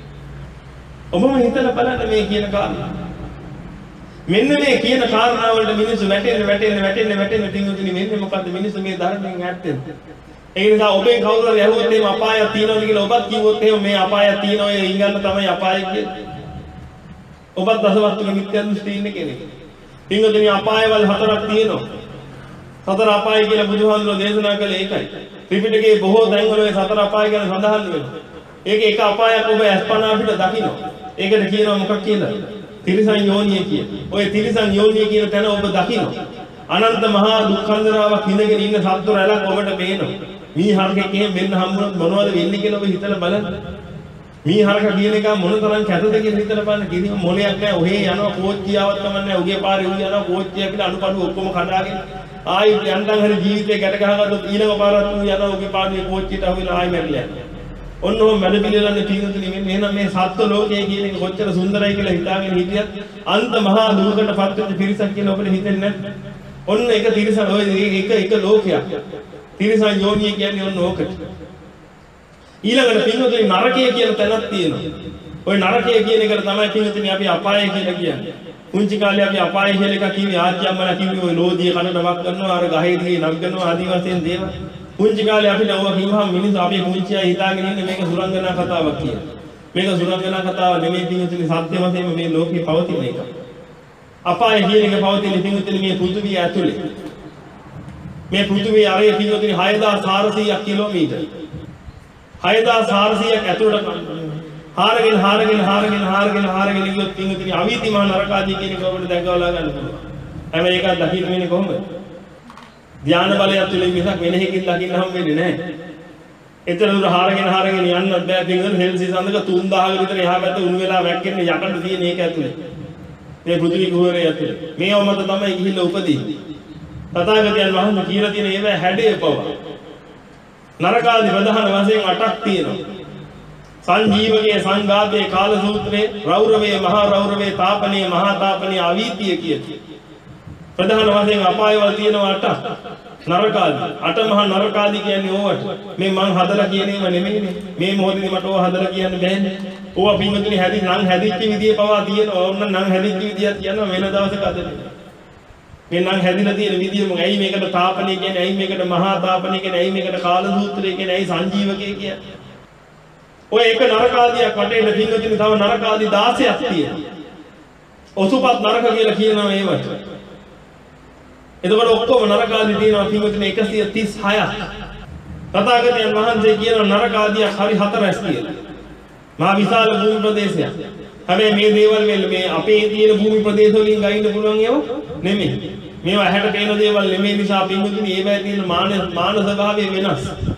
ඔබම හිතලා බලන්න මේ කියන කාරණා. මෙන්න මේ කියන කාරණා වලට මිනිස්සු වැටෙන්න වැටෙන්න වැටෙන්න වැටෙන්න තින්දුතුනි මෙන්න මොකද්ද මිනිස්සු මේ ධර්මයෙන් ඇත්තෙන්. ඒ නිසා ඔබෙන් කවුරු හරි ඇහුවොත් එහෙම අපායක් තියෙනවද කියලා ඔබත් කිව්වොත් එහෙම මේ අපායක් තියෙනවා ඒ ඉංගන්න තමයි අපාය කියන්නේ. ඔබත් දසවස්තුක මිත්‍යා දෘෂ්ටි ඉන්න කෙනෙක්. තින්දුතුනි අපායවල හතරක් තියෙනවා. සතර අපාය කියලා බුදුහාමුදුරුවෝ දේශනා කළේ ඒකයි. ත්‍රිපිටකයේ බොහෝ තැන්වල ඔය සතර අපාය ගැන සඳහන් වෙනවා. ඒක එක අපායක් ඔබ අස්පනා අපිට දකින්න. ඒකට කියනවා මොකක් කියලා? තිරිසන් යෝනිය කියලා. ඔය තිරිසන් යෝනිය කියන තැන ඔබ දකින්න. අනන්ත මහා දුක්ඛන්දරාවක් ඉඳගෙන ඉන්න සත්තු රැලක් ඔබට පේනවා. මී හරකෙක් එහෙම මෙන්න හම්බුනොත් මොනවද වෙන්නේ කියලා ඔබ හිතලා බලන්න. මී හරක කියන එක මොන තරම් කැතද කියලා හිතලා බලන්න. කිසිම මොලයක් නැහැ. ඔහේ යනවා කෝච්චියාවක් තමන්නේ. උගේ පාරේ උ යනවා කෝච්චිය කියලා අනුපඩු ඔක්කොම කඩාගෙන ආයි යන්තම් හරි ජීවිතේ ගැට ගහගත්තොත් ඊළඟ පාරත් උ යනවා උගේ පාරේ කෝච්චියට අහුවෙලා ආයි මැරිලා යනවා. ඔන්න ඔය මැඩ පිළිලන්නේ පිටුතුනි මෙන්න එහෙනම් මේ සත්ත්ව ලෝකයේ කියන එක කොච්චර සුන්දරයි කියලා හිතාගෙන හිටියත් අන්ත මහා දුකකට පත් වෙච්ච පිරිසක් කියලා ඔබට හිතෙන්නේ නැද්ද? ඔන්න එක තිරිසන් ඔය එක එක ලෝකයක්. තිරිසන් යෝනිය කියන්නේ ඔන්න ඕකට. ඊළඟට පිටුතුනි නරකය කියලා තැනක් තියෙනවා. ඔය නරකය කියන එකට තමයි පින්වතුනි අපි අපාය කියලා කියන්නේ. පුංචි කාලේ අපි අපාය කියලා එකක් කිව්වේ ආච්චි අම්මලා කිව්වේ ඔය ලෝදිය කනට වක් කරනවා අර ගහේ දිගේ නගනවා ආදි වශයෙන් දේවල්. පුංචි කාලේ අපිට ඕවා කිව්වහම මිනිස්සු අපි පුංචි අය හිතාගෙන ඉන්නේ මේක සුරංගනා කතාවක් කියලා. මේක සුරංගනා කතාව නෙමෙයි පින්වතුනි සත්‍ය වශයෙන්ම මේ ලෝකේ පවතින එක. අපාය කියන එක පවතින පින්වතුනි මේ පෘථිවිය ඇතුලේ. මේ පෘථිවිය ආරේ පින්වතුනි හයදාස් හාරසීයක් කිලෝමීටර්. හයදාස් හාරසීයක් ඇතුළට හාරගෙන හාරගෙන හාරගෙන හාරගෙන හාරගෙන ගියොත් පින්වතුනි අවීති මහ නරකාදී කියන එක ඔබට දැකවලා ගන්න පුළුවන්. හැම එකක් දකින්න වෙන්නේ කොහොමද? ධාන බලය ඇතුලේ මිසක් වෙන එකකින් දකින්න හම් වෙන්නේ නැහැ. එතන උර හාරගෙන හාරගෙන යන්නත් බෑ පින්වතුනි හෙල්සි සඳක තුන් දහසක විතර එහා පැත්ත උණු වෙලා වැක්කෙන්න යකඩ තියෙන එක ඇතුලේ. මේ පෘථිවි කුහරයේ ඇතුලේ. මේව මත තමයි ගිහිල්ලා උපදින්නේ. තථාගතයන් වහන්සේ කියලා තියෙන ඒවා හැඩය පව. නරකාදී ප්‍රධාන වශයෙන් අටක් තියෙනවා. සංජීවකයේ සංඝාතයේ කාල සූත්‍රයේ රෞරවයේ මහා රෞරවයේ තාපනයේ මහා තාපනයේ අවීතිය කියති. ප්‍රධාන වශයෙන් අපායවල තියෙනවා අටක්. නරකාදී අට මහා නරකාදී කියන්නේ ඕවට. මේ මං හදලා කියන ඒවා නෙමෙයිනේ. මේ මොහොතේදී මට ඕවා හදලා කියන්න බෑනේ. ඕවා පින්වතුනි හැදි නම් හැදිච්ච විදිය පවා තියෙනවා. ඕන්න නම් හැදිච්ච විදියක් කියනවා වෙන දවසක අදනේ. මේ නම් හැදිලා තියෙන විදිය මොකයි? ඇයි මේකට තාපනය කියන්නේ? ඇයි මේකට මහා තාපනය කියන්නේ? ඇයි මේකට කාල සූත්‍රය කියන්නේ? ඇයි සංජීවකයේ කියන්නේ? ඔය එක නරකාදියක් වටේට පින්වතුනි තව නරකාදී දාසයක් තියෙනවා. ඔසුපත් නරක කියලා කියනවා ඒවට. එතකොට ඔක්කොම නරකාදී තියෙනවා පින්වතුනි එකසිය තිස් හයක්. තථාගතයන් වහන්සේ කියන නරකාදියක් හරි හතරස් කියලා. මහා විශාල භූමි ප්‍රදේශයක්. හැබැයි මේ දේවල් වල මේ අපේ තියෙන භූමි ප්‍රදේශ වලින් ගයින්න පුළුවන් ඒවා නෙමෙයි. මේවා ඇහැට පේන දේවල් නෙමෙයි නිසා පින්වතුනි ඒවැය තියෙන මාන මාන ස්වභාවය වෙනස්.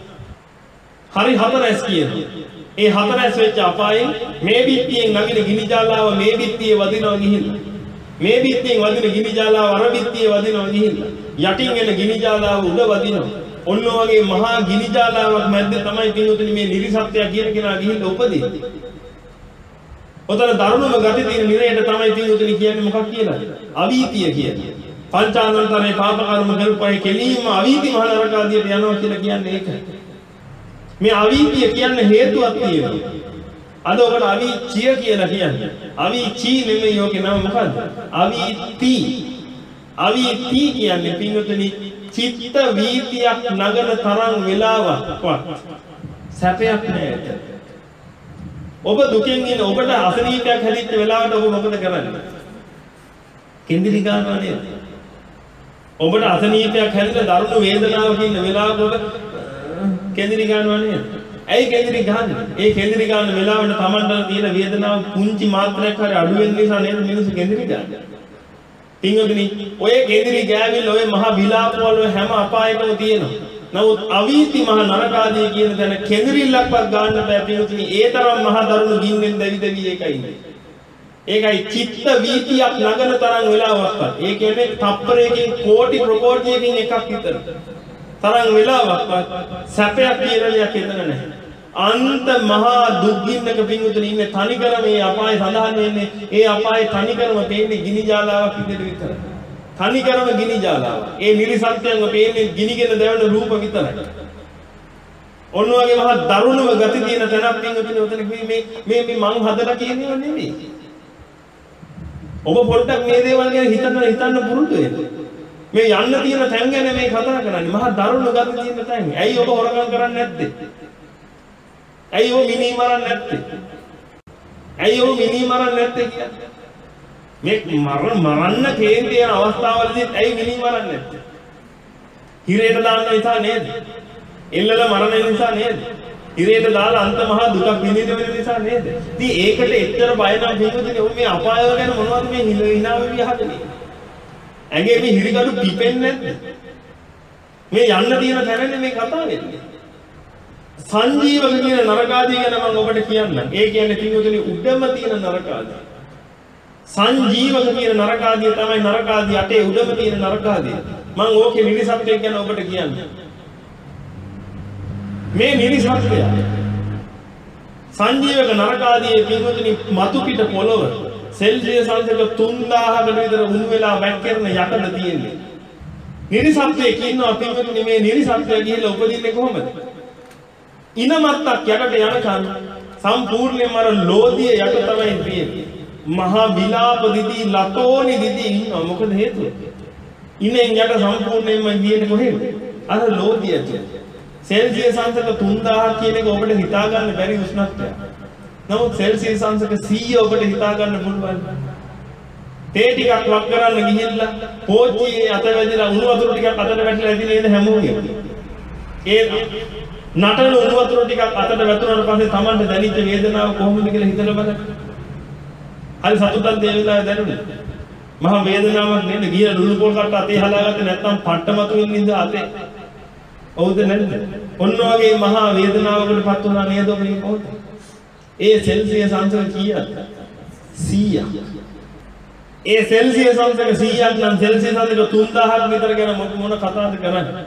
හරි හතරස් කියනවා. ඒ හතරස් වෙච්ච අපායෙන් මේ බිත්තියෙන් නගින ගිනි ජාලාව මේ බිත්තියේ වදිනවා ගිහිල්ලා. මේ බිත්තියෙන් වදින ගිනි ජාලාව අර බිත්තියේ වදිනවා ගිහිල්ලා. යටින් එන ගිනි ජාලාව උඩ වදිනවා. ඔන්න වගේ මහා ගිනි ජාලාවක් මැද්දේ තමයි පින්වතුනි මේ නිරිසත්‍ය කියන කෙනා ගිහිල්ලා උපදින්නේ. ඔතන දරුණුම ගති තියෙන නිරයට තමයි පින්වතුනි කියන්නේ මොකක් කියලා? අවීතිය කියන්නේ. පංචානන්තරේ පාප කර්ම කරපයි කෙලීම අවීති මහ නරකාදියට යනවා කියලා කියන්නේ ඒකයි. මේ අවීතිය කියන්නේ හේතුවක් තියෙනවා. අද ඔබට අවීචිය කියලා කියන්නේ. අවීචි නෙමෙයි යෝගේ නම මොකද්ද? අවීති. අවීති කියන්නේ පින්වතුනි චිත්ත වීතියක් නගන තරම් වෙලාවක්වත් සැපයක් නැහැ. ඔබ දුකෙන් ඉන්න ඔබට අසනීපයක් හැදිච්ච වෙලාවට ඔබ මොකද කරන්නේ? කෙන්දිරි ගන්නවා නේද? ඔබට අසනීපයක් හැදිලා දරුණු වේදනාවක ඉන්න වෙලාවක ඔබ කෙන්දිරි ගන්නවා නේද? ඇයි කෙන්දිරි ගහන්නේ? ඒ කෙන්දිරි ගන්න වෙලාවට Tamanට තියෙන වේදනාව පුංචි මාත්‍රයක් හරි අඩු වෙන නිසා නේද මිනිස්සු කෙන්දිරි ගන්නේ? පින්වතුනි, ඔය කෙන්දිරි ගෑවිල් ඔය මහ විලාපවල හැම අපායකම තියෙනවා. නමුත් අවීති මහ නරකාදී කියන තැන කෙන්දිරිල්ලක්වත් ගන්න බෑ පින්වතුනි. ඒ තරම් මහ දරුණු ගින්නෙන් දැවි දැවි ඒකයි ඉන්නේ. ඒකයි චිත්ත වීතියක් නගන තරම් වෙලාවක්වත්. ඒ කියන්නේ තප්පරයකින් කෝටි ප්‍රකෝටියකින් එකක් විතර. තරම් වෙලාවක්වත් සැපයක් කියලා දෙයක් එතන නැහැ. අන්ත මහා දුක්ගින්නක පින්වතුනි ඉන්නේ තනිකර මේ අපාය සඳහන් වෙන්නේ. ඒ අපායේ තනිකරම පේන්නේ ගිනි ජාලාවක් විදිහට විතරයි. තනිකරම ගිනි ජාලාව. ඒ නිරිසත්‍යංග පේන්නේ ගිනිගෙන දැවෙන රූප විතරයි. ඔන්න වගේ මහා දරුණුම ගති තියෙන තැනක් පින්වතුනි උතන මේ මේ මේ මං හදලා කියනව නෙමෙයි. ඔබ පොඩ්ඩක් මේ දේවල් ගැන හිතන්න හිතන්න පුරුදු වෙන්න. මේ යන්න තියෙන තැන් ගැන මේ කතා කරන්නේ. මහා දරුණු ගති තියෙන තැන්. ඇයි ඔබ හොරකම් කරන්නේ නැත්තේ? ඇයි ඔබ මිනි මරන්නේ නැත්තේ? ඇයි ඔබ මිනි මරන්නේ නැත්තේ කියන්නේ? මේ මරණ මරන්න කේන්ති යන අවස්ථාවලදී ඇයි මිනි මරන්නේ නැත්තේ? හිරේට දාන්න නිසා නේද? එල්ලල මරණ නිසා නේද? හිරේට දාලා අන්ත මහා දුකක් විඳින වෙන නිසා නේද? ඉතින් ඒකට එච්චර බය නම් පිටුදිනේ ඔබ මේ අපාය ගැන මොනවද මේ හිනා වෙවි හදන්නේ? ඇගේ මේ හිරිගඩු පිපෙන්නේ නැද්ද? මේ යන්න තියෙන තැනනේ මේ කතාව වෙන්නේ. සංජීවක කියන නරකාදී ගැන මම ඔබට කියන්නම්. ඒ කියන්නේ පිටුදිනේ උඩම තියෙන නරකාදී. සංජීවක කියන නරකාදිය තමයි නරකාදිය අටේ උඩම තියෙන නරකාදිය. මම ඕකේ නිරිසත්‍යයක් ගැන ඔබට කියන්නම්. මේ නිරිසත්‍යය සංජීවක නරකාදියේ පින්වතුනි මතු පිට පොළව සෙල්සියස් අංශක තුන් දාහකට විතර උණු වෙලා වැක්කෙරන යකඩ තියෙන්නේ. නිරිසත්‍යයේ කියනවා පින්වතුනි මේ නිරිසත්‍යය ගිහිල්ලා උපදින්නේ කොහොමද? ඉනමත්තක් යකට යනකම් සම්පූර්ණයෙන්ම අර ලෝධිය යට තමයි තියෙන්නේ. මහා විලාප දිදී ලතෝනි දිදී ඉන්නවා. මොකද හේතුව? ඉනෙන් යට සම්පූර්ණයෙන්ම ගියනේ කොහෙද? අර ලෝධිය ඇතුළේ. සෙල්සියස් අංශක තුන්දාහක් කියන එක ඔබට හිතා ගන්න බැරි උෂ්ණත්වයක්. නමුත් සෙල්සියස් අංශක සීය ඔබට හිතා ගන්න පුළුවන්. තේ ටිකක් වක් කරන්න ගිහිල්ලා පෝච්චියේ අත වැදිලා උණු වතුර ටිකක් අතට වැටිලා ඉතින් නේද හැමෝගෙම. ඒ නටන උණු වතුර ටිකක් අතට වැටුණාට පස්සේ Tamanට දැනෙච්ච වේදනාව කොහොමද කියලා හිතලා බලන්න. හරි සතුටක් දේ වෙලාව දැනුනේ. මහා වේදනාවක් නේද? ගියලා ලුණු පොල් කට්ට අතේ හදාගත්තේ නැත්නම් පට්ටමතු වෙන්නේ ඉඳ අතේ. ඔව්ද නැද්ද? ඔන්න වගේ මහා වේදනාවකටපත් වුණා නේද ඔබ මේ මොහොත? ඒ සෙල්සියස් අංශක කීයද? සීයක්. ඒ සෙල්සියස් අංශක සීයක් නම් සෙල්සියස් අංශක තුන්දාහක් විතර ගැන මොන කතාවද කරන්නේ?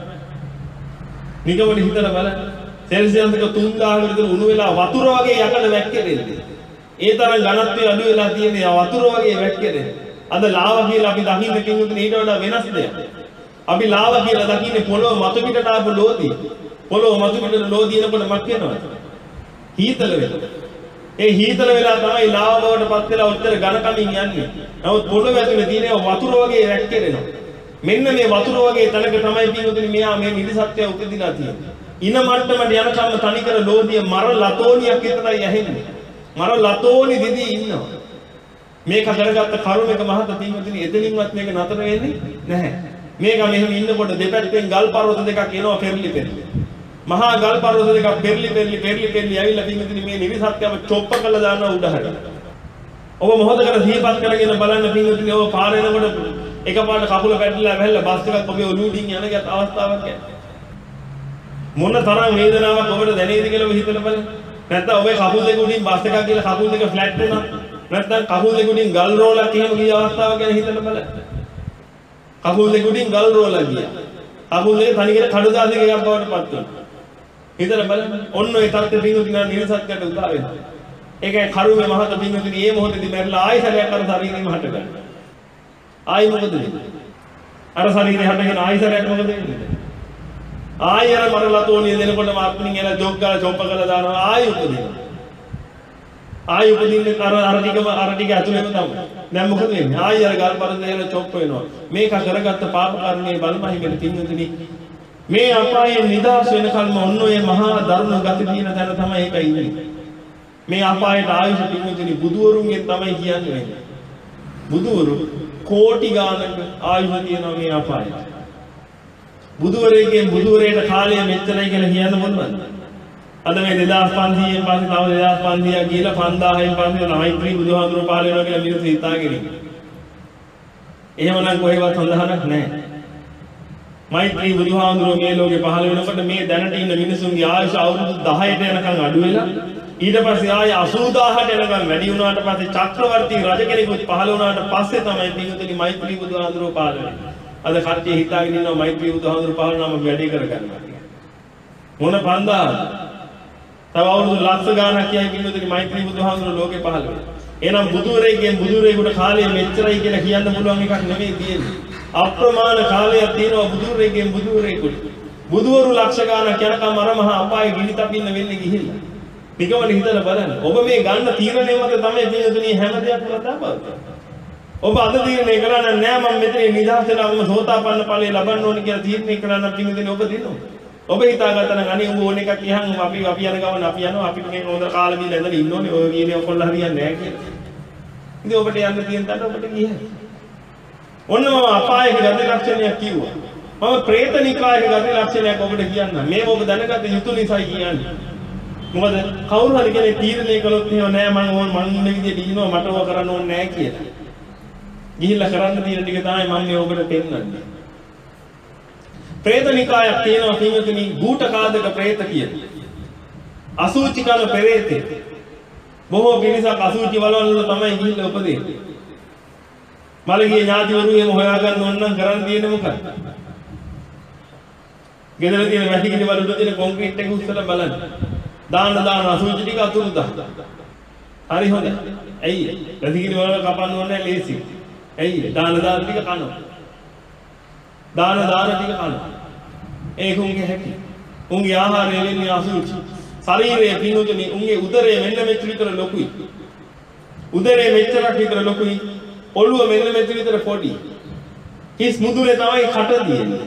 නිකමට හිතලා බලන්න. සෙල්සියස් අංශක තුන්දාහක විතර උණු වෙලා වතුර වගේ යකඩ වැක්කෙන්නේ. ඒ තරම් ඝනත්වය අඩු වෙලා තියෙන වතුර වගේ වැක්කෙන්නේ. අද ලාවා කියලා අපි දකින්න කිව්වොත් ඊට වඩා වෙනස් දෙයක්. අපි ලාවා කියලා දකින්නේ පොළොව මතු පිටට ආපු ලෝදිය. පොළොව මතු පිටට ලෝදියනකොට මක් වෙනවා. හීතල වෙනවා. ඒ හීතල වෙලා තමයි ලාවා බවට පත් වෙලා උත්තර ඝනකමින් යන්නේ. නමුත් පොළොව ඇතුලේ තියෙන වතුර වගේ වැක්කෙනවා. මෙන්න මේ වතුර වගේ තැනක තමයි පිටුතුනි මෙයා මේ නිදිසත්‍ය උපදිනා තියෙන්නේ. ඉන මට්ටමට යනකම් තනිකර ලෝදිය මර ලතෝනියක් විතරයි ඇහෙන්නේ. මර ලතෝනි දිදී ඉන්නවා. මේක කරගත්ත කරුණක මහත පිටුතුනි එතනින්වත් මේක නතර වෙන්නේ නැහැ. මේක මෙහෙම ඉන්නකොට දෙපැත්තෙන් ගල් පර්වත දෙකක් එනවා පෙරලි පෙරලි. මහා ගල් පර්වත දෙකක් පෙරලි පෙරලි පෙරලි පෙරලි ඇවිල්ලා පින්විතනි මේ නිවිසත්‍යව චොප්ප කළා දානවා උඩහට. ඔබ මොහොතකට සිහිපත් කරගෙන බලන්න පින්විතනි ඔබ පාර යනකොට එකපාරට කකුල පැටලලා වැහැල්ලා බස් එකක් ඔබේ ඔලුවකින් යන ගියත් අවස්ථාවක් යනවා. මොන තරම් වේදනාවක් ඔබට දැනේද කියලා ඔබ හිතලා බලන්න. නැත්නම් ඔබේ කකුල් දෙක උඩින් බස් එකක් ගිහලා කකුල් දෙක ෆ්ලැට් වුණා. නැත්නම් කකුල් දෙක උඩින් ගල් රෝලක් එහෙම ගිය අවස්ථාවක් ගැන හිතලා බලන්න. කකුල් දෙක උඩින් ගල් රෝලක් ගියා. කකුල් දෙක තනිකර කඩදාසියක එකක් බවට පත් වුණා. හිතලා බලන්න. ඔන්න ඔය තත්ත්වෙ පින්විතනි නිරසත්කට උදා වෙනවා. ඒකයි කරුමේ මහත පින්විතනි මේ මොහොතේදී මැරිලා ආයෙ සැරයක් අර ශරීරෙම හට ගන්නවා. ආයෙ මොකද වෙන්නේ? අර ශරීරය හටගෙන ආයෙ සැරයක් මොකද වෙන්නේ? ආයෙ අර මරලතෝනිය දෙනකොටම අත්මින් එලා ජොග් ගාලා චොප්ප කරලා දානවා ආයෙ උපදිනවා. ආයෙ උපදින්නේ අර අර ටිකම අර ටික ඇතුළේම තමයි. දැන් මොකද වෙන්නේ? ආයෙ අර ගල් පරද දෙලා චොප්ප වෙනවා. මේක කරගත්ත පාප කර්මයේ බලමහිමෙන් පින්විතනි මේ අපායේ නිදාස් වෙනකල්ම ඔන්න ඔය මහා දරුණු ගති තියෙන තැන තමයි ඒක ඉන්නේ. මේ අපායට ආයුෂ පින්විතනි බුදුවරුන්ගෙන් තමයි කියන්නේ. බුදුවරු කෝටි ගානක ආයුෂ තියෙනවා මේ අපායේ. බුදුවරයෙක්ගෙන් බුදුවරයට කාලය මෙච්චරයි කියලා කියන්න පුළුවන්ද? අද මේ දෙදාස් පන්සීයෙන් පස්සේ තව දෙදාස් පන්සීයක් ගිහලා පන්දාහෙන් පස්සේ නයිත්‍රි බුදුහාමුදුරුවෝ පහල වෙනවා කියලා මිනිස්සු හිතාගෙන ඉන්නේ. එහෙමනම් කොහෙවත් සඳහනක් නැහැ. මෛත්‍රී බුදුහාමුදුරුවෝ මේ ලෝකේ පහල වෙනකොට මේ දැනට ඉන්න මිනිසුන්ගේ ආයුෂ අවුරුදු දහයට යනකම් අඩු වෙලා ඊට පස්සේ ආය අසූදාහට යනකම් වැඩි වුණාට පස්සේ චක්‍රවර්ති රජ කෙනෙකුත් පහල වුණාට පස්සේ තමයි පිටුතුනි මෛත්‍රී බුදුහාමුදුරුවෝ පහල වෙන්නේ. අද කට්ටිය හිතාගෙන ඉන්නවා මෛත්‍රී බුදුහාමුදුරුවෝ පහල වුණාම වැඩි කරගන්නවා කියලා. මොන පන්දාද? තව අවුරුදු ලක්ෂ ගාණක් කියයි පිටුතුනි මෛත්‍රී බුදුහාමුදුරුවෝ ලෝකේ පහල වෙන්නේ. එහෙනම් බුදුරෙක්ගෙන් බුදුරෙකුට කාලය මෙච්චරයි කියලා කියන්න පුළුවන් එකක් නෙමෙයි තියෙන්නේ. අප්‍රමාණ කාලයක් තියෙනවා බුදුරෙක්ගෙන් බුදුරෙකුට. බුදුවරු ලක්ෂ ගාණක් යනකම් අර මහා අපායේ ගිනි තපින්න වෙන්නේ ගිහිල්ලා. නිකමල හිතලා බලන්න. ඔබ මේ ගන්න තීරණය මත තමයි පින්තුණී හැම දෙයක් ලබන්නේ. ඔබ අද තීරණය කරන්නේ නැහැ මම මෙතන නිදහස් වෙලා මම සෝතාපන්න ඵලය ලබන්න ඕනේ කියලා තීරණය කරන පින්තුණී ඔබ දිනනවා. ඔබ හිතාගත්තා නම් අනේ උඹ ඕන එකක් කියහන් අපි අපි යන ගමන් අපි යනවා අපිට මේ හොඳ කාලෙ බීලා ඉඳලා ඉන්න ඕනේ. ඔය කියන්නේ ඔකොල්ල හරියන්නේ නැහැ කියලා. ඉතින් ඔබට යන්න තියෙන තැන ඔබට ගියහයි. ඔන්න මම අපායේ ගති ලක්ෂණයක් කිව්වා. මම പ്രേත නිකායේ ගති ලක්ෂණයක් ඔබට කියන්නම්. මේ ඔබ දැනගත යුතු නිසායි කියන්නේ. මොකද කවුරු හරි කෙනෙක් තීරණය කළොත් එහෙම නෑ මම ඕන මං ඉන්න විදියට ඉන්නවා මට ඕක කරන්න ඕනේ නෑ කියලා. ගිහිල්ලා කරන්න තියෙන ටික තමයි මම මේ ඔබට පෙන්නන්නේ. പ്രേත නිකායක් තියෙනවා පින්වතුනි ගූඨකාදක പ്രേත කියලා. අසුචි කන පෙරේතේ. බොහෝ පිරිසක් අසුචි වලවල තමයි ගිහිල්ලා උපදින්නේ. මලගේ ඥාතිවරු එහෙම හොයාගන්න ඕන නම් කරන්න තියෙන්නේ මොකක්ද? ගෙදර තියෙන වැටි කිරි වල උඩ තියෙන කොන්ක්‍රීට් එක උස්සලා බලන්න. දාන්න දාන අසුචි ටික අතුරු දාන්න. හරි හොඳයි. ඇයි? වැටි කිරි වල කපන්න ඕනේ ලේසි. ඇයි? දාන දාන ටික කනවා. දාන දාන ටික කනවා. ඒක උන්ගේ හැටි. උන්ගේ ආහාරය වෙන්නේ අසුචි. ශරීරයේ පිනුතුනි උන්ගේ උදරය මෙන්න මෙච්චර විතර ලොකුයි. උදරය මෙච්චරක් විතර ලොකුයි. ඔළුව මෙන්න මෙච්චර විතර පොඩි. හිස් මුදුනේ තමයි කට තියෙන්නේ.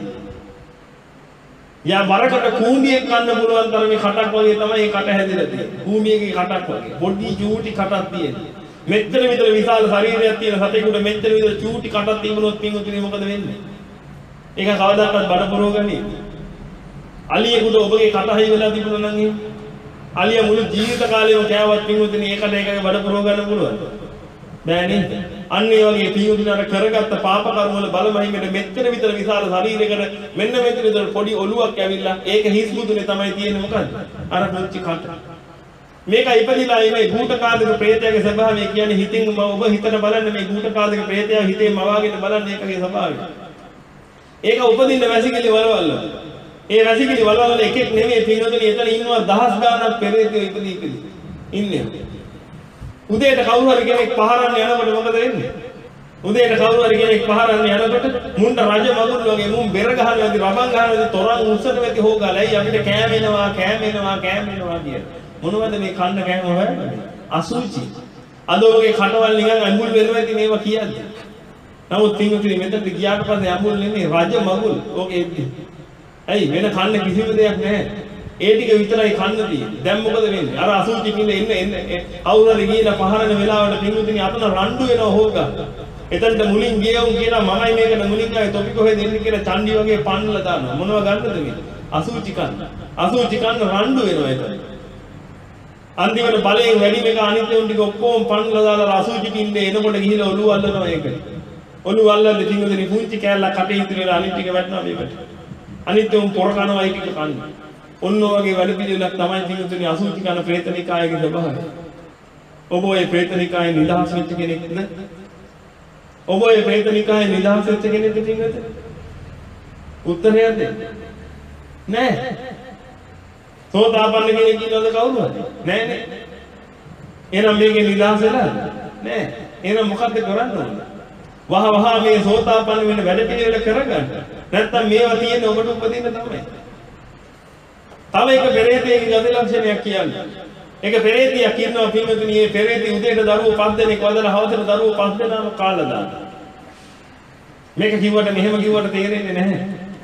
යා වරකට කූඹියක් කන්න පුළුවන් තරමේ කටක් වගේ තමයි මේ කට හැදිලා තියෙන්නේ. කූඹියගේ කටක් වගේ. පොඩි චූටි කටක් තියෙන්නේ. මෙච්චර විතර විශාල ශරීරයක් තියෙන සතෙකුට මෙච්චර විතර චූටි කටක් තිබුණොත් පින්වතුනි මොකද වෙන්නේ? ඒක කවදාකවත් බඩ පුරවගන්නේ. අලියෙකුට ඔබගේ කට හයි වෙලා තිබුණා නම් එහෙම. අලිය මුළු ජීවිත කාලෙම කෑවත් පින්වතුනි ඒකට ඒකගේ බඩ පුරව ගන්න පුළුවන්. බෑ නේද? අන්න ඒ වගේ පින්වතුනි අර කරගත්ත පාප කර්ම වල බලමහිමට මෙච්චර විතර විශාල ශරීරයකට මෙන්න මෙච්චර විතර පොඩි ඔලුවක් ඇවිල්ලා ඒක හිස් මුදුනේ තමයි තියෙන්නේ මොකද්ද? අර පුංචි කට. මේක ඉපදිලා ඉන්නේ භූතකාලික ප්‍රේතයාගේ ස්වභාවය කියන්නේ හිතින් ඔබ හිතට බලන්න මේ භූතකාලික ප්‍රේතයා හිතේ මවාගෙන බලන්න ඒකගේ ස්වභාවය. ඒක උපදින්න වැසිකිලි වලවල්. ඒ වැසිකිලි වලවල් එකෙක් නෙමෙයි පින්වතුනි එතන ඉන්නවා දහස් ගාණක් පෙරේතයෝ ඉපදී ඉපදී ඉන්නේ. උදේට කවුරු හරි කෙනෙක් පහරන්න යනකොට මොකද වෙන්නේ? උදේට කවුරු හරි කෙනෙක් පහරන්න යනකොට මුන්ට රජ මගුල් වගේ මුන් බෙර ගහනවා ඇති රබන් ගහනවා ඇති තොරන් උස්සට වෙති හොගාලයි අපිට කෑම එනවා කෑම එනවා කෑම එනවා කියන. මොනවද මේ කන්න කෑම හොයන්නේ? අසුචි. අද ඔයගේ කටවල් නිකන් අඟුල් වෙනවා ඇති මේවා කියන්නේ. නමුත් පින්වතුනි මෙතනට ගියාට පස්සේ අඟුල් නෙමෙයි රජ මගුල්. ඕකේ එද්දි. ඇයි වෙන කන්න කිසිම දෙයක් නැහැ. ඒ ටික විතරයි කන්න තියෙන්නේ. දැන් මොකද වෙන්නේ? අර අසුචි පිළ එන්න එන්න අවුරුද්ද ගිහිලා පහරන වෙලාවට පින්වතුනි අතන රණ්ඩු වෙනවා හොගා. එතනට මුලින් ගියවුන් කියනවා මමයි මේකට මුලින් ආවේ තොපි කොහෙද එන්නේ කියලා චණ්ඩි වගේ පන්නලා දානවා. මොනව ගන්නද මේ? අසුචි කන්න. අසුචි කන්න රණ්ඩු වෙනවා එතන. අන්තිමට බලයෙන් වැඩි මේක අනිත්‍යුන් ටික ඔක්කොම පන්නලා දාලා අසුචි පින්නේ එනකොට ගිහිලා ඔළුව අල්ලනවා ඒක. ඔළුව අල්ලන්නේ පින්වතුනි පුංචි කෑල්ලක් කටේ ඉතුරු වෙලා අනිත් ටික වැටෙනවා මේකට. අනිත්‍යුන් පොර කනවා ඒක කන්නේ. ඔන්න ඔයගේ වැඩ පිළිවෙලක් තමයි පින්වතුනි අසුචි කන ප්‍රේතනිකායගේ ස්වභාවය. ඔබ ඔය ප්‍රේතනිකායේ නිදහස් වෙච්ච කෙනෙක්ද? ඔබ ඔය ප්‍රේතනිකායේ නිදහස් වෙච්ච කෙනෙක්ද පින්වතුනි? උත්තරයක් දෙන්න. නෑ. සෝතාපන්න කෙනෙක් ඉන්නවද කවුරුහරි? නෑ නේ. එහෙනම් මේකේ නිදහස් වෙලා නෑ. එහෙනම් මොකද්ද කරන්න ඕනේ? වහ වහ මේ සෝතාපන්න වෙන වැඩ පිළිවෙල කරගන්න. නැත්තම් මේවා තියෙන්නේ ඔබට උපදින්න තමයි. තව එක පෙරේතයෙක්ගේ ගති ලක්ෂණයක් කියන්නේ. ඒක පෙරේතියක් ඉන්නවා පින්වතුනි මේ පෙරේති උදේට දරුවෝ පස් දෙනෙක් වදලා හවසට දරුවෝ පස් දෙනාම කාලා දානවා. මේක කිව්වට මෙහෙම කිව්වට තේරෙන්නේ නැහැ.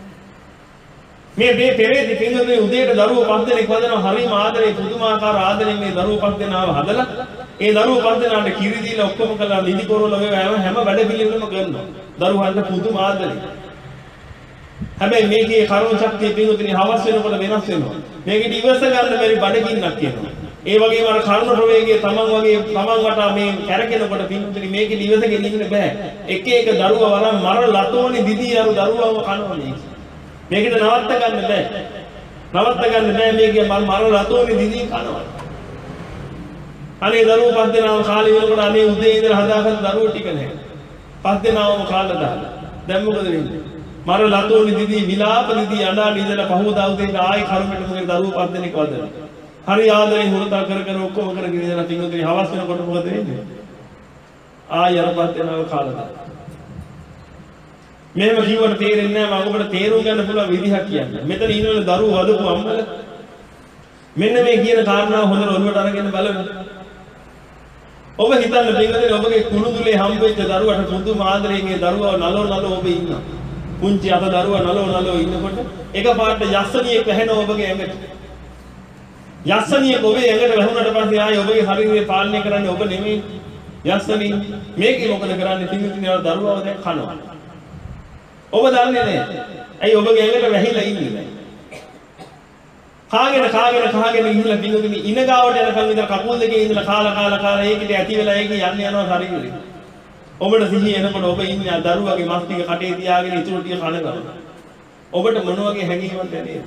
මේ මේ පෙරේති පින්වතුනි උදේට දරුවෝ පස් දෙනෙක් වදනවා හරිම ආදරේ පුදුමාකාර ආදරෙන් මේ දරුවෝ පස් දෙනාව හදලා ඒ දරුවෝ පස් දෙනාට කිරි දීලා ඔක්කොම කළා නිදි කරවල වගේ හැම වැඩ පිළිවෙලම කරනවා. දරුවන්ට පුදුම ආදරේ. හැබැයි මේකේ කර්ම ශක්තිය පින්වතුනි හවස් වෙනකොට වෙනස් වෙනවා. මේකේ ඉවස ගන්න බැරි බඩගින්නක් කියනවා. ඒ වගේම අර කර්ම ප්‍රවේගයේ තමන් වගේ තමන් වටා මේ කැරකෙනකොට පින්වතුනි මේකේ ඉවසගෙන ඉන්න බෑ. එක එක දරුවා වරන් මර ලතෝනේ දිදී අර දරුවව කනවා මේක. මේකට නවත්ත ගන්න බෑ. නවත්ත ගන්න බෑ මේකේ මර ලතෝනේ දිදී කනවා. අනේ දරුවෝ පස් දෙනාම කාලේ වෙනකොට අනේ උදේ ඉඳලා හදාගන්න දරුවෝ ටික නැහැ. පස් දෙනාම කාලා දාලා. දැන් මොකද වෙන්නේ? මර ලතෝනි දිදී විලාප දිදී අඬා ඉඳලා පහවදා උදේට ආයි කර්මෙට මොකද දරුවෝ පස් දෙනෙක් වදලා. හරි ආදරෙන් හොරතල් කර කර ඔක්කොම කරගෙන ඉඳලා පින්වතුනි හවස් වෙනකොට මොකද වෙන්නේ? ආයි අර පස් දෙනාම කාලා දාලා. මෙහෙම කිව්වට තේරෙන්නේ නැහැ මම ඔබට තේරුම් ගන්න පුළුවන් විදිහක් කියන්න. මෙතන ඉන්නවනේ දරුවෝ හදපු අම්මලා. මෙන්න මේ කියන කාරණාව හොඳට ඔළුවට අරගෙන බලන්න. ඔබ හිතන්න පින්වතුනි ඔබගේ කුණුදුලේ හම්බෙච්ච දරුවට පුදුම ආදරයෙන් ඒ දරුවා නලෝ නලෝ ඔබ ඉන්නවා. පුංචි අත දරුවා නලෝ නලෝ ඉන්නකොට එකපාරට යස්සනියෙක් වැහෙනවා ඔබගේ ඇඟට. යස්සනියෙක් ඔබේ ඇඟට වැහුණාට පස්සේ ආයේ ඔබගේ ශරීරය පාලනය කරන්නේ ඔබ නෙමෙයි. යස්සනිය මේකේ මොකද කරන්නේ පින්වතුනි අර දරුවාව දැන් කනවා. ඔබ දන්නේ නැහැ. ඇයි ඔබගේ ඇඟට වැහිලා ඉන්නේ? කාගෙන කාගෙන කාගෙන ඉඳලා පින්වතුනි ඉන ගාවට යනකම් විතර කකුල් දෙකේ ඉඳලා කාලා කාලා කාලා ඒකට ඇති වෙලා ඒක යන්න යනවා ශරීරෙ. ඔබට සිහිය එනකොට ඔබ ඉන්නේ ආ දරුවගේ මස් ටික කටේ තියාගෙන ඉතුරු ටික කන ගන්න. ඔබට මොන වගේ හැඟීමක්ද නේද?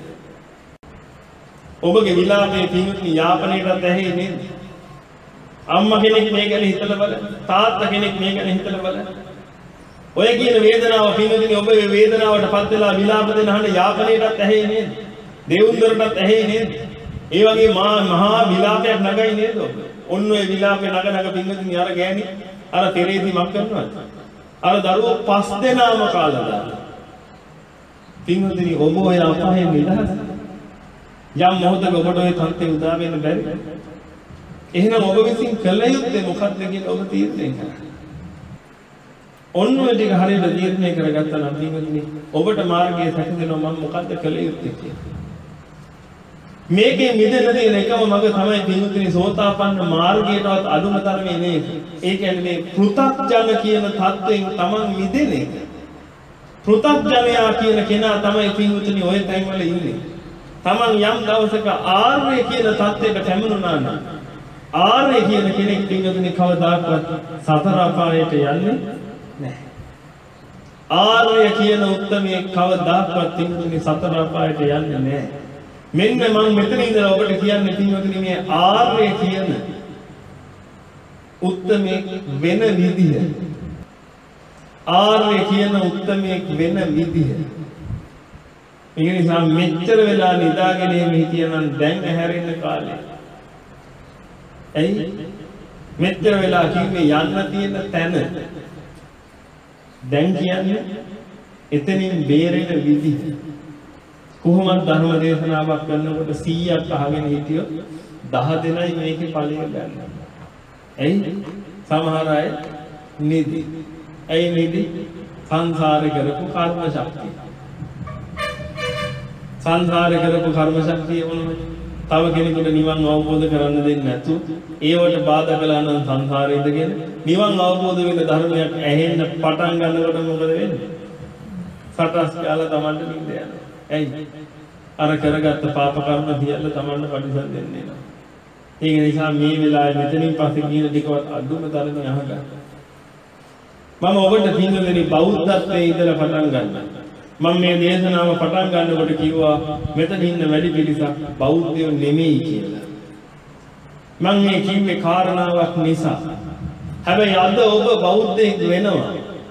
ඔබගේ විලාපයේ පින්වතුනි යාපනයටත් ඇහි නේද? අම්මා කෙනෙක් මේ ගැන හිතලා බලන්න. තාත්තා කෙනෙක් මේ ගැන හිතලා බලන්න. ඔය කියන වේදනාව පින්වතුනි ඔබේ වේදනාවටපත් වෙලා විලාප දෙන හඬ යාපනයටත් ඇහි නේද? දේවුන්දරටත් ඇහි නේද? ඒ වගේ මහා විලාපයක් නගයි නේද ඔබ? ඔන්න ඔය විලාපේ නග නග පින්වතුනි අර ගෑණි අර තෙරේදි මක් කරනවද? අර දරුවෝ පස් දෙනාම කාලා දානවා. පින්වතුනි ඔබ ඔය අපායේ නිදහස. යම් මොහොතක ඔබට ওই තන්තේ උදා වෙන්න බැරි. එහෙනම් ඔබ විසින් කළ යුත්තේ මොකක්ද කියලා ඔබ තීරණය කරන්න. ඔන්න ඔය ටික හරියට තීරණය කරගත්තා නම් පින්වතුනි ඔබට මාර්ගය සැකසෙනවා මම මොකද්ද කළ යුත්තේ කියලා. මේකේ මිදෙන්න තියෙන එකම මඟ තමයි පින්වතුනි සෝතාපන්න මාර්ගයටවත් අදුම තරමේ නේද. ඒ කියන්නේ මේ පෘථග්ජන කියන தත්වයෙන් Taman මිදෙන එක. පෘථග්ජනයා කියන කෙනා තමයි පින්වතුනි ওই තැන්වල ඉන්නේ. Taman යම් දවසක ආර්ය කියන தත්වයට පැමිණුණා නම් ආර්ය කියන කෙනෙක් පින්වතුනි කවදාකවත් සතර අපායට යන්නේ නැහැ. ආර්ය කියන උත්මයේ කවදාකවත් පින්වතුනි සතර අපායට යන්නේ නැහැ. මෙන්න මම මෙතන ඉඳලා ඔබට කියන්නේ පින්වතුනි මේ ආර්ය කියන උත්මයේ වෙන විදිය. ආර්ය කියන උත්මයේ වෙන විදිය. ඒ නිසා මෙච්චර වෙලා නිදාගෙන එහෙම හිටියනම් දැන් ඇහැරෙන්න කාලේ. ඇයි? මෙච්චර වෙලා කිව්වේ යන්න තියෙන තැන. දැන් කියන්නේ එතනින් බේරෙන විදිහ. කොහොමද ධර්ම දේශනාවක් කරනකොට සීයක් අහගෙන හිටියොත් දහ දෙනයි මේකේ ඵලය ගන්න. ඇයි? සමහර අය නිදි. ඇයි නිදි? සංසාරේ කරපු කර්ම ශක්තිය. සංසාරේ කරපු කර්ම ශක්තිය මොනවද? තව කෙනෙකුට නිවන් අවබෝධ කරන්න දෙන්නේ නැතු ඒවට බාධා කළා නම් සංසාරේ ඉඳගෙන නිවන් අවබෝධ වෙන ධර්මයක් ඇහෙන්න පටන් ගන්නකොට මොකද වෙන්නේ? සටස් කාලා Tamanට නිින්ද යනවා. ඇයි? අර කරගත්ත පාප කර්ම සියල්ල Tamanට පරිසම් දෙන්නේ නැහැ. ඒක නිසා මේ වෙලාවේ මෙතනින් පස්සේ කියන ටිකවත් අදුම තරමේ අහගන්න. මම ඔබට පින්වතුනි බෞද්ධත්වයේ ඉඳලා පටන් ගන්නවා. මම මේ දේශනාව පටන් ගන්නකොට කිව්වා මෙතන ඉන්න වැඩි පිරිසක් බෞද්ධයෝ නෙමෙයි කියලා. මම මේ කිව්වේ කාරණාවක් නිසා. හැබැයි අද ඔබ බෞද්ධයෙක් වෙනවා.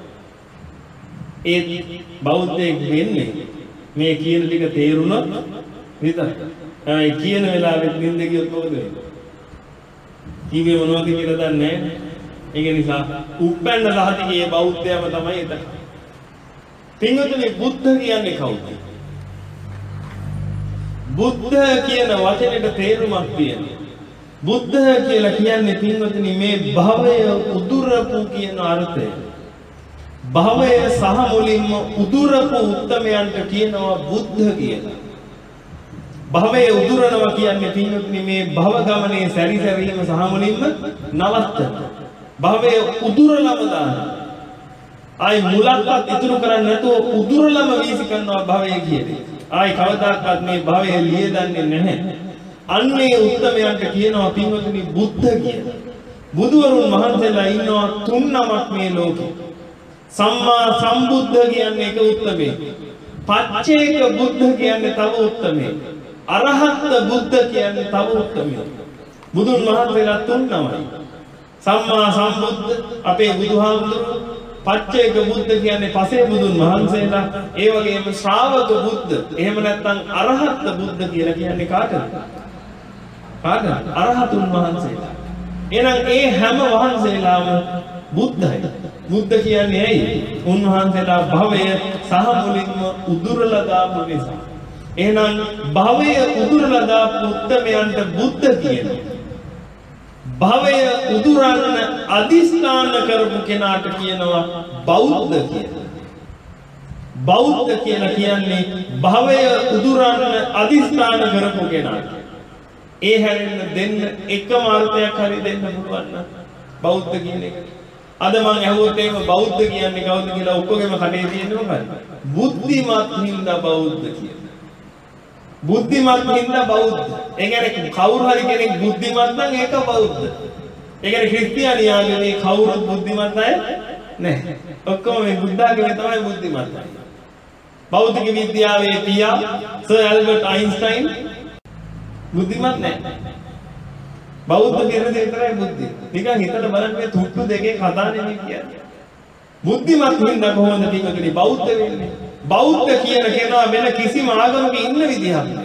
ඒ බෞද්ධයෙක් වෙන්නේ මේ කියන ටික තේරුණොත් විතරයි. ඒ කියන වෙලාවෙත් නින්ද ගියොත් මොකද වෙන්නේ? කිව්වේ මොනවද කියලා දන්නේ නැහැ. ඒක නිසා උප්පන්න සහතිකයේ බෞද්ධයම තමයි එතන. පින්වතුනි බුද්ධ කියන්නේ කවුද? බුද්ධ කියන වචනේට තේරුමක් තියෙනවා. බුද්ධ කියලා කියන්නේ පින්වතුනි මේ භවය උදුරපු කියන අර්ථය. භවය සහ මුලින්ම උදුරපු උත්තමයන්ට කියනවා බුද්ධ කියලා. භවය උදුරනවා කියන්නේ පින්වතුනි මේ භව ගමනේ සැරිසැරීම සහ මුලින්ම නවත්තන. භවය උදුරලම දානවා. ආයි මුලක්වත් ඉතුරු කරන්නේ නැතුව උදුරලම වීසි කරනවා භවය කියන්නේ. ආයි කවදාකවත් මේ භවය ලියදන්නේ නැහැ. අන්නේ උත්තමයන්ට කියනවා පින්වතුනි බුද්ධ කියලා. බුදුවරුන් වහන්සේලා ඉන්නවා තුන් නමක් මේ ලෝකේ. සම්මා සම්බුද්ධ කියන්නේ එක උත්තමයෙක්. පච්චේක බුද්ධ කියන්නේ තව උත්තමයෙක්. අරහත් බුද්ධ කියන්නේ තව උත්තමයෙක්. බුදුන් වහන්සේලා තුන් නමයි. සම්මා සම්බුද්ධ අපේ බුදුහාමුදුරුවෝ, පච්චේක බුද්ධ කියන්නේ පසේ බුදුන් වහන්සේලා, ඒ වගේම ශ්‍රාවක බුද්ධ, එහෙම නැත්නම් අරහත් බුද්ධ කියලා කියන්නේ කාටද? කාටද? අරහතුන් වහන්සේලා. එහෙනම් ඒ හැම වහන්සේලාම බුද්ධයි. බුද්ධ කියන්නේ ඇයි? උන්වහන්සේලා භවය සහ මුලින්ම උදුරලා දාපු නිසා. එහෙනම් භවය උදුරලා දාපු උත්තමයන්ට බුද්ධ කියනවා. භවය උදුරන්න අදිස්ථාන කරපු කෙනාට කියනවා බෞද්ධ කියලා. බෞද්ධ කියලා කියන්නේ භවය උදුරන්න අදිස්ථාන කරපු කෙනාට. ඒ හැරෙන්න දෙන්න එකම අර්ථයක් හරි දෙන්න පුළුවන් නම් බෞද්ධ කියන එක. අද මම අහුවොත් එහෙම බෞද්ධ කියන්නේ කවුද කියලා ඔක්කොගෙම කඩේ තියෙන්නේ මොකක්ද? බුද්ධිමත් හින්දා බෞද්ධ කියන. බුද්ධිමත් හින්දා බෞද්ධ. ඒ කියන්නේ කවුරු හරි කෙනෙක් බුද්ධිමත් නම් ඒක බෞද්ධ. ඒ කියන්නේ ක්‍රිස්තියානි ආගමේ කවුරුත් බුද්ධිමත් අය නැහැ. ඔක්කොම මේ බුද්ධාගමේ තමයි බුද්ධිමත් අය. භෞතික විද්‍යාවේ පියා සර් ඇල්බර්ට් අයින්ස්ටයින් බුද්ධිමත් නැහැ. බෞද්ධ කියන දේ විතරයි බුද්ධිය. නිකන් හිතලා බලන්න මේ තුට්ටු දෙකේ කතා නෙමෙයි කියන්නේ. බුද්ධිමත් හින්දා කොහොමද පිටුකේ බෞද්ධ වෙන්නේ? බෞද්ධ කියන කෙනා වෙන කිසිම ආගමක ඉන්න විදිහක් නැහැ.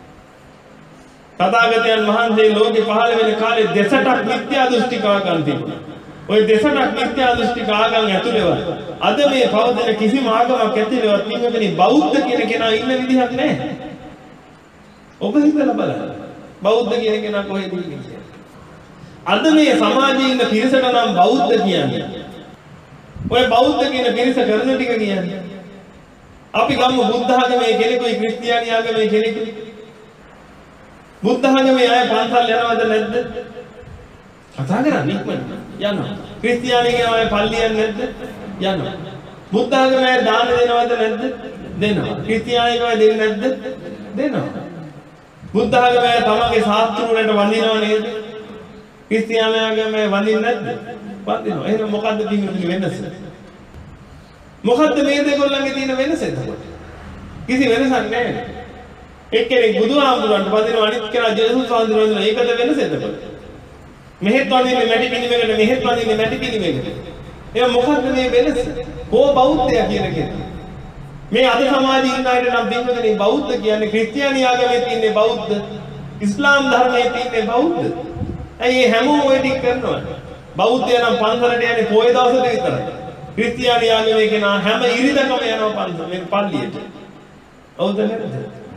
තථාගතයන් වහන්සේ ලෝකේ පහළ වෙන කාලේ දෙසටක් මිත්‍යා දෘෂ්ටික ආගම් තිබුණා. ওই දෙසටක් මිත්‍යා දෘෂ්ටික ආගම් ඇතුළේවත් අද මේ පවතින කිසිම ආගමක් ඇතුළේවත් පින්වතුනි බෞද්ධ කියන කෙනා ඉන්න විදිහක් නැහැ. ඔබ හිතලා බලන්න. බෞද්ධ කියන කෙනා කොහෙද ඉන්නේ? අද මේ සමාජයේ ඉන්න පිරිසට නම් බෞද්ධ කියන්නේ. ඔය බෞද්ධ කියන පිරිස කරන ටික කියන්නේ. අපි ගමු බුද්ධ ආගමේ කෙනෙකුයි ක්‍රිස්තියානි ආගමේ කෙනෙකුයි. බුද්ධ ආගමේ අය පන්සල් යනවද නැද්ද? කතා කරන්නේ ඉක්මනට. යනවා. ක්‍රිස්තියානිගේ අය පල්ලි යන්නේ නැද්ද? යනවා. බුද්ධ ආගමේ දාන දෙනවද නැද්ද? දෙනවා. ක්‍රිස්තියානිගේ අය දෙන්නේ නැද්ද? දෙනවා. බුද්ධ ආගමේ තමන්ගේ ශාස්ත්‍රවලට වඳිනව නේද? ක්‍රිස්තියානි ආගමේ වඳින්නේ නැද්ද? වඳිනවා. එහෙනම් මොකද්ද තියෙන්නේ වෙනස? මොකද්ද මේ දෙකොල්ලන්ගේ තියෙන වෙනස එතකොට? කිසි වෙනසක් නැහැ. එක්කෙනෙක් බුදුහාමුදුරන්ට වඳිනවා අනිත් කෙනා ජේසුස් වහන්සේට වඳිනවා. ඒකද වෙනස එතකොට? මෙහෙත් වඳින්නේ මැටි පිළිමයකට මෙහෙත් වඳින්නේ මැටි පිළිමයකට. එහෙනම් මොකද්ද මේ වෙනස? කෝ බෞද්ධයා කියන කෙනා? මේ අද සමාජයේ ඉන්න අයට නම් බින්දුනේ බෞද්ධ කියන්නේ ක්‍රිස්තියානි ආගමේ තියෙන බෞද්ධ, ඉස්ලාම් ධර්මයේ තියෙන බෞද්ධ. ඇයි හැමෝම ඔය ටික කරනවා? බෞද්ධයා නම් පන්සලට යන්නේ පොයේ දවසට විතරයි. ක්‍රිස්තියානි ආගමේ කෙනා හැම ඉරිදකම යනවා පන්සල මේ පල්ලියට. හවුද නැද්ද?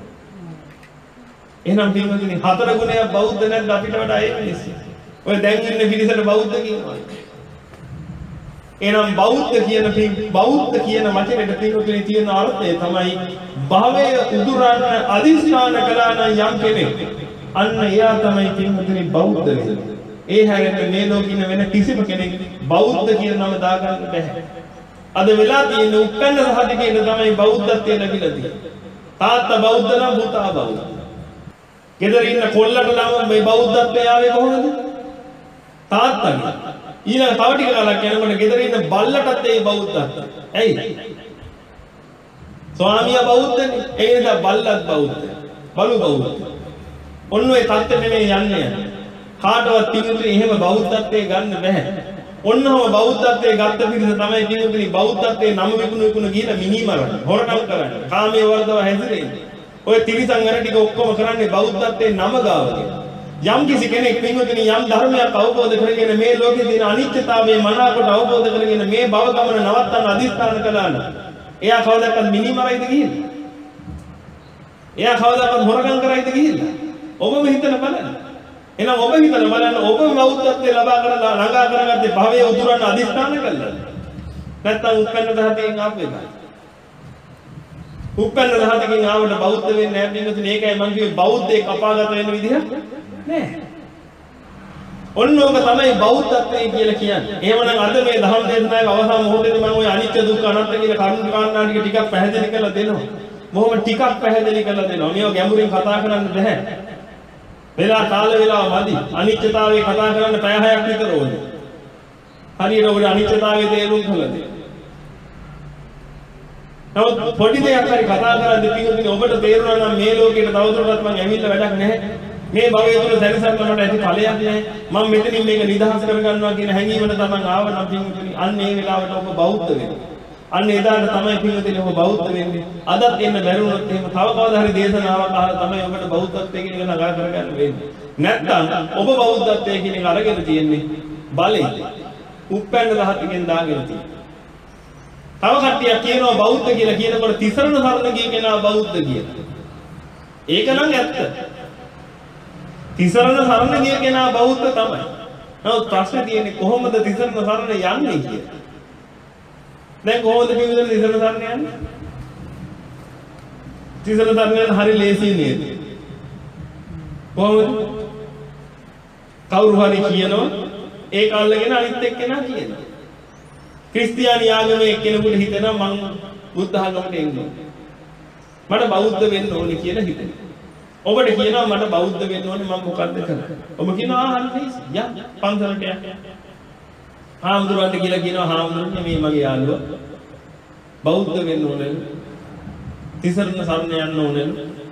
එහෙනම් බින්දුනේ හතර ගුණයක් බෞද්ධ නැද්ද අපිට වඩා ඒ මිනිස්සු? ඔය දැන් ඉන්න පිරිසට බෞද්ධ කියනවා. එහෙනම් බෞද්ධ කියන බෞද්ධ කියන වචනේට පිටුතුනේ තියෙන අර්ථය තමයි භවයේ උදුරන්න අදිස්ථාන කළා නම් යම් කෙනෙක් අන්න එයා තමයි පිටුතුනේ බෞද්ධ වෙන්නේ. ඒ හැරෙන්න මේ ලෝකෙින වෙන කිසිම කෙනෙක් බෞද්ධ කියන නම දාගන්න බැහැ. අද වෙලා තියෙන උප්පන්න සහතිකේන තමයි බෞද්ධත්වයට ලැබිලා තියෙන්නේ. තාත්තා බෞද්ධ නම් පුතා බෞද්ධ. ගෙදර ඉන්න කොල්ලට නම් මේ බෞද්ධත්වය ආවේ කොහොමද? තාත්තගේ. ඊළඟ තව ටික කාලයක් යනකොට ගෙදර ඉන්න බල්ලටත් ඒ බෞද්ධත්වය. ඇයි? ස්වාමියා බෞද්ධනේ. ඒ නිසා බල්ලත් බෞද්ධ. බලු බෞද්ධ. ඔන්න ඔය தත්ත්වෙ නෙමෙයි යන්නේ. කාටවත් පිටුතුනි එහෙම බෞද්ධත්වයේ ගන්න බෑ. ඔන්නම බෞද්ධත්වයේ ගත්ත පිරිස තමයි පිටුතුනි බෞද්ධත්වයේ නම විකුණු විකුණු ගිහලා මිනිමරන. හොරකම් කරන්නේ. කාමයේ වර්ධව හැසිරෙන්නේ. ඔය තිරිසන් අර ටික ඔක්කොම කරන්නේ බෞද්ධත්වයේ නම ගාවගෙන. යම් කිසි කෙනෙක් පින්වතුනි යම් ධර්මයක් අවබෝධ කරගෙන මේ ලෝකේ තියෙන අනිත්‍යතාවය මනාකොට අවබෝධ කරගෙන මේ භව ගමන නවත්තන්න අදිස්ථාන කළා නම් එයා කවදාවත් මිනිමරයිද ගිහිල්ලා? එයා කවදාවත් හොරකම් කරයිද ගිහිල්ලා? ඔබම හිතලා බලන්න. එහෙනම් ඔබ හිතලා බලන්න ඔබ බෞද්ධත්වයේ ලබා කරලා ළඟා කරගත්තේ භවයේ උදුරන්න අදිස්ථාන කළාද? නැත්නම් උපැන්න දහතෙන් ආපු එකයි. උපැන්න දහතකින් ආවට බෞද්ධ වෙන්නේ නැහැ පින්වතුනි. ඒකයි මම කිව්වේ බෞද්ධයෙක් අපාගත වෙන විදිහ නෑ. ඔන්න ඕක තමයි බෞද්ධත්වය කියලා කියන්නේ. එහෙමනම් අද මේ ධර්ම දේශනාවේ අවසාන මොහොතේදී මම ওই අනිත්‍ය දුක්ඛ අනාත්ම කියන කරුණු කාරණා ටික ටිකක් පැහැදිලි කරලා දෙනවා. මොහොම ටිකක් පැහැදිලි කරලා දෙනවා. මේව ගැඹුරින් කතා කරන්න බෑ. වෙලා කාල වේලාව මදි. අනිත්‍යතාවයේ කතා කරන්න පැය හයක් විතර ඕනේ. හරියට ඔය අනිත්‍යතාවයේ තේරුම් කළද? නමුත් පොඩි දෙයක් හරි කතා කරද්දී පිටුදින ඔබට තේරුණා නම් මේ ලෝකෙට තවදුරටත් මම ඇවිල්ලා වැඩක් නැහැ. මේ භවයේ තුල දැනසන්න මට ඇති ඵලයක් නැහැ. මම මෙතනින් මේක නිදහස් කරගන්නවා කියන හැඟීමට තමන් ආව නම් පින්වතුනි අන්න ඒ වෙලාවට ඔබ බෞද්ධ වෙනවා. අන්න එදාට තමයි පින්වතුනි ඔබ බෞද්ධ වෙන්නේ. අදත් එන්න බැරුණොත් එහෙම තව කවදා හරි දේශනාවක් අහලා තමයි ඔබට බෞද්ධත්වයේ කියන එක නගා කරගන්න වෙන්නේ. නැත්නම් ඔබ බෞද්ධත්වයේ කියන එක අරගෙන තියෙන්නේ බලෙන්. උප්පැන්න රහතකින් දාගෙන තියෙන්නේ. තව කට්ටියක් කියනවා බෞද්ධ කියලා කියනකොට තිසරණ සරණ ගිය කෙනා බෞද්ධ කියලා. ඒක නම් ඇත්ත. තිසරණ සරණ ගිය කෙනා බෞද්ධ තමයි. නමුත් ප්‍රශ්නේ තියෙන්නේ කොහොමද තිසරණ සරණ යන්නේ කියලා. දැන් කොහොමද පිළිවෙල තිසරණ සරණ යන්නේ? තිසරණ සරණ යන හරි ලේසි නේද? කොහොමද? කවුරු හරි කියනවා ඒක අල්ලගෙන අනිත් එක්කෙනා කියනවා. ක්‍රිස්තියානි ආගමේ එක්කෙනෙකුට හිතෙනවා මං බුද්ධ ආගමට එන්න ඕනේ. මට බෞද්ධ වෙන්න ඕනේ කියලා හිතෙනවා. ඔබට කියනවා මට බෞද්ධ වෙන්න ඕනේ මම මොකද්ද කරන්නේ? ඔබ කියනවා ආ හරි යා පන්සලට යන්න. හාමුදුරුවන්ට කියලා කියනවා හාමුදුරුවනේ මේ මගේ යාළුවා බෞද්ධ වෙන්න ඕනේ. තිසරණ සරණ යන්න ඕනේ.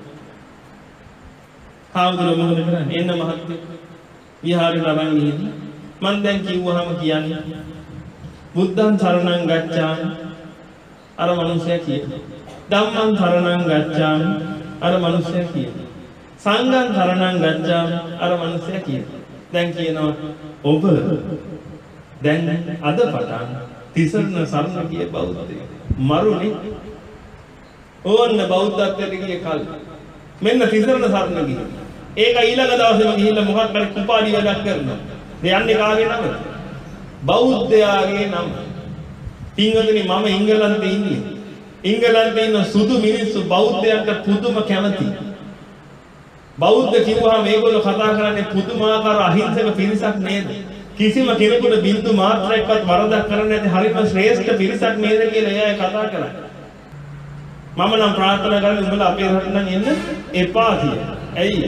හාමුදුරුවෝ මොකද කරන්නේ? එන්න මහත්තයෝ. විහාරේ ළමන් ගිහින් මම දැන් කිව්වහම කියන්නේ බුද්ධං සරණං ගච්ඡාමි අර මනුස්සයා කියනවා. ධම්මං සරණං ගච්ඡාමි අර මනුස්සයා කියනවා. සංඝං සරණං ගච්ඡාමි අර මනුස්සයා කියනවා. දැන් කියනවා ඔබ දැන් අද පටන් තිසරණ සරණ ගිය බෞද්ධයෙක්. මරුනේ ඕන්න බෞද්ධත්වයට ගිය කල් මෙන්න තිසරණ සරණ ගිහින්. ඒක ඊළඟ දවසේම ගිහිල්ලා මොකක් හරි කුපාඩි වැඩක් කරනවා. මේ යන්නේ කාගේ නමද? බෞද්ධයාගේ නම. පින්වතුනි මම ඉංගලන්තේ ඉන්නේ. ඉංගලන්තේ ඉන්න සුදු මිනිස්සු බෞද්ධයන්ට පුදුම කැමති. බෞද්ධ කිව්වහම මේගොල්ලෝ කතා කරන්නේ පුදුමාකාර අහිංසක පිරිසක් නේද? කිසිම කෙනෙකුට බින්දු මාත්‍රයක්වත් වරදක් කරන්නේ නැති හරිම ශ්‍රේෂ්ඨ පිරිසක් නේද කියලා එයා කතා කරන්නේ. මම නම් ප්‍රාර්ථනා කරන්නේ උඹලා අපේ රටට නම් එන්න එපා කියලා. ඇයි?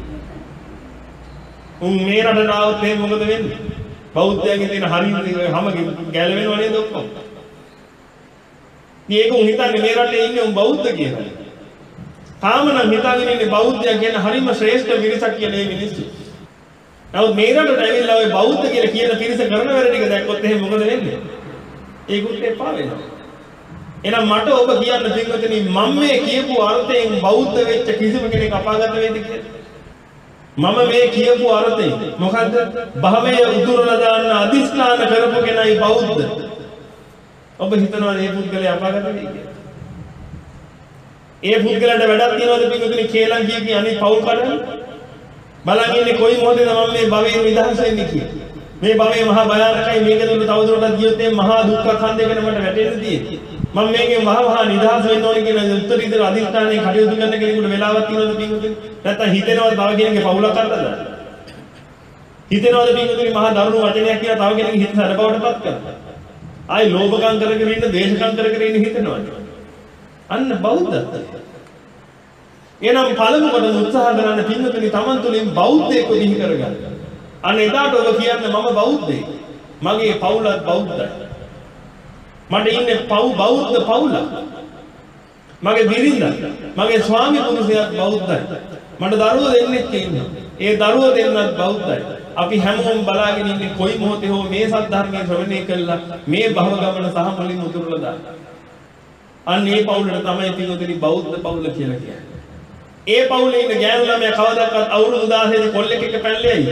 උන් මේ රටට ආවොත් එහෙනම් මොකද වෙන්නේ? බෞද්ධයන්ගේ තියෙන හරිම හැම ගැලවෙනව නේද ඔක්කොම? මේක උන් හිතන්නේ මේ රටේ ඉන්නේ උන් බෞද්ධ කියලා. තාම නම් හිතාගෙන ඉන්නේ බෞද්ධයන් කියන හරිම ශ්‍රේෂ්ඨ පිරිසක් කියලා මේ මිනිස්සු. නමුත් මේ රටට ඇවිල්ලා ඔය බෞද්ධ කියලා කියන පිරිස කරන වැඩ ටික දැක්කොත් එහෙනම් මොකද වෙන්නේ? ඒකුත් එපා වෙනවා. එහෙනම් මට ඔබ කියන්න පින්වතුනි මම මේ කියපු අර්ථයෙන් බෞද්ධ වෙච්ච කිසිම කෙනෙක් අපාගත වෙයිද කියලා? මම මේ කියපු අර්ථයෙන් මොකද්ද? භවයේ උදුරලා දාන්න අදිස්ථාන කරපු කෙනයි බෞද්ධ. ඔබ හිතනවා මේ පුද්ගලයා අපාගත වෙයි කියලා? ඒ පුද්ගලයාට වැඩක් තියනවද පින්වතුනි කේලම් කිය කී අනිත් පවුල් කඩන? බලන් ඉන්නේ කොයි මොහොතේද මම මේ භවයෙන් නිදහස් වෙන්නේ කියලා. මේ භවයේ මහා භයානකයි මේක තුළ තවදුරටත් ගියොත් මේ මහා දුක්ඛ ඛණ්ඩයකට මට වැටෙන්න තියෙන්නේ. මම මේකෙන් මහා මහා නිදහස් වෙන්න ඕනේ කියන උත්තරීතර අධිෂ්ඨානයේ කටයුතු කරන කෙනෙකුට වෙලාවක් තියෙනවද පින්වතුනි? නැත්නම් හිතෙනවද තව කෙනෙක්ගේ පවුලක් කරන්නද? හිතෙනවද පින්වතුනි මහා දරුණු වචනයක් කියලා තව කෙනෙක්ගේ හිත සැඩබවටපත් කරන්න? ආයි ලෝභකම් කරගෙන ඉන්න, දේශකම් කරගෙන ඉන්න හිතෙනවද? අන්න බෞද්ධත්වය. එනම් පළමු කොට උත්සාහ කරන්න පින්වතුනි තමන් තුළින් බෞද්ධයෙකු දිහි කරගන්න. අන්න එදාට ඔබ කියන්නේ මම බෞද්ධයෙක්. මගේ පවුලත් බෞද්ධයි. මට ඉන්නේ පව් බෞද්ධ පවුලක්. මගේ බිරිඳ, මගේ ස්වාමි පුරුෂයාත් බෞද්ධයි. මට දරුවෝ දෙන්නෙක් ඉන්නවා. ඒ දරුවෝ දෙන්නත් බෞද්ධයි. අපි හැමෝම බලාගෙන ඉන්නේ කොයි මොහොතේ හෝ මේ සත්‍ය ධර්මයේ ශ්‍රවණය කළා මේ භව ගමන සහ මුලින් උතුරලා දාන්න. අන්න ඒ පවුලට තමයි පින්වතුනි බෞද්ධ පවුල කියලා කියන්නේ. ඒ පවුලේ ඉන්න ගෑනු ළමයා කවදාකවත් අවුරුදු දාසයක කොල්ලෙක් එක්ක පැනලෙයි.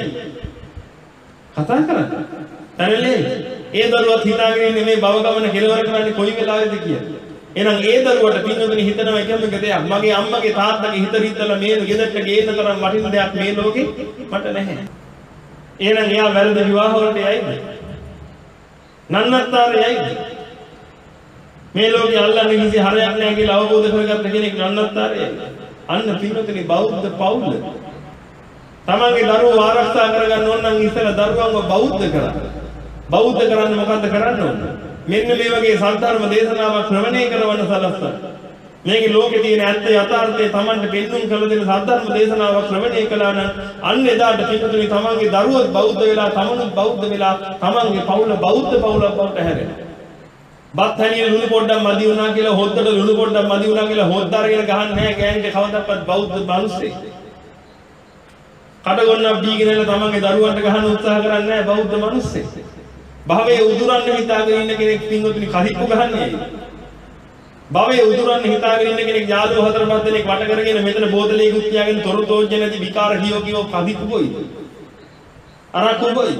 කතා කරන්නේ. පැනලෙයි. ඒ දරුවත් හිතාගෙන ඉන්නේ මේ භව ගමන කෙලවර කරන්නේ කොයි වෙලාවෙද කියලා. එහෙනම් ඒ දරුවට පින්වතුනි හිතනවා එකම එක දෙයක්. මගේ අම්මගේ තාත්තගේ හිත රිද්දලා මේ ගෙදරට ගේන්න තරම් වටින දෙයක් මේ ලෝකේ මට නැහැ. එහෙනම් එයා වැරදි විවාහ වලට යයිද? නන්නත්තාරේ යයිද? මේ ලෝකේ අල්ලන්නේ කිසි හරයක් නැහැ කියලා අවබෝධ කරගත්ත කෙනෙක් නන්නත්තාරේ. අන්න පින්වතුනි බෞද්ධ පවුල. තමන්ගේ දරුවෝ ආරක්ෂා කරගන්න ඕන නම් ඉස්සෙල්ලා දරුවන්ව බෞද්ධ කරන්න. බෞද්ධ කරන්න මොකද්ද කරන්න ඕන? මෙන්න මේ වගේ සත්‍යධර්ම දේශනාවක් ශ්‍රවණය කරවන්න සලස්සන. මේකේ ලෝකේ තියෙන ඇත්ත යථාර්ථය තමන්ට පෙන්වුම් කළ දෙන සත්‍යධර්ම දේශනාවක් ශ්‍රවණය කළා නම් අන්න එදාට පින්වතුනි තමන්ගේ දරුවෝත් බෞද්ධ වෙලා තමනුත් බෞද්ධ වෙලා තමන්ගේ පවුල බෞද්ධ පවුලක් බවට හැරෙනවා. බත් හැනියේ ලුණු පොඩ්ඩක් මදි වුණා කියලා හොද්දට ලුණු පොඩ්ඩක් මදි වුණා කියලා හොද්ද අරගෙන ගහන්නේ නැහැ ගෑනිට කවදාවත් බෞද්ධ මිනිස්සෙක්. කඩගොන්නක් දීගෙන ඉන්න තමන්ගේ දරුවන්ට ගහන්න උත්සාහ කරන්නේ නැහැ බෞද්ධ මිනිස්සෙක්. භවයේ උදුරන්න හිතාගෙන ඉන්න කෙනෙක් පින්වතුනි කහිප්පු ගහන්නේ. භවයේ උදුරන්න හිතාගෙන ඉන්න කෙනෙක් යාළුවෝ හතර පහ දෙනෙක් වට කරගෙන මෙතන බෝතලයකුත් තියාගෙන තොරු තෝජ්ජ නැති විකාර කියෝ කියෝ කහිප්පු කොයිද? අරක්කු කොයිද?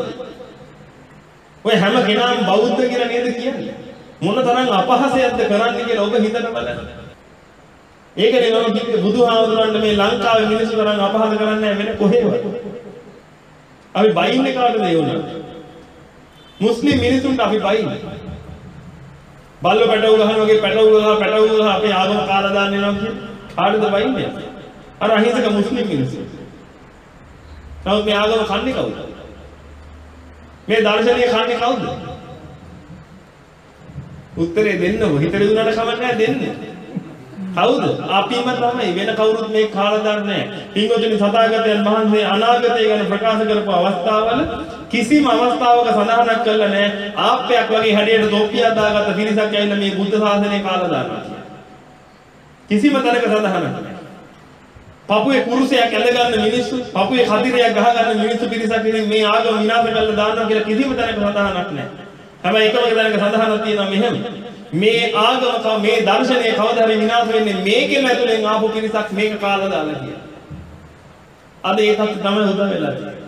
ඔය හැම කෙනාම බෞද්ධ කියලා නේද කියන්නේ? මොන තරම් අපහාසයක්ද කරන්නේ කියලා ඔබ හිතන්න බලන්න. ඒකනේ මම කිව්වේ බුදුහාමුදුරන්ට මේ ලංකාවේ මිනිස්සු තරම් අපහාස කරන්නේ නැහැ වෙන කොහෙවත්. අපි බයින්නේ කාටද ඒ උනා? මුස්ලිම් මිනිසුන්ට අපි බයින්නේ. බල්ලෝ පැටවු ගහන වගේ පැටවු ගහ පැටවු ගහ අපේ ආගම කාලා දාන්න යනවා කියන්නේ. කාටද බයින්නේ? අර අහිංසක මුස්ලිම් මිනිස්සු. නමුත් මේ ආගම කන්නේ කවුද? මේ දර්ශනීය කන්නේ කවුද? උත්තරේ දෙන්න ඕ හිතේ දුන්නාට කමක් නැහැ දෙන්න. කවුද? අපිම තමයි වෙන කවුරුත් මේ කාලා දාන්නේ නැහැ. පින්වතුනි සතාගතයන් වහන්සේ අනාගතය ගැන ප්‍රකාශ කරපු අවස්ථාවල කිසිම අවස්ථාවක සඳහනක් කළා නැහැ. ආප්පයක් වගේ හැඩයට තොප්පියක් දාගත්ත පිරිසක් ඇවිල්ලා මේ බුද්ධ ශාසනය කාලා දානවා කියලා. කිසිම තැනක සඳහනක් නැහැ. පපුවේ කුරුසයක් ඇඳ ගන්න මිනිස්සු, පපුවේ කදිරයක් ගහ ගන්න මිනිස්සු පිරිසක් ඉතින් මේ ආගම විනාශ කරලා දානවා කියලා කිසිම තැනක සඳහනක් නැහැ. හැබැයි එකම තැනක සඳහනක් තියෙනවා මෙහෙම. මේ ආගම මේ දර්ශනය කවදා හරි විනාශ වෙන්නේ මේකෙම ඇතුලෙන් ආපු පිරිසක් මේක කාලා දාලා කියලා. අද ඒකත් තමයි උදා වෙලා තියෙන්නේ.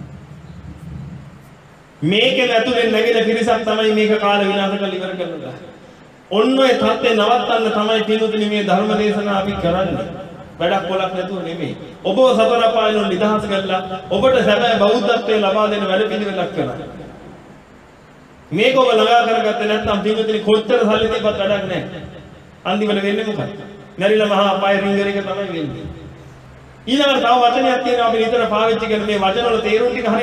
මේකෙම ඇතුලෙන් නැගෙන පිරිසක් තමයි මේක කාලා විනාශ කරලා ඉවර කරනවා. ඔන්න ඔය තත්ත්වේ නවත්තන්න තමයි පින්වතුනි මේ ධර්ම දේශනාව අපි කරන්නේ. වැඩක් කොලක් නැතුව නෙමෙයි. ඔබව සතර අපායන් නිදහස් කරලා ඔබට සැබෑ බෞද්ධත්වයේ ලබා දෙන වැඩ පිළිවෙලක් කරනවා. මේක ඔබ ළඟා කරගත්තේ නැත්නම් පින්විතනි කොච්චර සල්ලි තිබ්බත් වැඩක් නැහැ. අන්තිමට වෙන්නේ මොකක්ද? මැරිලා මහා අපාය රින්ගර එක තමයි වෙන්නේ. ඊළඟට තව වචනයක් තියෙනවා අපි නිතර පාවිච්චි කරන මේ වචන වල තේරුම් ටික